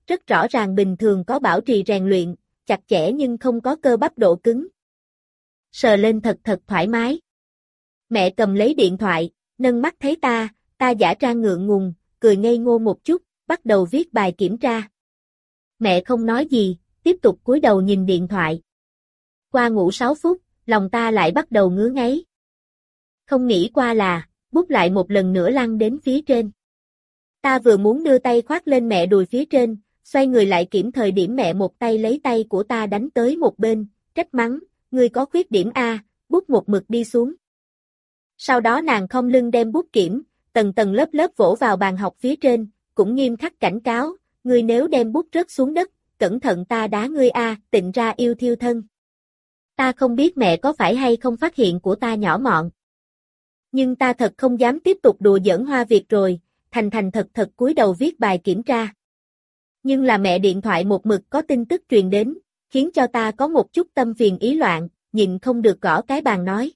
rất rõ ràng bình thường có bảo trì rèn luyện, chặt chẽ nhưng không có cơ bắp độ cứng. Sờ lên thật thật thoải mái. Mẹ cầm lấy điện thoại, nâng mắt thấy ta giả trang ngượng ngùng, cười ngây ngô một chút, bắt đầu viết bài kiểm tra. Mẹ không nói gì, tiếp tục cúi đầu nhìn điện thoại. Qua ngủ 6 phút, lòng ta lại bắt đầu ngứa ngáy. Không nghĩ qua là, bút lại một lần nữa lăn đến phía trên. Ta vừa muốn đưa tay khoác lên mẹ đùi phía trên, xoay người lại kiểm thời điểm mẹ một tay lấy tay của ta đánh tới một bên, trách mắng, ngươi có khuyết điểm A, bút một mực đi xuống. Sau đó nàng khom lưng đem bút kiểm, tầng tầng lớp lớp vỗ vào bàn học phía trên, cũng nghiêm khắc cảnh cáo, ngươi nếu đem bút rớt xuống đất, cẩn thận ta đá ngươi A, tịnh ra yêu thiêu thân. Ta không biết mẹ có phải hay không phát hiện của ta nhỏ mọn. Nhưng ta thật không dám tiếp tục đùa giỡn Hoa Việt rồi, thành thật thật cúi đầu viết bài kiểm tra. Nhưng là mẹ điện thoại một mực có tin tức truyền đến, khiến cho ta có một chút tâm phiền ý loạn, nhịn không được gõ cái bàn nói.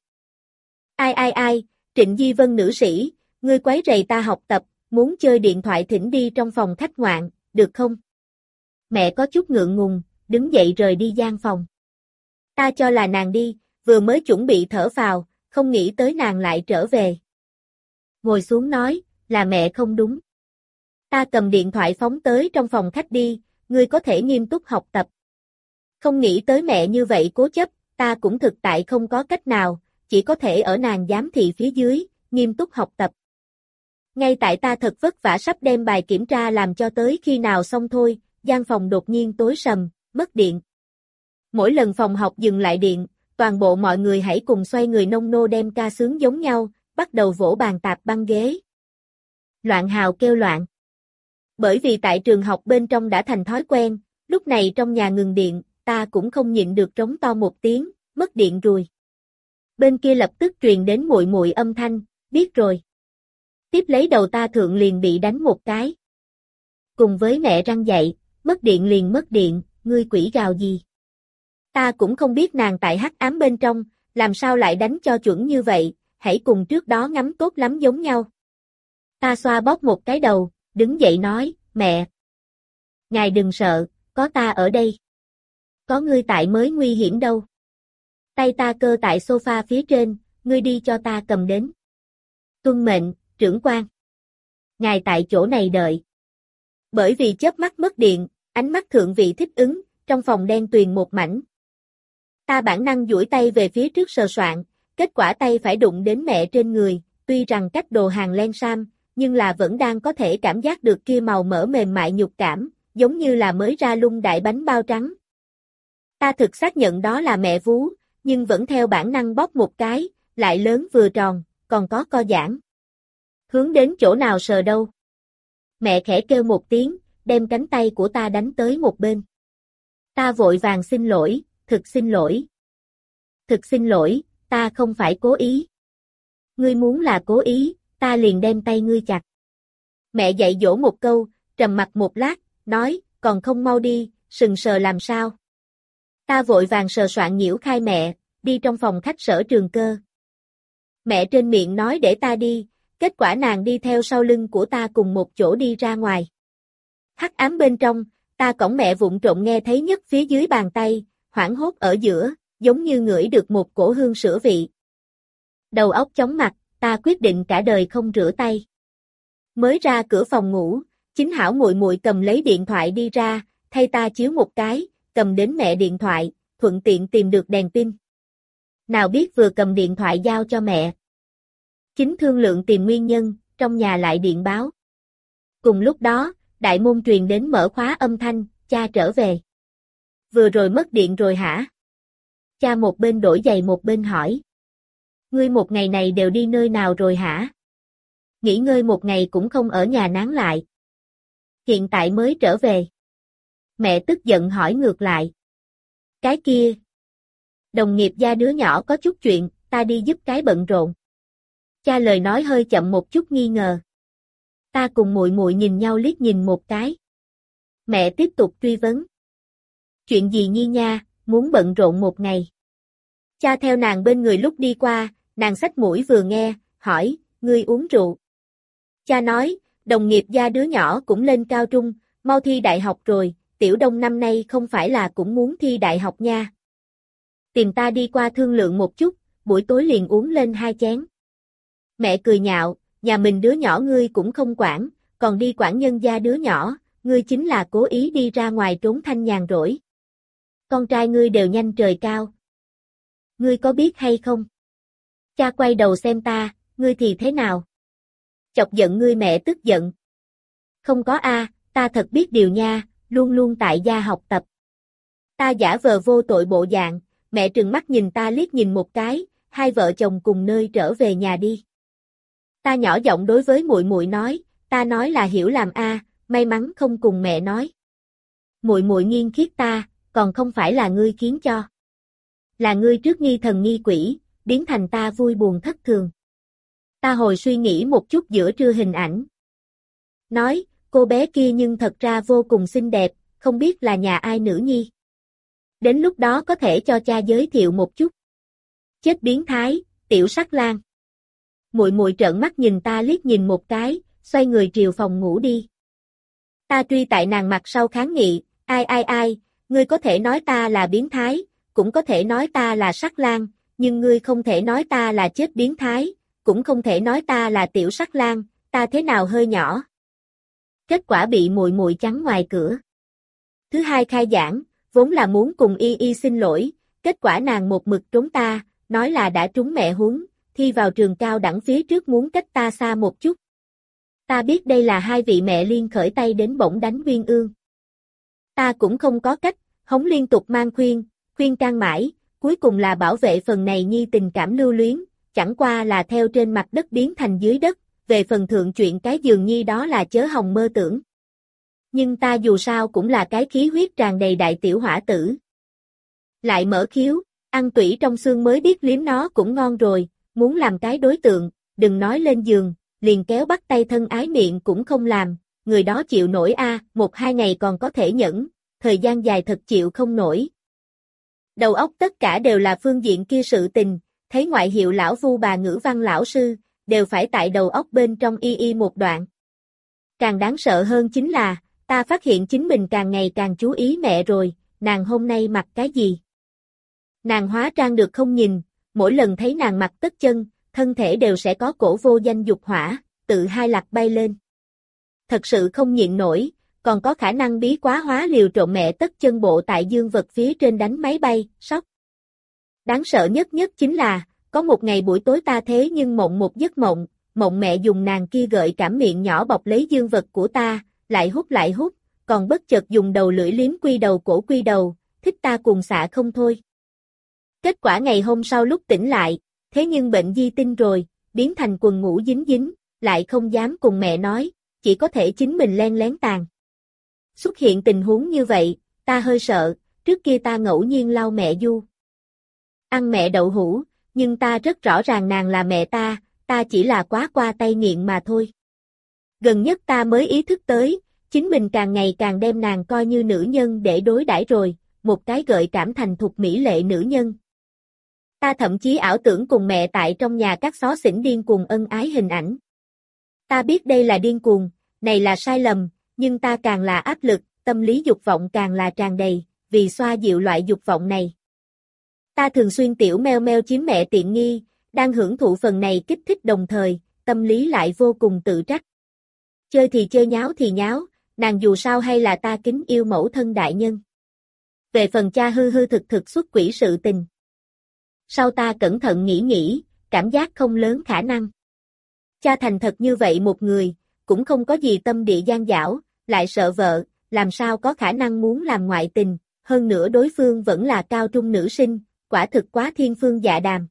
Ai, Trịnh Di Vân nữ sĩ, ngươi quấy rầy ta học tập, muốn chơi điện thoại thỉnh đi trong phòng khách ngoạn, được không? Mẹ có chút ngượng ngùng, đứng dậy rời đi gian phòng. Ta cho là nàng đi, vừa mới chuẩn bị thở phào, không nghĩ tới nàng lại trở về. Ngồi xuống nói, là mẹ không đúng. Ta cầm điện thoại phóng tới trong phòng khách đi, ngươi có thể nghiêm túc học tập. Không nghĩ tới mẹ như vậy cố chấp, ta cũng thực tại không có cách nào, chỉ có thể ở nàng giám thị phía dưới, nghiêm túc học tập. Ngay tại ta thật vất vả sắp đem bài kiểm tra làm cho tới khi nào xong thôi, gian phòng đột nhiên tối sầm, mất điện. Mỗi lần phòng học dừng lại điện, toàn bộ mọi người hãy cùng xoay người nông nô đem ca sướng giống nhau, bắt đầu vỗ bàn tạp băng ghế. Loạn hào kêu loạn. Bởi vì tại trường học bên trong đã thành thói quen, lúc này trong nhà ngừng điện, ta cũng không nhịn được trống to một tiếng, mất điện rồi. Bên kia lập tức truyền đến muội muội âm thanh, biết rồi. Tiếp lấy đầu ta thượng liền bị đánh một cái. Cùng với mẹ răng dạy, mất điện liền mất điện, ngươi quỷ gào gì. Ta cũng không biết nàng tại hắc ám bên trong, làm sao lại đánh cho chuẩn như vậy, hãy cùng trước đó ngắm tốt lắm giống nhau. Ta xoa bóp một cái đầu, đứng dậy nói, mẹ. Ngài đừng sợ, có ta ở đây. Có ngươi tại mới nguy hiểm đâu. Tay ta cơ tại sofa phía trên, ngươi đi cho ta cầm đến. Tuân mệnh, trưởng quan. Ngài tại chỗ này đợi. Bởi vì chớp mắt mất điện, ánh mắt thượng vị thích ứng, trong phòng đen tuyền một mảnh. Ta bản năng duỗi tay về phía trước sờ soạn, kết quả tay phải đụng đến mẹ trên người, tuy rằng cách đồ hàng len sam, nhưng là vẫn đang có thể cảm giác được kia màu mỡ mềm mại nhục cảm, giống như là mới ra lung đại bánh bao trắng. Ta thực xác nhận đó là mẹ vú, nhưng vẫn theo bản năng bóp một cái, lại lớn vừa tròn, còn có co giãn. Hướng đến chỗ nào sờ đâu? Mẹ khẽ kêu một tiếng, đem cánh tay của ta đánh tới một bên. Ta vội vàng xin lỗi, thực xin lỗi. Thực xin lỗi, ta không phải cố ý. Ngươi muốn là cố ý, ta liền đem tay ngươi chặt. Mẹ dạy dỗ một câu, trầm mặc một lát, nói, còn không mau đi, sừng sờ làm sao. Ta vội vàng sờ soạn nhiễu khai mẹ, đi trong phòng khách Sở Trường Cơ. Mẹ trên miệng nói để ta đi, kết quả nàng đi theo sau lưng của ta cùng một chỗ đi ra ngoài. Hắc ám bên trong, ta cõng mẹ vụng trộm nghe thấy nhất phía dưới bàn tay, hoảng hốt ở giữa, giống như ngửi được một cổ hương sữa vị. Đầu óc chóng mặt, ta quyết định cả đời không rửa tay. Mới ra cửa phòng ngủ, chính hảo muội muội cầm lấy điện thoại đi ra, thay ta chiếu một cái, cầm đến mẹ điện thoại, thuận tiện tìm được đèn pin. Nào biết vừa cầm điện thoại giao cho mẹ. Chính thương lượng tìm nguyên nhân, trong nhà lại điện báo. Cùng lúc đó, đại môn truyền đến mở khóa âm thanh, cha trở về. Vừa rồi mất điện rồi hả? Cha một bên đổi giày một bên hỏi. Ngươi một ngày này đều đi nơi nào rồi hả? Nghỉ ngơi một ngày cũng không ở nhà nán lại. Hiện tại mới trở về. Mẹ tức giận hỏi ngược lại. Cái kia. Đồng nghiệp gia đứa nhỏ có chút chuyện, ta đi giúp cái bận rộn. Cha lời nói hơi chậm một chút nghi ngờ. Ta cùng muội muội nhìn nhau liếc nhìn một cái. Mẹ tiếp tục truy vấn. Chuyện gì nhi nha, muốn bận rộn một ngày. Cha theo nàng bên người lúc đi qua, nàng xách mũi vừa nghe, hỏi, ngươi uống rượu. Cha nói, đồng nghiệp gia đứa nhỏ cũng lên cao trung, mau thi đại học rồi, Tiểu Đông năm nay không phải là cũng muốn thi đại học nha. Tìm ta đi qua thương lượng một chút, buổi tối liền uống lên 2 chén. Mẹ cười nhạo, nhà mình đứa nhỏ ngươi cũng không quản, còn đi quản nhân gia đứa nhỏ, ngươi chính là cố ý đi ra ngoài trốn thanh nhàn rỗi. Con trai ngươi đều nhanh trời cao. Ngươi có biết hay không? Cha quay đầu xem ta, ngươi thì thế nào? Chọc giận ngươi mẹ tức giận. Không có a, ta thật biết điều nha, luôn luôn tại gia học tập. Ta giả vờ vô tội bộ dạng, mẹ trừng mắt nhìn ta liếc nhìn một cái, hai vợ chồng cùng nơi trở về nhà đi. Ta nhỏ giọng đối với muội muội nói, ta nói là hiểu làm a, may mắn không cùng mẹ nói. Muội muội nghiêng khiết ta, còn không phải là ngươi khiến cho. Là ngươi trước nghi thần nghi quỷ, biến thành ta vui buồn thất thường. Ta hồi suy nghĩ một chút giữa trưa hình ảnh. Nói, cô bé kia nhưng thật ra vô cùng xinh đẹp, không biết là nhà ai nữ nhi. Đến lúc đó có thể cho cha giới thiệu một chút. Chết biến thái, tiểu sắc lang. Muội muội trợn mắt nhìn ta liếc nhìn một cái, xoay người triều phòng ngủ đi. Ta truy tại nàng mặt sau kháng nghị, ai, ngươi có thể nói ta là biến thái, cũng có thể nói ta là sắc lang, nhưng ngươi không thể nói ta là chết biến thái, cũng không thể nói ta là tiểu sắc lang, ta thế nào hơi nhỏ. Kết quả bị muội muội chắn ngoài cửa. Thứ hai khai giảng, vốn là muốn cùng y xin lỗi, kết quả nàng một mực trốn ta, nói là đã trúng mẹ huấn, thi vào trường cao đẳng phía trước muốn cách ta xa một chút. Ta biết đây là hai vị mẹ liên khởi tay đến bổng đánh Uyên Ương. Ta cũng không có cách, hống liên tục mang khuyên can mãi, cuối cùng là bảo vệ phần này nhi tình cảm lưu luyến, chẳng qua là theo trên mặt đất biến thành dưới đất, về phần thượng chuyện cái giường nhi đó là chớ hòng mơ tưởng. Nhưng ta dù sao cũng là cái khí huyết tràn đầy đại tiểu hỏa tử. Lại mở khiếu, ăn tủy trong xương mới biết liếm nó cũng ngon rồi, muốn làm cái đối tượng, đừng nói lên giường, liền kéo bắt tay thân ái miệng cũng không làm, người đó chịu nổi a, 1-2 ngày còn có thể nhẫn, thời gian dài thật chịu không nổi. Đầu óc tất cả đều là phương diện kia sự tình, thấy ngoại hiệu lão vu bà ngữ văn lão sư, đều phải tại đầu óc bên trong y một đoạn. Càng đáng sợ hơn chính là, ta phát hiện chính mình càng ngày càng chú ý mẹ rồi, nàng hôm nay mặc cái gì? Nàng hóa trang được không nhìn, mỗi lần thấy nàng mặc tất chân, thân thể đều sẽ có cổ vô danh dục hỏa, tự hai lạc bay lên. Thật sự không nhịn nổi, còn có khả năng bí quá hóa liều trộn mẹ tất chân bộ tại dương vật phía trên đánh máy bay, sốc. Đáng sợ nhất chính là, có một ngày buổi tối ta thế nhưng mộng một giấc mộng mẹ dùng nàng kia gợi cảm miệng nhỏ bọc lấy dương vật của ta, lại hút, còn bất chợt dùng đầu lưỡi liếm quy đầu cổ quy đầu, thích ta cuồng xạ không thôi. Kết quả ngày hôm sau lúc tỉnh lại, thế nhưng bệnh di tinh rồi, biến thành quần ngủ dính, lại không dám cùng mẹ nói, chỉ có thể chính mình len lén tàn. Xuất hiện tình huống như vậy, ta hơi sợ, trước kia ta ngẫu nhiên lau mẹ du. Ăn mẹ đậu hũ, nhưng ta rất rõ ràng nàng là mẹ ta chỉ là quá qua tay nghiện mà thôi. Gần nhất ta mới ý thức tới, chính mình càng ngày càng đem nàng coi như nữ nhân để đối đãi rồi, một cái gợi cảm thành thục mỹ lệ nữ nhân. Ta thậm chí ảo tưởng cùng mẹ tại trong nhà các xó xỉnh điên cuồng ân ái hình ảnh. Ta biết đây là điên cuồng, này là sai lầm, nhưng ta càng là áp lực, tâm lý dục vọng càng là tràn đầy, vì xoa dịu loại dục vọng này. Ta thường xuyên tiểu meo meo chiếm mẹ tiện nghi, đang hưởng thụ phần này kích thích đồng thời, tâm lý lại vô cùng tự trách. Chơi thì chơi nháo thì nháo, nàng dù sao hay là ta kính yêu mẫu thân đại nhân. Về phần cha hư thực xuất quỷ sự tình. Sau ta cẩn thận nghĩ, cảm giác không lớn khả năng. Cha thành thật như vậy một người, cũng không có gì tâm địa gian dảo, lại sợ vợ, làm sao có khả năng muốn làm ngoại tình, hơn nữa đối phương vẫn là cao trung nữ sinh, quả thực quá thiên phương dạ đàm.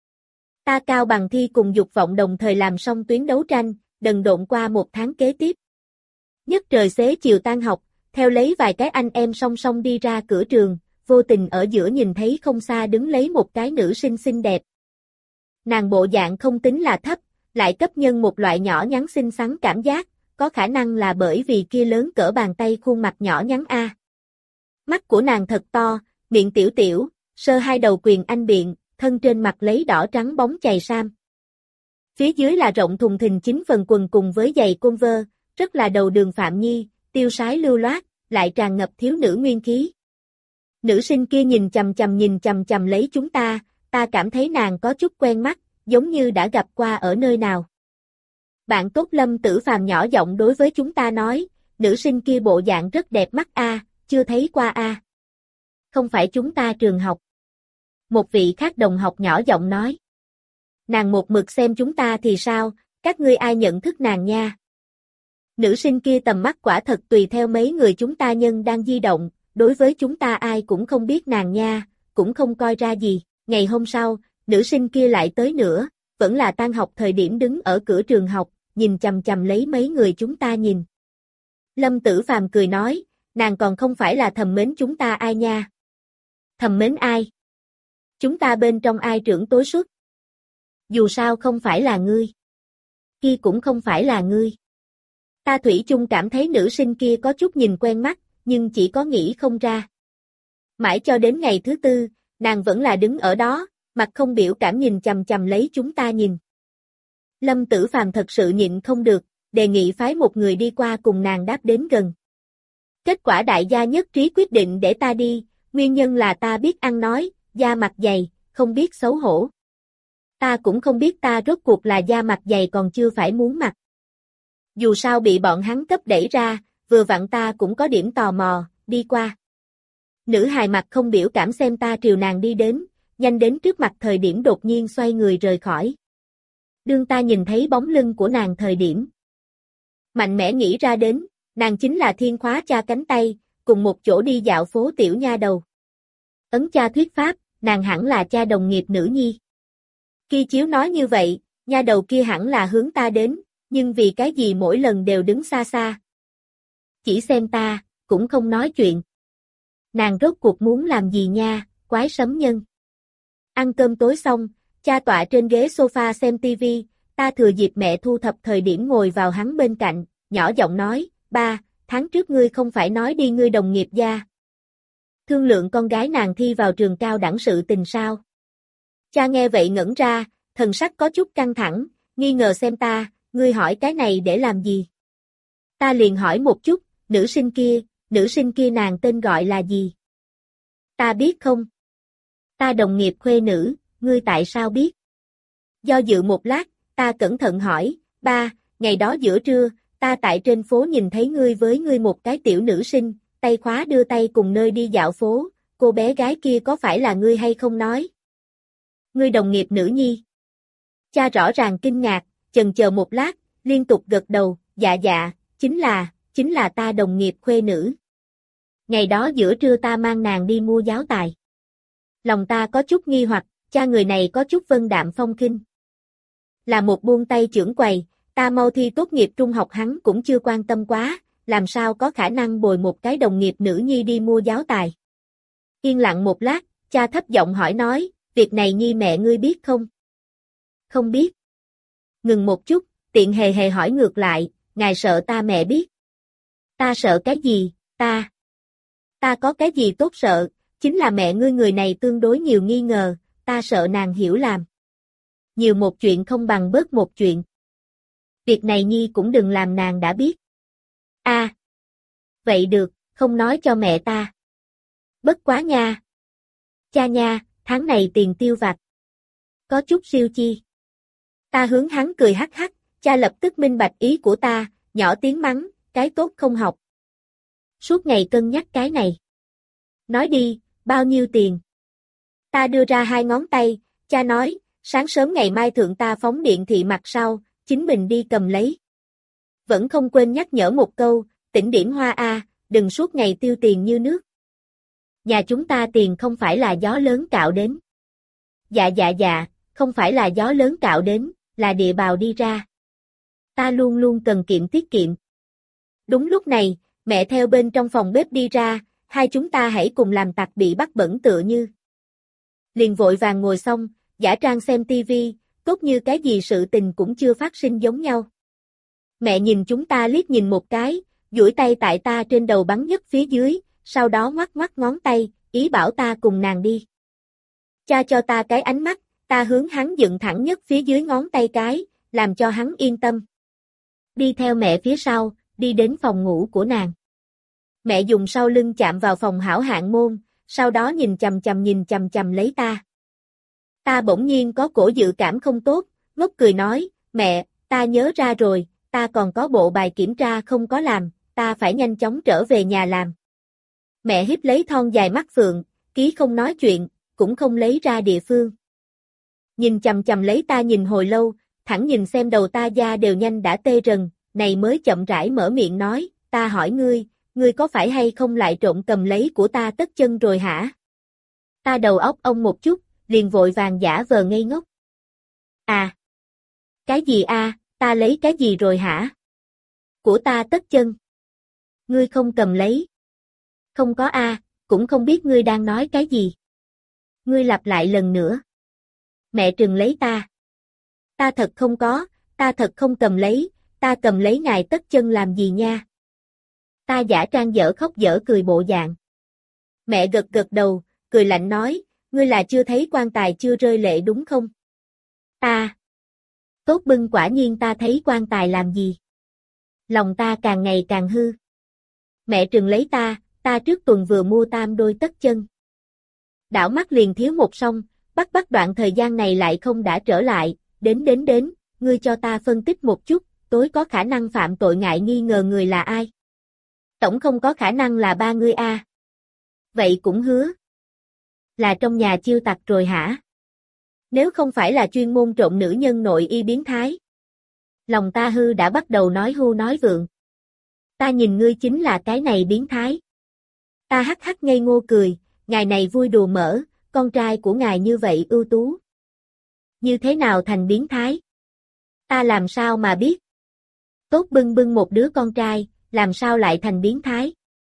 Ta cao bằng thi cùng dục vọng đồng thời làm xong tuyến đấu tranh, đần độn qua 1 tháng kế tiếp. Nhất trời xế chiều tan học, theo lấy vài cái anh em song song đi ra cửa trường, vô tình ở giữa nhìn thấy không xa đứng lấy một cái nữ sinh xinh đẹp. Nàng bộ dạng không tính là thấp, lại cấp nhân một loại nhỏ nhắn xinh xắn cảm giác, có khả năng là bởi vì kia lớn cỡ bàn tay khuôn mặt nhỏ nhắn a. Mắt của nàng thật to, miệng tiểu tiểu, sơ hai đầu quyền anh biện, thân trên mặt lấy đỏ trắng bóng chày sam. Phía dưới là rộng thùng thình 9 phần quần cùng với giày Converse, rất là đầu đường Phạm Nhi, tiêu sái lưu loát, lại tràn ngập thiếu nữ nguyên khí. Nữ sinh kia nhìn chằm chằm lấy chúng ta cảm thấy nàng có chút quen mắt, giống như đã gặp qua ở nơi nào. Bạn tốt Lâm Tử Phàm nhỏ giọng đối với chúng ta nói, nữ sinh kia bộ dạng rất đẹp mắt chưa thấy qua Không phải chúng ta trường học. Một vị khác đồng học nhỏ giọng nói. Nàng một mực xem chúng ta thì sao, các ngươi ai nhận thức nàng nha. Nữ sinh kia tầm mắt quả thật tùy theo mấy người chúng ta nhân đang di động, đối với chúng ta ai cũng không biết nàng nha, cũng không coi ra gì. Ngày hôm sau, nữ sinh kia lại tới nữa, vẫn là tan học thời điểm đứng ở cửa trường học, nhìn chằm lấy mấy người chúng ta nhìn. Lâm Tử Phàm cười nói, nàng còn không phải là thầm mến chúng ta ai nha. Thầm mến ai? Chúng ta bên trong ai trưởng tối suất? Dù sao không phải là ngươi. Kia cũng không phải là ngươi. Ta thủy chung cảm thấy nữ sinh kia có chút nhìn quen mắt, nhưng chỉ có nghĩ không ra. Mãi cho đến ngày thứ tư, nàng vẫn là đứng ở đó, mặt không biểu cảm nhìn chằm lấy chúng ta nhìn. Lâm Tử Phàm thật sự nhịn không được, đề nghị phái một người đi qua cùng nàng đáp đến gần. Kết quả đại gia nhất trí quyết định để ta đi, nguyên nhân là ta biết ăn nói, da mặt dày, không biết xấu hổ. Ta cũng không biết ta rốt cuộc là da mặt dày còn chưa phải muốn mặt. Dù sao bị bọn hắn cấp đẩy ra, vừa vặn ta cũng có điểm tò mò, đi qua. Nữ hài mặt không biểu cảm xem ta triều nàng đi đến, nhanh đến trước mặt thời điểm đột nhiên xoay người rời khỏi. Đương ta nhìn thấy bóng lưng của nàng thời điểm. Mạnh mẽ nghĩ ra đến, nàng chính là Thiên Khóa cha cánh tay, cùng một chỗ đi dạo phố tiểu nha đầu. Ấn cha thuyết pháp, nàng hẳn là cha đồng nghiệp nữ nhi. Khi chiếu nói như vậy, nha đầu kia hẳn là hướng ta đến, nhưng vì cái gì mỗi lần đều đứng xa xa. Chỉ xem ta, cũng không nói chuyện. Nàng rốt cuộc muốn làm gì nha, quái sấm nhân. Ăn cơm tối xong, cha tọa trên ghế sofa xem tivi, ta thừa dịp mẹ thu thập thời điểm ngồi vào hắn bên cạnh, nhỏ giọng nói, ba, tháng trước ngươi không phải nói đi ngươi đồng nghiệp gia. Thương lượng con gái nàng thi vào trường cao đẳng sự tình sao. Cha nghe vậy ngẩn ra, thần sắc có chút căng thẳng, nghi ngờ xem ta, ngươi hỏi cái này để làm gì? Ta liền hỏi một chút, nữ sinh kia nàng tên gọi là gì? Ta biết không? Ta đồng nghiệp khuê nữ, ngươi tại sao biết? Do dự một lát, ta cẩn thận hỏi, ba, ngày đó giữa trưa, ta tại trên phố nhìn thấy ngươi với ngươi một cái tiểu nữ sinh, tay khóa đưa tay cùng nơi đi dạo phố, cô bé gái kia có phải là ngươi hay không nói? Ngươi đồng nghiệp nữ nhi. Cha rõ ràng kinh ngạc, chần chờ một lát, liên tục gật đầu, dạ, chính là ta đồng nghiệp khuê nữ. Ngày đó giữa trưa ta mang nàng đi mua giáo tài. Lòng ta có chút nghi hoặc, cha người này có chút vân đạm phong khinh. Là một buông tay trưởng quầy, ta mau thi tốt nghiệp trung học hắn cũng chưa quan tâm quá, làm sao có khả năng bồi một cái đồng nghiệp nữ nhi đi mua giáo tài. Yên lặng một lát, cha thấp giọng hỏi nói, việc này nhi mẹ ngươi biết không? Không biết. Ngừng một chút, tiện hề hỏi ngược lại, ngài sợ ta mẹ biết. Ta sợ cái gì, ta có cái gì tốt sợ, chính là mẹ ngươi người này tương đối nhiều nghi ngờ, ta sợ nàng hiểu làm. Nhiều một chuyện không bằng bớt một chuyện. Việc này nhi cũng đừng làm nàng đã biết. Vậy được, không nói cho mẹ ta. Bất quá nha. Cha nha, tháng này tiền tiêu vặt. Có chút siêu chi. Ta hướng hắn cười hắc hắc, cha lập tức minh bạch ý của ta, nhỏ tiếng mắng, cái tốt không học. Suốt ngày cân nhắc cái này. Nói đi, bao nhiêu tiền? Ta đưa ra 2 ngón tay, cha nói, sáng sớm ngày mai thượng ta phóng điện thị mặt sau, chính mình đi cầm lấy. Vẫn không quên nhắc nhở một câu, tỉnh điểm hoa đừng suốt ngày tiêu tiền như nước. Nhà chúng ta tiền không phải là gió lớn cạo đến. Dạ, không phải là gió lớn cạo đến, là địa bào đi ra. Ta luôn luôn cần kiệm tiết kiệm. Đúng lúc này, mẹ theo bên trong phòng bếp đi ra, hai chúng ta hãy cùng làm tặc bị bắt bẩn tựa như. Liền vội vàng ngồi xong, giả trang xem tivi, tốt như cái gì sự tình cũng chưa phát sinh giống nhau. Mẹ nhìn chúng ta liếc nhìn một cái, duỗi tay tại ta trên đầu bắn nhất phía dưới, sau đó ngoắc ngón tay, ý bảo ta cùng nàng đi. Cha cho ta cái ánh mắt, ta hướng hắn dựng thẳng nhất phía dưới ngón tay cái, làm cho hắn yên tâm. Đi theo mẹ phía sau, đi đến phòng ngủ của nàng. Mẹ dùng sau lưng chạm vào phòng hảo hạng môn, sau đó nhìn chằm chằm lấy ta. Ta bỗng nhiên có cổ dự cảm không tốt, ngốc cười nói, mẹ, ta nhớ ra rồi, ta còn có bộ bài kiểm tra không có làm, ta phải nhanh chóng trở về nhà làm. Mẹ híp lấy thon dài mắt phượng, ký không nói chuyện, cũng không lấy ra địa phương. Nhìn chằm chằm lấy ta nhìn hồi lâu, thẳng nhìn xem đầu ta da đều nhanh đã tê rần, này mới chậm rãi mở miệng nói, ta hỏi ngươi có phải hay không lại trộm cầm lấy của ta tất chân rồi hả? Ta đầu óc ông một chút, liền vội vàng giả vờ ngây ngốc. À! Cái gì a? Ta lấy cái gì rồi hả? Của ta tất chân. Ngươi không cầm lấy. Không có a, cũng không biết ngươi đang nói cái gì. Ngươi lặp lại lần nữa. Mẹ trừng lấy ta. Ta thật không có, ta thật không cầm lấy, ta cầm lấy ngài tất chân làm gì nha? Ta giả trang dở khóc dở cười bộ dạng. Mẹ gật gật đầu, cười lạnh nói, ngươi là chưa thấy quan tài chưa rơi lệ đúng không? Ta. Tốt bưng quả nhiên ta thấy quan tài làm gì? Lòng ta càng ngày càng hư. Mẹ trừng lấy ta trước tuần vừa mua tam đôi tất chân. Đảo mắt liền thiếu một song, bắt đoạn thời gian này lại không đã trở lại, đến, ngươi cho ta phân tích một chút, tối có khả năng phạm tội ngại nghi ngờ người là ai? Tổng không có khả năng là ba ngươi a. Vậy cũng hứa. Là trong nhà chiêu tặc rồi hả? Nếu không phải là chuyên môn trộm nữ nhân nội y biến thái. Lòng ta hư đã bắt đầu nói hưu nói vượng. Ta nhìn ngươi chính là cái này biến thái. Ta hắc hắc ngây ngô cười, ngài này vui đùa mở, con trai của ngài như vậy ưu tú. Như thế nào thành biến thái? Ta làm sao mà biết? Tốt bưng một đứa con trai, làm sao lại thành biến thái?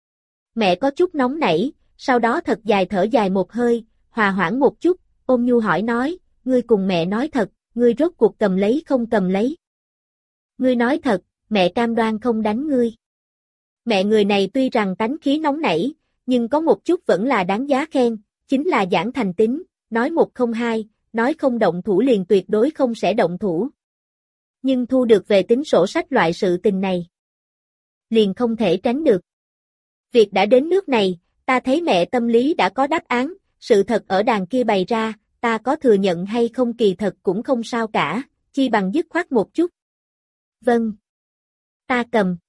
Mẹ có chút nóng nảy, sau đó thật dài thở dài một hơi, hòa hoãn một chút, ôm nhu hỏi nói, ngươi cùng mẹ nói thật, ngươi rốt cuộc cầm lấy không cầm lấy? Ngươi nói thật, mẹ cam đoan không đánh ngươi. Mẹ người này tuy rằng tánh khí nóng nảy, nhưng có một chút vẫn là đáng giá khen, chính là giảng thành tính, nói một không hai, nói không động thủ liền tuyệt đối không sẽ động thủ. Nhưng thu được về tính sổ sách loại sự tình này, liền không thể tránh được. Việc đã đến nước này, ta thấy mẹ tâm lý đã có đáp án, sự thật ở đàn kia bày ra, ta có thừa nhận hay không kỳ thật cũng không sao cả, chi bằng dứt khoát một chút. Vâng. Ta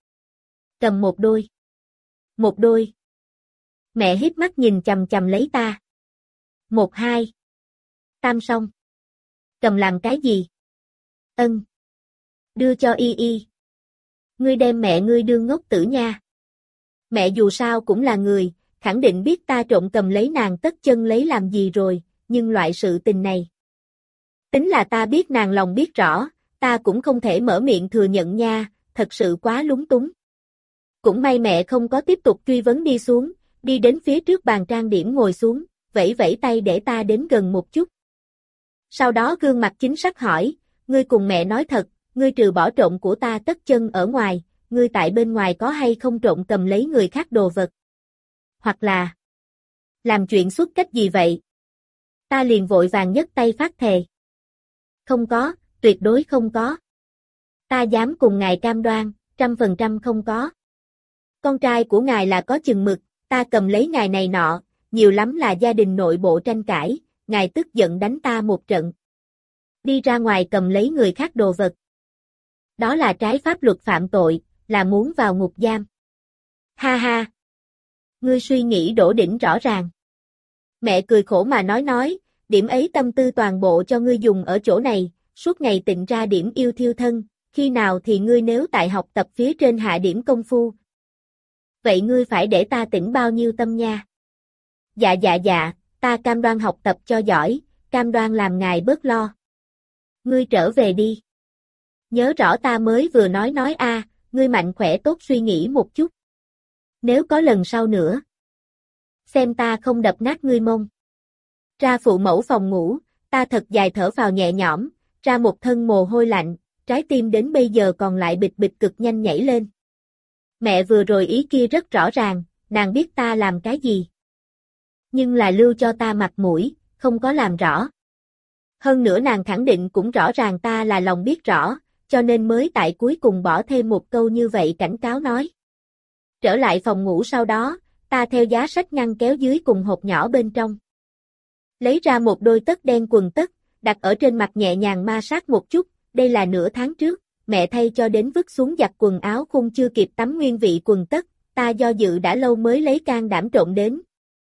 cầm một đôi. Một đôi. Mẹ híp mắt nhìn chằm chằm lấy ta. Một hai. Tam song. Cầm làm cái gì? Ân. Đưa cho y. Ngươi đem mẹ ngươi đưa ngốc tử nha. Mẹ dù sao cũng là người, khẳng định biết ta trộm cầm lấy nàng tất chân lấy làm gì rồi, nhưng loại sự tình này. Tính là ta biết nàng lòng biết rõ, ta cũng không thể mở miệng thừa nhận nha, thật sự quá lúng túng. Cũng may mẹ không có tiếp tục truy vấn đi xuống, đi đến phía trước bàn trang điểm ngồi xuống, vẫy vẫy tay để ta đến gần một chút. Sau đó gương mặt chính xác hỏi, ngươi cùng mẹ nói thật, ngươi trừ bỏ trộm của ta tất chân ở ngoài, ngươi tại bên ngoài có hay không trộm cầm lấy người khác đồ vật? Hoặc là làm chuyện xuất cách gì vậy? Ta liền vội vàng nhấc tay phát thề. Không có, tuyệt đối không có. Ta dám cùng ngài cam đoan, 100% không có. Con trai của ngài là có chừng mực, ta cầm lấy ngài này nọ, nhiều lắm là gia đình nội bộ tranh cãi, ngài tức giận đánh ta một trận. Đi ra ngoài cầm lấy người khác đồ vật. Đó là trái pháp luật phạm tội, là muốn vào ngục giam. Ha ha. Ngươi suy nghĩ đổ đỉnh rõ ràng. Mẹ cười khổ mà nói, điểm ấy tâm tư toàn bộ cho ngươi dùng ở chỗ này, suốt ngày tịnh ra điểm yêu thiêu thân, khi nào thì ngươi nếu tại học tập phía trên hạ điểm công phu. Vậy ngươi phải để ta tĩnh bao nhiêu tâm nha? Dạ, ta cam đoan học tập cho giỏi, cam đoan làm ngài bớt lo. Ngươi trở về đi. Nhớ rõ ta mới vừa nói a, ngươi mạnh khỏe tốt suy nghĩ một chút. Nếu có lần sau nữa, xem ta không đập nát ngươi mông. Ra phụ mẫu phòng ngủ, ta thật dài thở vào nhẹ nhõm, ra một thân mồ hôi lạnh, trái tim đến bây giờ còn lại bịch bịch cực nhanh nhảy lên. Mẹ vừa rồi ý kia rất rõ ràng, nàng biết ta làm cái gì. Nhưng là lưu cho ta mặt mũi, không có làm rõ. Hơn nữa nàng khẳng định cũng rõ ràng ta là lòng biết rõ, cho nên mới tại cuối cùng bỏ thêm một câu như vậy cảnh cáo nói. Trở lại phòng ngủ sau đó, ta theo giá sách ngăn kéo dưới cùng hộp nhỏ bên trong. Lấy ra một đôi tất đen quần tất, đặt ở trên mặt nhẹ nhàng ma sát một chút, đây là nửa tháng trước, mẹ thay cho đến vứt xuống giặt quần áo khung chưa kịp tắm nguyên vị quần tất, ta do dự đã lâu mới lấy can đảm trộn đến.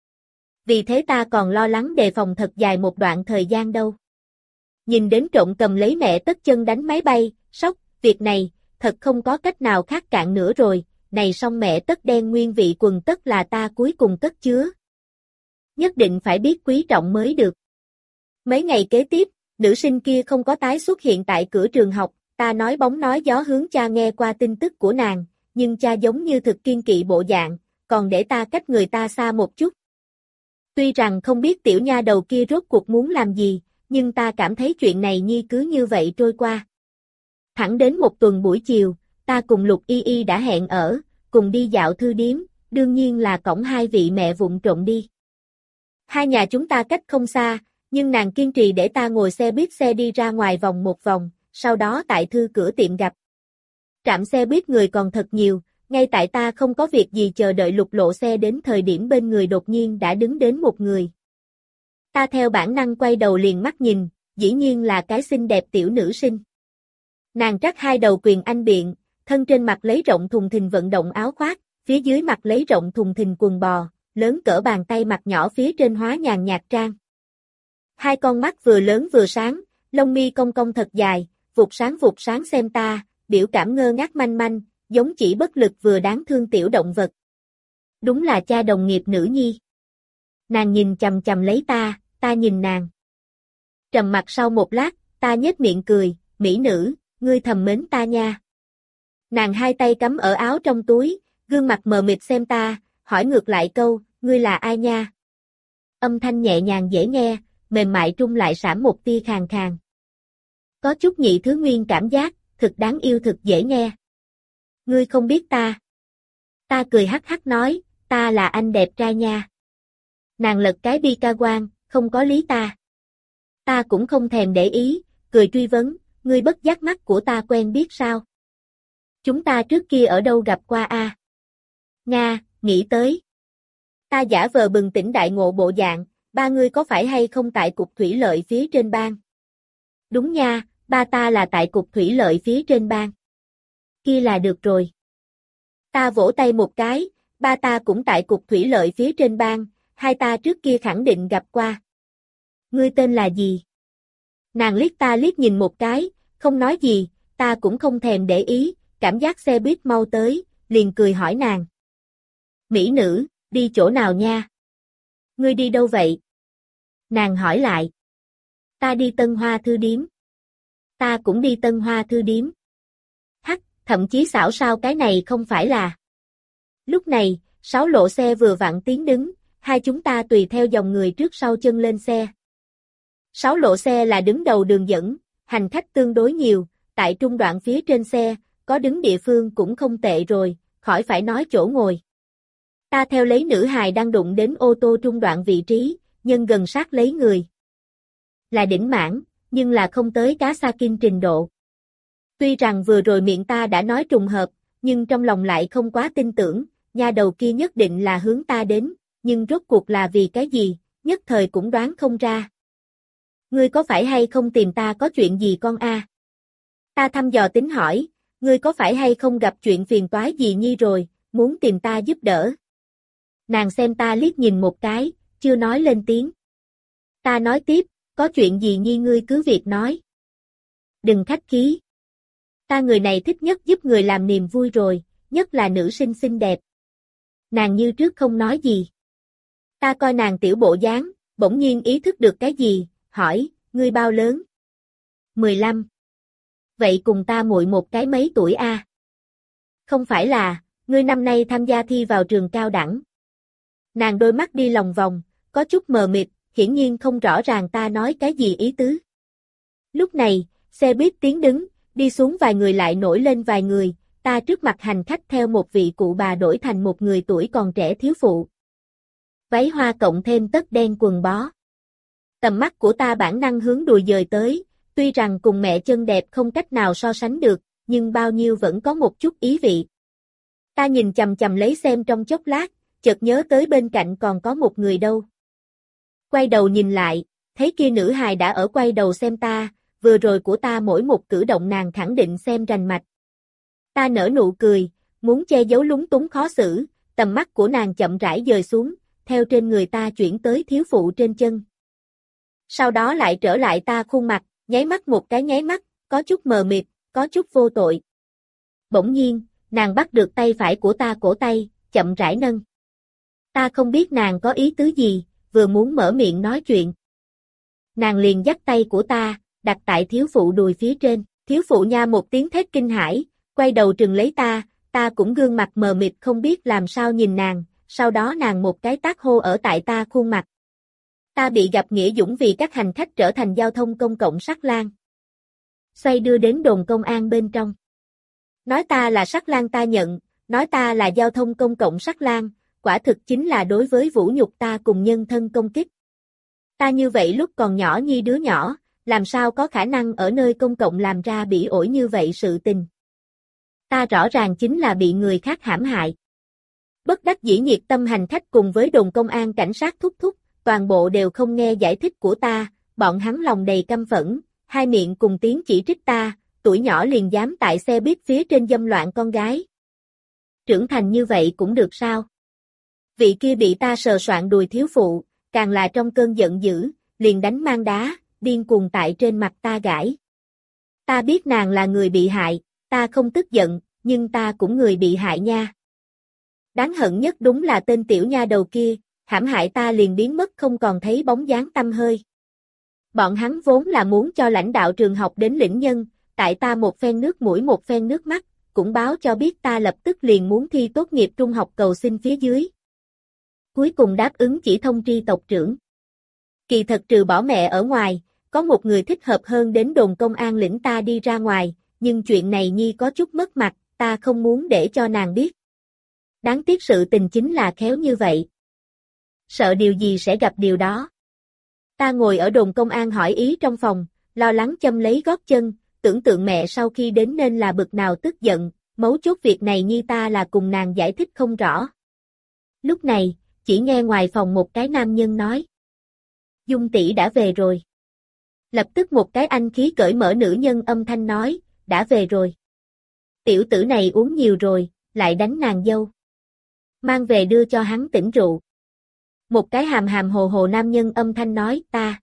Vì thế ta còn lo lắng đề phòng thật dài một đoạn thời gian đâu. Nhìn đến trộn cầm lấy mẹ tất chân đánh máy bay, sốc, việc này, thật không có cách nào khác cạn nữa rồi, này xong mẹ tất đen nguyên vị quần tất là ta cuối cùng cất chứa. Nhất định phải biết quý trọng mới được. Mấy ngày kế tiếp, nữ sinh kia không có tái xuất hiện tại cửa trường học, ta nói bóng nói gió hướng cha nghe qua tin tức của nàng, nhưng cha giống như thực kiên kỵ bộ dạng, còn để ta cách người ta xa một chút. Tuy rằng không biết tiểu nha đầu kia rốt cuộc muốn làm gì, nhưng ta cảm thấy chuyện này nhi cứ như vậy trôi qua. Thẳng đến một tuần buổi chiều, ta cùng Lục Y Y đã hẹn ở, cùng đi dạo thư điếm, đương nhiên là cõng hai vị mẹ vụng trộm đi. Hai nhà chúng ta cách không xa, nhưng nàng kiên trì để ta ngồi xe buýt xe đi ra ngoài vòng một vòng, sau đó tại thư cửa tiệm gặp. Trạm xe buýt người còn thật nhiều, ngay tại ta không có việc gì chờ đợi Lục lộ xe đến thời điểm bên người đột nhiên đã đứng đến một người. Ta theo bản năng quay đầu liền mắt nhìn, dĩ nhiên là cái xinh đẹp tiểu nữ sinh. Nàng trắc hai đầu quyền anh biện, thân trên mặt lấy rộng thùng thình vận động áo khoác, phía dưới mặt lấy rộng thùng thình quần bò, lớn cỡ bàn tay mặt nhỏ phía trên hóa nhàn nhạt trang. Hai con mắt vừa lớn vừa sáng, lông mi cong cong thật dài, vụt sáng xem ta, biểu cảm ngơ ngác manh manh, giống chỉ bất lực vừa đáng thương tiểu động vật. Đúng là cha đồng nghiệp nữ nhi. Nàng nhìn chằm chằm lấy ta nhìn nàng. Trầm mặc sau một lát, ta nhếch miệng cười, mỹ nữ, ngươi thầm mến ta nha. Nàng hai tay cắm ở áo trong túi, gương mặt mờ mịt xem ta, hỏi ngược lại câu, ngươi là ai nha? Âm thanh nhẹ nhàng dễ nghe, mềm mại trung lại xảm một tia khàn khàn. Có chút nhị thứ nguyên cảm giác, thực đáng yêu thực dễ nghe. Ngươi không biết ta. Ta cười hắc hắc nói, ta là anh đẹp trai nha. Nàng lật cái bi ca quan, không có lý ta. Ta cũng không thèm để ý, cười truy vấn, ngươi bất giác mắt của ta quen biết sao? Chúng ta trước kia ở đâu gặp qua a? Nga, nghĩ tới. Ta giả vờ bừng tỉnh đại ngộ bộ dạng, ba ngươi có phải hay không tại cục thủy lợi phía trên bang? Đúng nha, ba ta là tại cục thủy lợi phía trên bang. Kia là được rồi. Ta vỗ tay một cái, ba ta cũng tại cục thủy lợi phía trên bang, hai ta trước kia khẳng định gặp qua. Ngươi tên là gì? Nàng liếc ta liếc nhìn một cái, không nói gì, ta cũng không thèm để ý, cảm giác xe buýt mau tới, liền cười hỏi nàng. Mỹ nữ, đi chỗ nào nha? Ngươi đi đâu vậy? Nàng hỏi lại. Ta đi Tân Hoa thư điếm. Ta cũng đi Tân Hoa thư điếm. Hắc, thậm chí xảo sao cái này không phải là. Lúc này, 6 lộ xe vừa vặn tiến đứng, hai chúng ta tùy theo dòng người trước sau chân lên xe. 6 lộ xe là đứng đầu đường dẫn, hành khách tương đối nhiều, tại trung đoạn phía trên xe, có đứng địa phương cũng không tệ rồi, khỏi phải nói chỗ ngồi. Ta theo lấy nữ hài đang đụng đến ô tô trung đoạn vị trí, nhân gần sát lấy người. Là đỉnh mãn, nhưng là không tới cá sa kinh trình độ. Tuy rằng vừa rồi miệng ta đã nói trùng hợp, nhưng trong lòng lại không quá tin tưởng, nha đầu kia nhất định là hướng ta đến, nhưng rốt cuộc là vì cái gì, nhất thời cũng đoán không ra. Ngươi có phải hay không tìm ta có chuyện gì con a? Ta thăm dò tính hỏi, ngươi có phải hay không gặp chuyện phiền toái gì nhi rồi, muốn tìm ta giúp đỡ? Nàng xem ta liếc nhìn một cái, chưa nói lên tiếng. Ta nói tiếp, có chuyện gì nhi ngươi cứ việc nói. Đừng khách khí. Ta người này thích nhất giúp người làm niềm vui rồi, nhất là nữ sinh xinh đẹp. Nàng như trước không nói gì. Ta coi nàng tiểu bộ dáng, bỗng nhiên ý thức được cái gì, hỏi, ngươi bao lớn? 15. Vậy cùng ta muội một cái mấy tuổi a? Không phải là, ngươi năm nay tham gia thi vào trường cao đẳng. Nàng đôi mắt đi lòng vòng, có chút mờ mịt, hiển nhiên không rõ ràng ta nói cái gì ý tứ. Lúc này, xe buýt tiến đứng, đi xuống vài người lại nổi lên vài người, ta trước mặt hành khách theo một vị cụ bà đổi thành một người tuổi còn trẻ thiếu phụ. Váy hoa cộng thêm tất đen quần bó. Tầm mắt của ta bản năng hướng đùi dời tới, tuy rằng cùng mẹ chân đẹp không cách nào so sánh được, nhưng bao nhiêu vẫn có một chút ý vị. Ta nhìn chằm chằm lấy xem trong chốc lát, chợt nhớ tới bên cạnh còn có một người đâu. Quay đầu nhìn lại, thấy kia nữ hài đã ở quay đầu xem ta, vừa rồi của ta mỗi một cử động nàng khẳng định xem rành mạch. Ta nở nụ cười, muốn che giấu lúng túng khó xử, tầm mắt của nàng chậm rãi dời xuống, theo trên người ta chuyển tới thiếu phụ trên chân. Sau đó lại trở lại ta khuôn mặt, nháy mắt một cái nháy mắt, có chút mờ mịt, có chút vô tội. Bỗng nhiên, nàng bắt được tay phải của ta cổ tay, chậm rãi nâng. Ta không biết nàng có ý tứ gì, vừa muốn mở miệng nói chuyện. Nàng liền dắt tay của ta, đặt tại thiếu phụ đùi phía trên, thiếu phụ nha một tiếng thét kinh hãi, quay đầu trừng lấy ta cũng gương mặt mờ mịt không biết làm sao nhìn nàng, sau đó nàng một cái tát hô ở tại ta khuôn mặt. Ta bị gặp nghĩa dũng vì các hành khách trở thành giao thông công cộng sắc lang. Xoay đưa đến đồn công an bên trong. Nói ta là sắc lang ta nhận, nói ta là giao thông công cộng sắc lang, quả thực chính là đối với vũ nhục ta cùng nhân thân công kích. Ta như vậy lúc còn nhỏ như đứa nhỏ, làm sao có khả năng ở nơi công cộng làm ra bỉ ổi như vậy sự tình. Ta rõ ràng chính là bị người khác hãm hại. Bất đắc dĩ nhiệt tâm hành khách cùng với đồn công an cảnh sát thúc thúc, toàn bộ đều không nghe giải thích của ta, bọn hắn lòng đầy căm phẫn, hai miệng cùng tiếng chỉ trích ta, tuổi nhỏ liền dám tại xe buýt phía trên dâm loạn con gái. Trưởng thành như vậy cũng được sao? Vị kia bị ta sờ soạng đùi thiếu phụ, càng là trong cơn giận dữ, liền đánh mang đá, điên cuồng tại trên mặt ta gãi. Ta biết nàng là người bị hại, ta không tức giận, nhưng ta cũng người bị hại nha. Đáng hận nhất đúng là tên tiểu nha đầu kia, hãm hại ta liền biến mất không còn thấy bóng dáng tăm hơi. Bọn hắn vốn là muốn cho lãnh đạo trường học đến lĩnh nhân, tại ta một phen nước mũi một phen nước mắt, cũng báo cho biết ta lập tức liền muốn thi tốt nghiệp trung học cầu xin phía dưới. Cuối cùng đáp ứng chỉ thông tri tộc trưởng. Kỳ thật trừ bỏ mẹ ở ngoài, có một người thích hợp hơn đến đồn công an lĩnh ta đi ra ngoài, nhưng chuyện này nhi có chút mất mặt, ta không muốn để cho nàng biết. Đáng tiếc sự tình chính là khéo như vậy. Sợ điều gì sẽ gặp điều đó. Ta ngồi ở đồn công an hỏi ý trong phòng, lo lắng châm lấy gót chân, tưởng tượng mẹ sau khi đến nên là bực nào tức giận, mấu chốt việc này như ta là cùng nàng giải thích không rõ. Lúc này, chỉ nghe ngoài phòng một cái nam nhân nói. Dung tỷ đã về rồi. Lập tức một cái anh khí cởi mở nữ nhân âm thanh nói, đã về rồi. Tiểu tử này uống nhiều rồi, lại đánh nàng dâu. Mang về đưa cho hắn tỉnh rượu. Một cái hàm hàm hồ hồ nam nhân âm thanh nói, ta.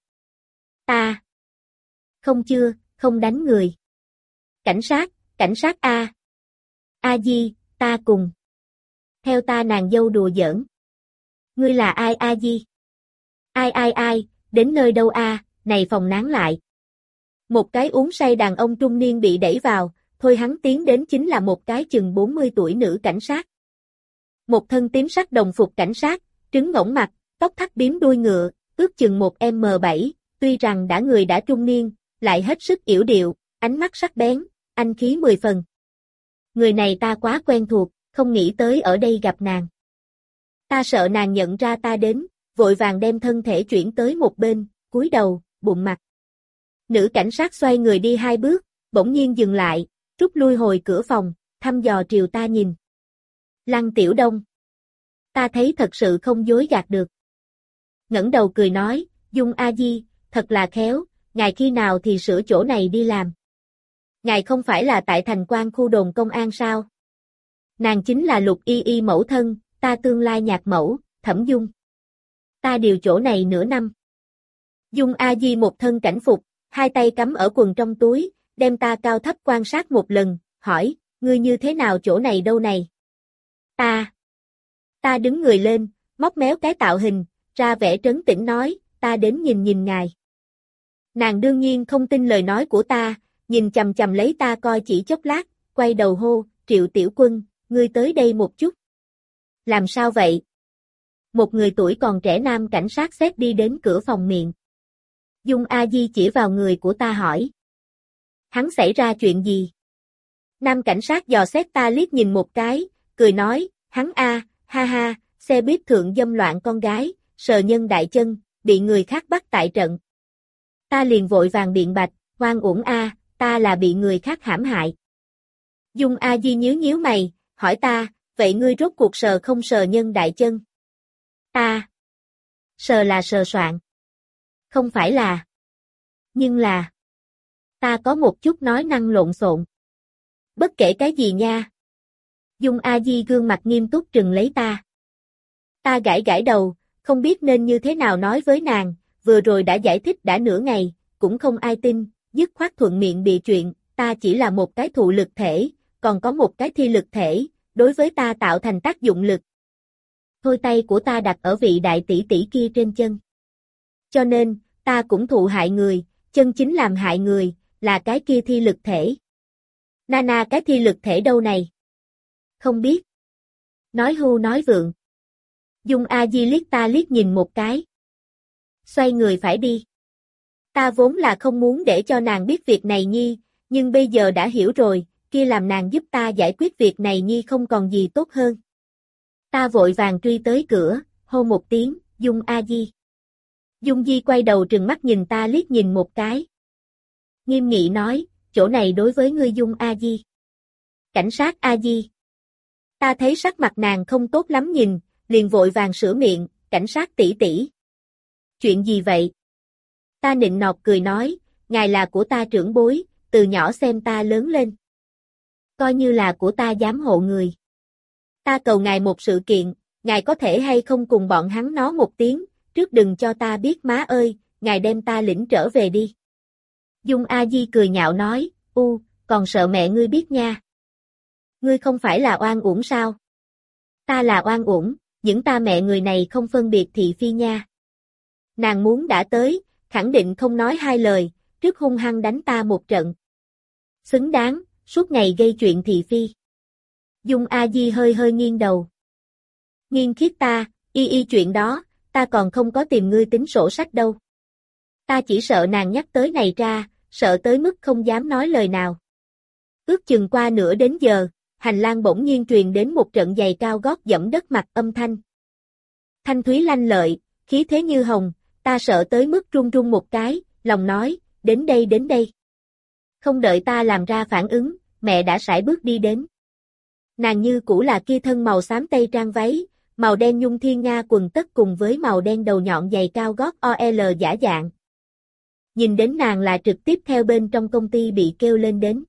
Không chưa, không đánh người. Cảnh sát A. A Di, ta cùng. Theo ta nàng dâu đùa giỡn. Ngươi là ai A Di? Ai, đến nơi đâu a, này phòng nán lại. Một cái uống say đàn ông trung niên bị đẩy vào, thôi hắn tiến đến chính là một cái chừng 40 tuổi nữ cảnh sát. Một thân tím sắc đồng phục cảnh sát, trứng ngỗng mặt, tóc thắt bím đuôi ngựa, ước chừng 1m7, tuy rằng đã người đã trung niên, lại hết sức yểu điệu, ánh mắt sắc bén, anh khí 10 phần. Người này ta quá quen thuộc, không nghĩ tới ở đây gặp nàng. Ta sợ nàng nhận ra ta đến, vội vàng đem thân thể chuyển tới một bên, cúi đầu, bụng mặt. Nữ cảnh sát xoay người đi 2 bước, bỗng nhiên dừng lại, rút lui hồi cửa phòng, thăm dò triều ta nhìn. Lăng Tiểu Đông. Ta thấy thật sự không dối gạt được. Ngẩng đầu cười nói, Dung A Di, thật là khéo, ngài khi nào thì sửa chỗ này đi làm. Ngài không phải là tại thành quan khu đồn công an sao? Nàng chính là Lục Y Y mẫu thân, ta tương lai nhạc mẫu, Thẩm Dung. Ta điều chỗ này nửa năm. Dung A Di một thân cảnh phục, hai tay cắm ở quần trong túi, đem ta cao thấp quan sát một lần, hỏi, ngươi như thế nào chỗ này đâu này? Ta đứng người lên, móc méo cái tạo hình, ra vẻ trấn tĩnh nói, ta đến nhìn ngài. Nàng đương nhiên không tin lời nói của ta, nhìn chằm chằm lấy ta coi chỉ chốc lát, quay đầu hô, Triệu Tiểu Quân, ngươi tới đây một chút. Làm sao vậy? Một người tuổi còn trẻ nam cảnh sát xếp đi đến cửa phòng miệng. Dung A Di chỉ vào người của ta hỏi. Hắn xảy ra chuyện gì? Nam cảnh sát dò xét ta liếc nhìn một cái, cười nói, hắn ha ha, xe buýt thượng dâm loạn con gái, sờ nhân đại chân, bị người khác bắt tại trận. Ta liền vội vàng biện bạch, oan uổng ta là bị người khác hãm hại. Dung A Di nhíu mày, hỏi ta, vậy ngươi rốt cuộc sờ không sờ nhân đại chân? Ta. Sờ là sờ soạn. Không phải là. Nhưng là. Ta có một chút nói năng lộn xộn. Bất kể cái gì nha. Dung A Di gương mặt nghiêm túc trừng lấy ta. Ta gãi gãi đầu, không biết nên như thế nào nói với nàng, vừa rồi đã giải thích đã nửa ngày, cũng không ai tin, dứt khoát thuận miệng bịa chuyện, ta chỉ là một cái thụ lực thể, còn có một cái thi lực thể, đối với ta tạo thành tác dụng lực. Thôi tay của ta đặt ở vị đại tỷ tỷ kia trên chân. Cho nên, ta cũng thụ hại người, chân chính làm hại người, là cái kia thi lực thể. Nana cái thi lực thể đâu này? Không biết. Nói hưu nói vượng. Dung A Di liếc ta liếc nhìn một cái. Xoay người phải đi. Ta vốn là không muốn để cho nàng biết việc này nhi, nhưng bây giờ đã hiểu rồi, kia làm nàng giúp ta giải quyết việc này nhi không còn gì tốt hơn. Ta vội vàng truy tới cửa, hô một tiếng, Dung A Di. Dung Di quay đầu trừng mắt nhìn ta liếc nhìn một cái. Nghiêm nghị nói, chỗ này đối với ngươi Dung A Di. Cảnh sát A Di. Ta thấy sắc mặt nàng không tốt lắm nhìn, liền vội vàng sửa miệng, cảnh sát tỷ tỷ. Chuyện gì vậy? Ta nịnh nọt cười nói, ngài là của ta trưởng bối, từ nhỏ xem ta lớn lên. Coi như là của ta giám hộ người. Ta cầu ngài một sự kiện, ngài có thể hay không cùng bọn hắn nói một tiếng, trước đừng cho ta biết má ơi, ngài đem ta lĩnh trở về đi. Dung A Di cười nhạo nói, còn sợ mẹ ngươi biết nha. Ngươi không phải là oan uổng sao? Ta là oan uổng, những ta mẹ người này không phân biệt thị phi nha. Nàng muốn đã tới, khẳng định không nói hai lời, trước hung hăng đánh ta một trận. Xứng đáng, suốt ngày gây chuyện thị phi. Dung A Di hơi hơi nghiêng đầu. Nghiêng khiết ta, y chuyện đó, ta còn không có tìm ngươi tính sổ sách đâu. Ta chỉ sợ nàng nhắc tới này ra, sợ tới mức không dám nói lời nào. Ước chừng qua nửa đến giờ, hành lang bỗng nhiên truyền đến một trận giày cao gót dẫm đất mặt âm thanh. Thanh thúy lanh lợi, khí thế như hồng, ta sợ tới mức run run một cái, lòng nói, đến đây đến đây. Không đợi ta làm ra phản ứng, mẹ đã sải bước đi đến. Nàng như cũ là kia thân màu xám tây trang váy, màu đen nhung thiên nga quần tất cùng với màu đen đầu nhọn giày cao gót OL giả dạng. Nhìn đến nàng là trực tiếp theo bên trong công ty bị kêu lên đến.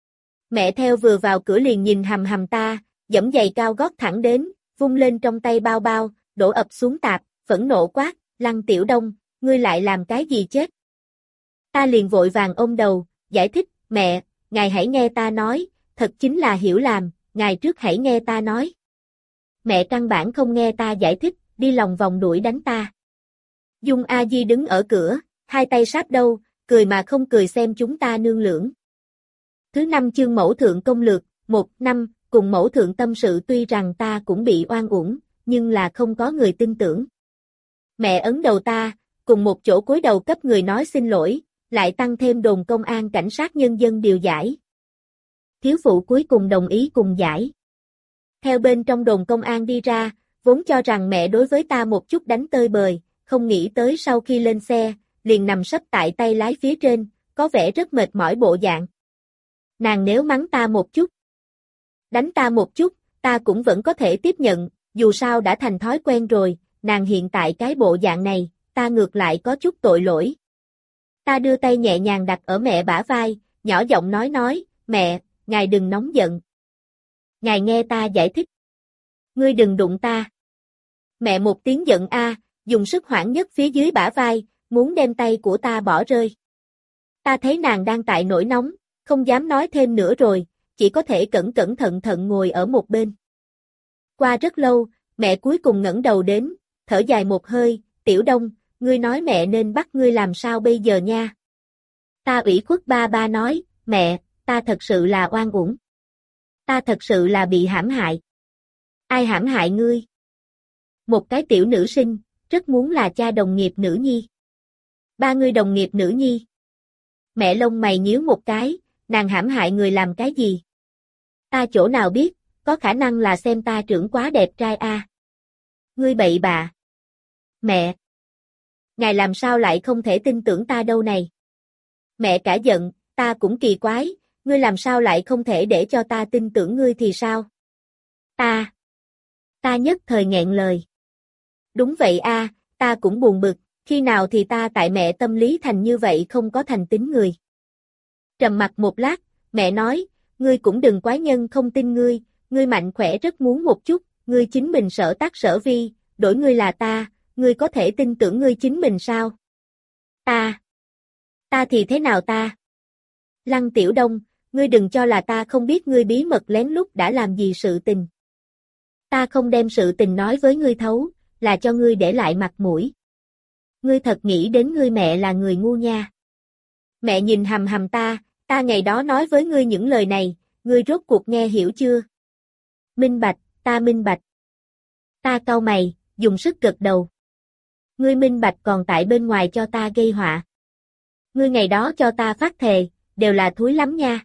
Mẹ theo vừa vào cửa liền nhìn hầm hầm ta, giẫm giày cao gót thẳng đến, vung lên trong tay bao bao, đổ ập xuống tạp, phẫn nộ quát, Lăng Tiểu Đông, ngươi lại làm cái gì chết? Ta liền vội vàng ôm đầu, giải thích, mẹ, ngài hãy nghe ta nói, thật chính là hiểu làm, ngài trước hãy nghe ta nói. Mẹ căn bản không nghe ta giải thích, đi lòng vòng đuổi đánh ta. Dung A Di đứng ở cửa, hai tay sáp đâu, cười mà không cười xem chúng ta nương lưỡng. Thứ 5 chương mẫu thượng công lược, 1-5, cùng mẫu thượng tâm sự tuy rằng ta cũng bị oan uổng, nhưng là không có người tin tưởng. Mẹ ấn đầu ta, cùng một chỗ cúi đầu cấp người nói xin lỗi, lại tăng thêm đồn công an cảnh sát nhân dân điều giải. Thiếu phụ cuối cùng đồng ý cùng giải. Theo bên trong đồn công an đi ra, vốn cho rằng mẹ đối với ta một chút đánh tơi bời, không nghĩ tới sau khi lên xe, liền nằm sấp tại tay lái phía trên, có vẻ rất mệt mỏi bộ dạng. Nàng nếu mắng ta một chút, đánh ta một chút, ta cũng vẫn có thể tiếp nhận, dù sao đã thành thói quen rồi, nàng hiện tại cái bộ dạng này, ta ngược lại có chút tội lỗi. Ta đưa tay nhẹ nhàng đặt ở mẹ bả vai, nhỏ giọng nói, mẹ, ngài đừng nóng giận. Ngài nghe ta giải thích. Ngươi đừng đụng ta. Mẹ một tiếng giận dùng sức hoảng nhất phía dưới bả vai, muốn đem tay của ta bỏ rơi. Ta thấy nàng đang tại nổi nóng, không dám nói thêm nữa rồi, chỉ có thể cẩn cẩn thận thận ngồi ở một bên. Qua rất lâu, mẹ cuối cùng ngẩng đầu đến, thở dài một hơi, Tiểu Đông, ngươi nói mẹ nên bắt ngươi làm sao bây giờ nha. Ta ủy khuất ba nói, mẹ, ta thật sự là oan uổng. Ta thật sự là bị hãm hại. Ai hãm hại ngươi? Một cái tiểu nữ sinh, rất muốn là cha đồng nghiệp nữ nhi. Ba ngươi đồng nghiệp nữ nhi. Mẹ lông mày nhíu một cái, nàng hãm hại người làm cái gì? Ta chỗ nào biết, có khả năng là xem ta trưởng quá đẹp trai Ngươi bậy bạ. Mẹ. Ngài làm sao lại không thể tin tưởng ta đâu này? Mẹ cả giận, ta cũng kỳ quái, ngươi làm sao lại không thể để cho ta tin tưởng ngươi thì sao? Ta. Ta nhất thời nghẹn lời. Đúng vậy a, ta cũng buồn bực, khi nào thì ta tại mẹ tâm lý thành như vậy không có thành tính người. Trầm mặc một lát, mẹ nói, ngươi cũng đừng quái nhân không tin ngươi mạnh khỏe rất muốn một chút, ngươi chính mình sở tác sở vi, đổi ngươi là ta, ngươi có thể tin tưởng ngươi chính mình sao? Ta thì thế nào ta? Lăng Tiểu Đông, ngươi đừng cho là ta không biết ngươi bí mật lén lút đã làm gì sự tình. Ta không đem sự tình nói với ngươi thấu, là cho ngươi để lại mặt mũi. Ngươi thật nghĩ đến ngươi mẹ là người ngu nha. Mẹ nhìn hầm hầm ta ngày đó nói với ngươi những lời này, ngươi rốt cuộc nghe hiểu chưa? Minh bạch, ta minh bạch. Ta cau mày, dùng sức gật đầu. Ngươi minh bạch còn tại bên ngoài cho ta gây họa. Ngươi ngày đó cho ta phát thề, đều là thúi lắm nha.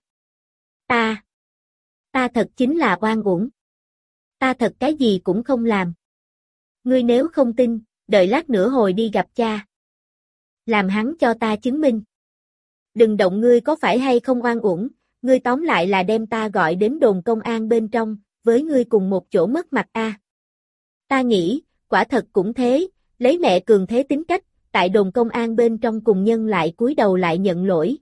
Ta thật chính là oan uổng. Ta thật cái gì cũng không làm. Ngươi nếu không tin, đợi lát nữa hồi đi gặp cha. Làm hắn cho ta chứng minh. Đừng động ngươi có phải hay không oan uổng, ngươi tóm lại là đem ta gọi đến đồn công an bên trong, với ngươi cùng một chỗ mất mặt a. Ta nghĩ, quả thật cũng thế, lấy mẹ cường thế tính cách, tại đồn công an bên trong cùng nhân lại cúi đầu lại nhận lỗi.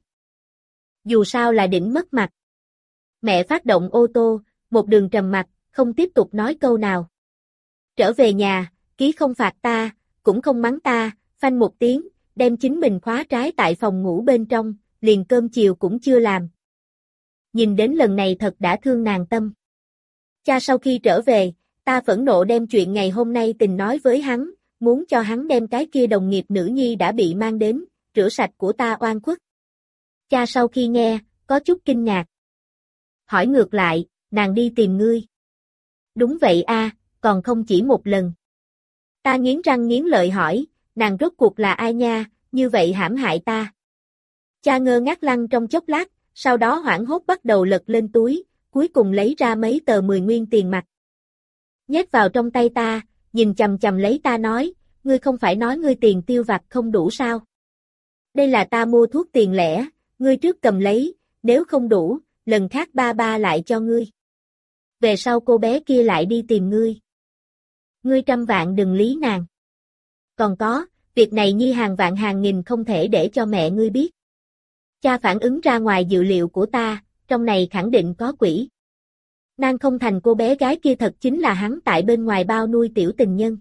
Dù sao là đỉnh mất mặt. Mẹ phát động ô tô, một đường trầm mặc, không tiếp tục nói câu nào. Trở về nhà, Ký không phạt ta, cũng không mắng ta, phanh một tiếng, đem chính mình khóa trái tại phòng ngủ bên trong, liền cơm chiều cũng chưa làm. Nhìn đến lần này thật đã thương nàng tâm. Cha sau khi trở về, ta phẫn nộ đem chuyện ngày hôm nay tình nói với hắn, muốn cho hắn đem cái kia đồng nghiệp nữ nhi đã bị mang đến, rửa sạch của ta oan khuất. Cha sau khi nghe, có chút kinh ngạc. Hỏi ngược lại, nàng đi tìm ngươi. Đúng vậy a, còn không chỉ một lần. Ta nghiến răng nghiến lợi hỏi, nàng rốt cuộc là ai nha, như vậy hãm hại ta. Cha ngơ ngác lăng trong chốc lát, sau đó hoảng hốt bắt đầu lật lên túi, cuối cùng lấy ra mấy tờ 10 nguyên tiền mặt. Nhét vào trong tay ta, nhìn chằm chằm lấy ta nói, ngươi không phải nói ngươi tiền tiêu vặt không đủ sao? Đây là ta mua thuốc tiền lẻ, ngươi trước cầm lấy, nếu không đủ, lần khác ba lại cho ngươi. Về sau cô bé kia lại đi tìm ngươi. Ngươi trăm vạn đừng lý nàng. Còn có, việc này nhi hàng vạn hàng nghìn không thể để cho mẹ ngươi biết. Cha phản ứng ra ngoài dự liệu của ta, trong này khẳng định có quỷ. Nàng không thành cô bé gái kia thật chính là hắn tại bên ngoài bao nuôi tiểu tình nhân.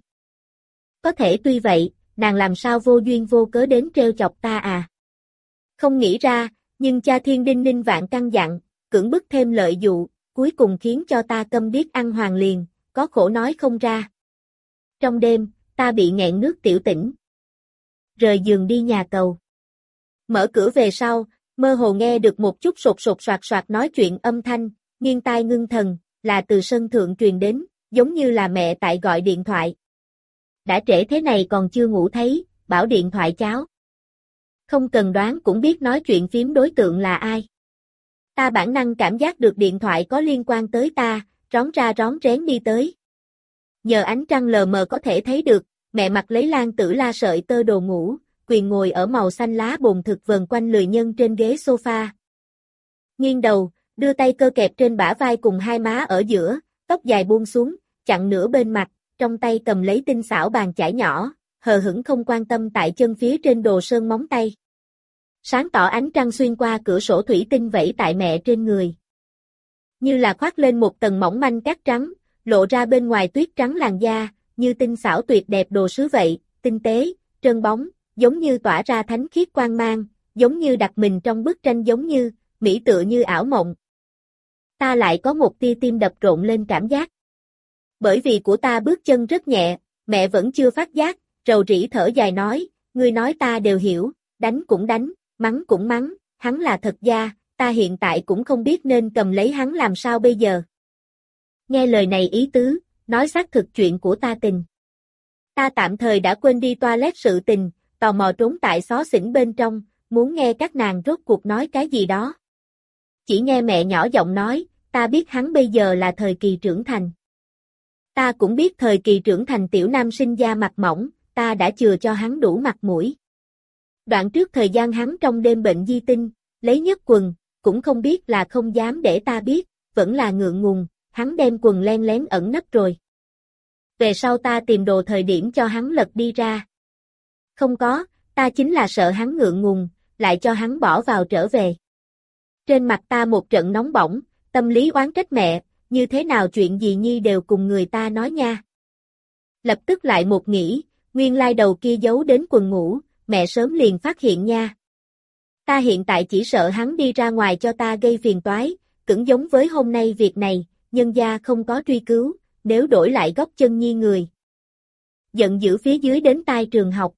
Có thể tuy vậy, nàng làm sao vô duyên vô cớ đến treo chọc ta à? Không nghĩ ra, nhưng cha thiên đinh ninh vạn căn dặn, cưỡng bức thêm lợi dụ, cuối cùng khiến cho ta câm điếc ăn hoàng liền, có khổ nói không ra. Trong đêm, ta bị nghẹn nước tiểu tỉnh. Rời giường đi nhà cầu. Mở cửa về sau, mơ hồ nghe được một chút sột sột soạt soạt nói chuyện âm thanh, nghiêng tai ngưng thần, là từ sân thượng truyền đến, giống như là mẹ tại gọi điện thoại. Đã trễ thế này còn chưa ngủ thấy, bảo điện thoại cháo. Không cần đoán cũng biết nói chuyện phím đối tượng là ai. Ta bản năng cảm giác được điện thoại có liên quan tới ta, rón ra rón rén đi tới. Nhờ ánh trăng lờ mờ có thể thấy được, mẹ mặc lấy lan tử la sợi tơ đồ ngủ, quyền ngồi ở màu xanh lá bồn thực vần quanh lười nhân trên ghế sofa. Nghiêng đầu, đưa tay cơ kẹp trên bả vai cùng hai má ở giữa, tóc dài buông xuống, chặn nửa bên mặt, trong tay cầm lấy tinh xảo bàn chải nhỏ, hờ hững không quan tâm tại chân phía trên đồ sơn móng tay. Sáng tỏ ánh trăng xuyên qua cửa sổ thủy tinh vẫy tại mẹ trên người. Như là khoác lên một tầng mỏng manh cát trắng, lộ ra bên ngoài tuyết trắng làn da, như tinh xảo tuyệt đẹp đồ sứ vậy, tinh tế, trơn bóng, giống như tỏa ra thánh khiết quang mang, giống như đặt mình trong bức tranh giống như, mỹ tựa như ảo mộng. Ta lại có một tia tim đập rộn lên cảm giác. Bởi vì của ta bước chân rất nhẹ, mẹ vẫn chưa phát giác, rầu rĩ thở dài nói, ngươi nói ta đều hiểu, đánh cũng đánh, mắng cũng mắng, hắn là thật gia, ta hiện tại cũng không biết nên cầm lấy hắn làm sao bây giờ. Nghe lời này ý tứ, nói xác thực chuyện của ta tình. Ta tạm thời đã quên đi toilet sự tình, tò mò trốn tại xó xỉnh bên trong, muốn nghe các nàng rốt cuộc nói cái gì đó. Chỉ nghe mẹ nhỏ giọng nói, ta biết hắn bây giờ là thời kỳ trưởng thành. Ta cũng biết thời kỳ trưởng thành tiểu nam sinh da mặt mỏng, ta đã chừa cho hắn đủ mặt mũi. Đoạn trước thời gian hắn trong đêm bệnh di tinh, lấy nhất quần, cũng không biết là không dám để ta biết, vẫn là ngượng ngùng, hắn đem quần len lén ẩn nấp rồi. về sau ta tìm đồ thời điểm cho hắn lật đi ra. Không có, ta chính là sợ hắn ngượng ngùng, lại cho hắn bỏ vào trở về. Trên mặt ta một trận nóng bỏng, tâm lý oán trách mẹ, như thế nào chuyện gì nhi đều cùng người ta nói nha. Lập tức lại một nghĩ, nguyên lai đầu kia giấu đến quần ngủ, mẹ sớm liền phát hiện nha. Ta hiện tại chỉ sợ hắn đi ra ngoài cho ta gây phiền toái, cũng giống với hôm nay việc này, nhân gia không có truy cứu, nếu đổi lại góp chân nhi người. Giận dữ phía dưới đến tai trường học,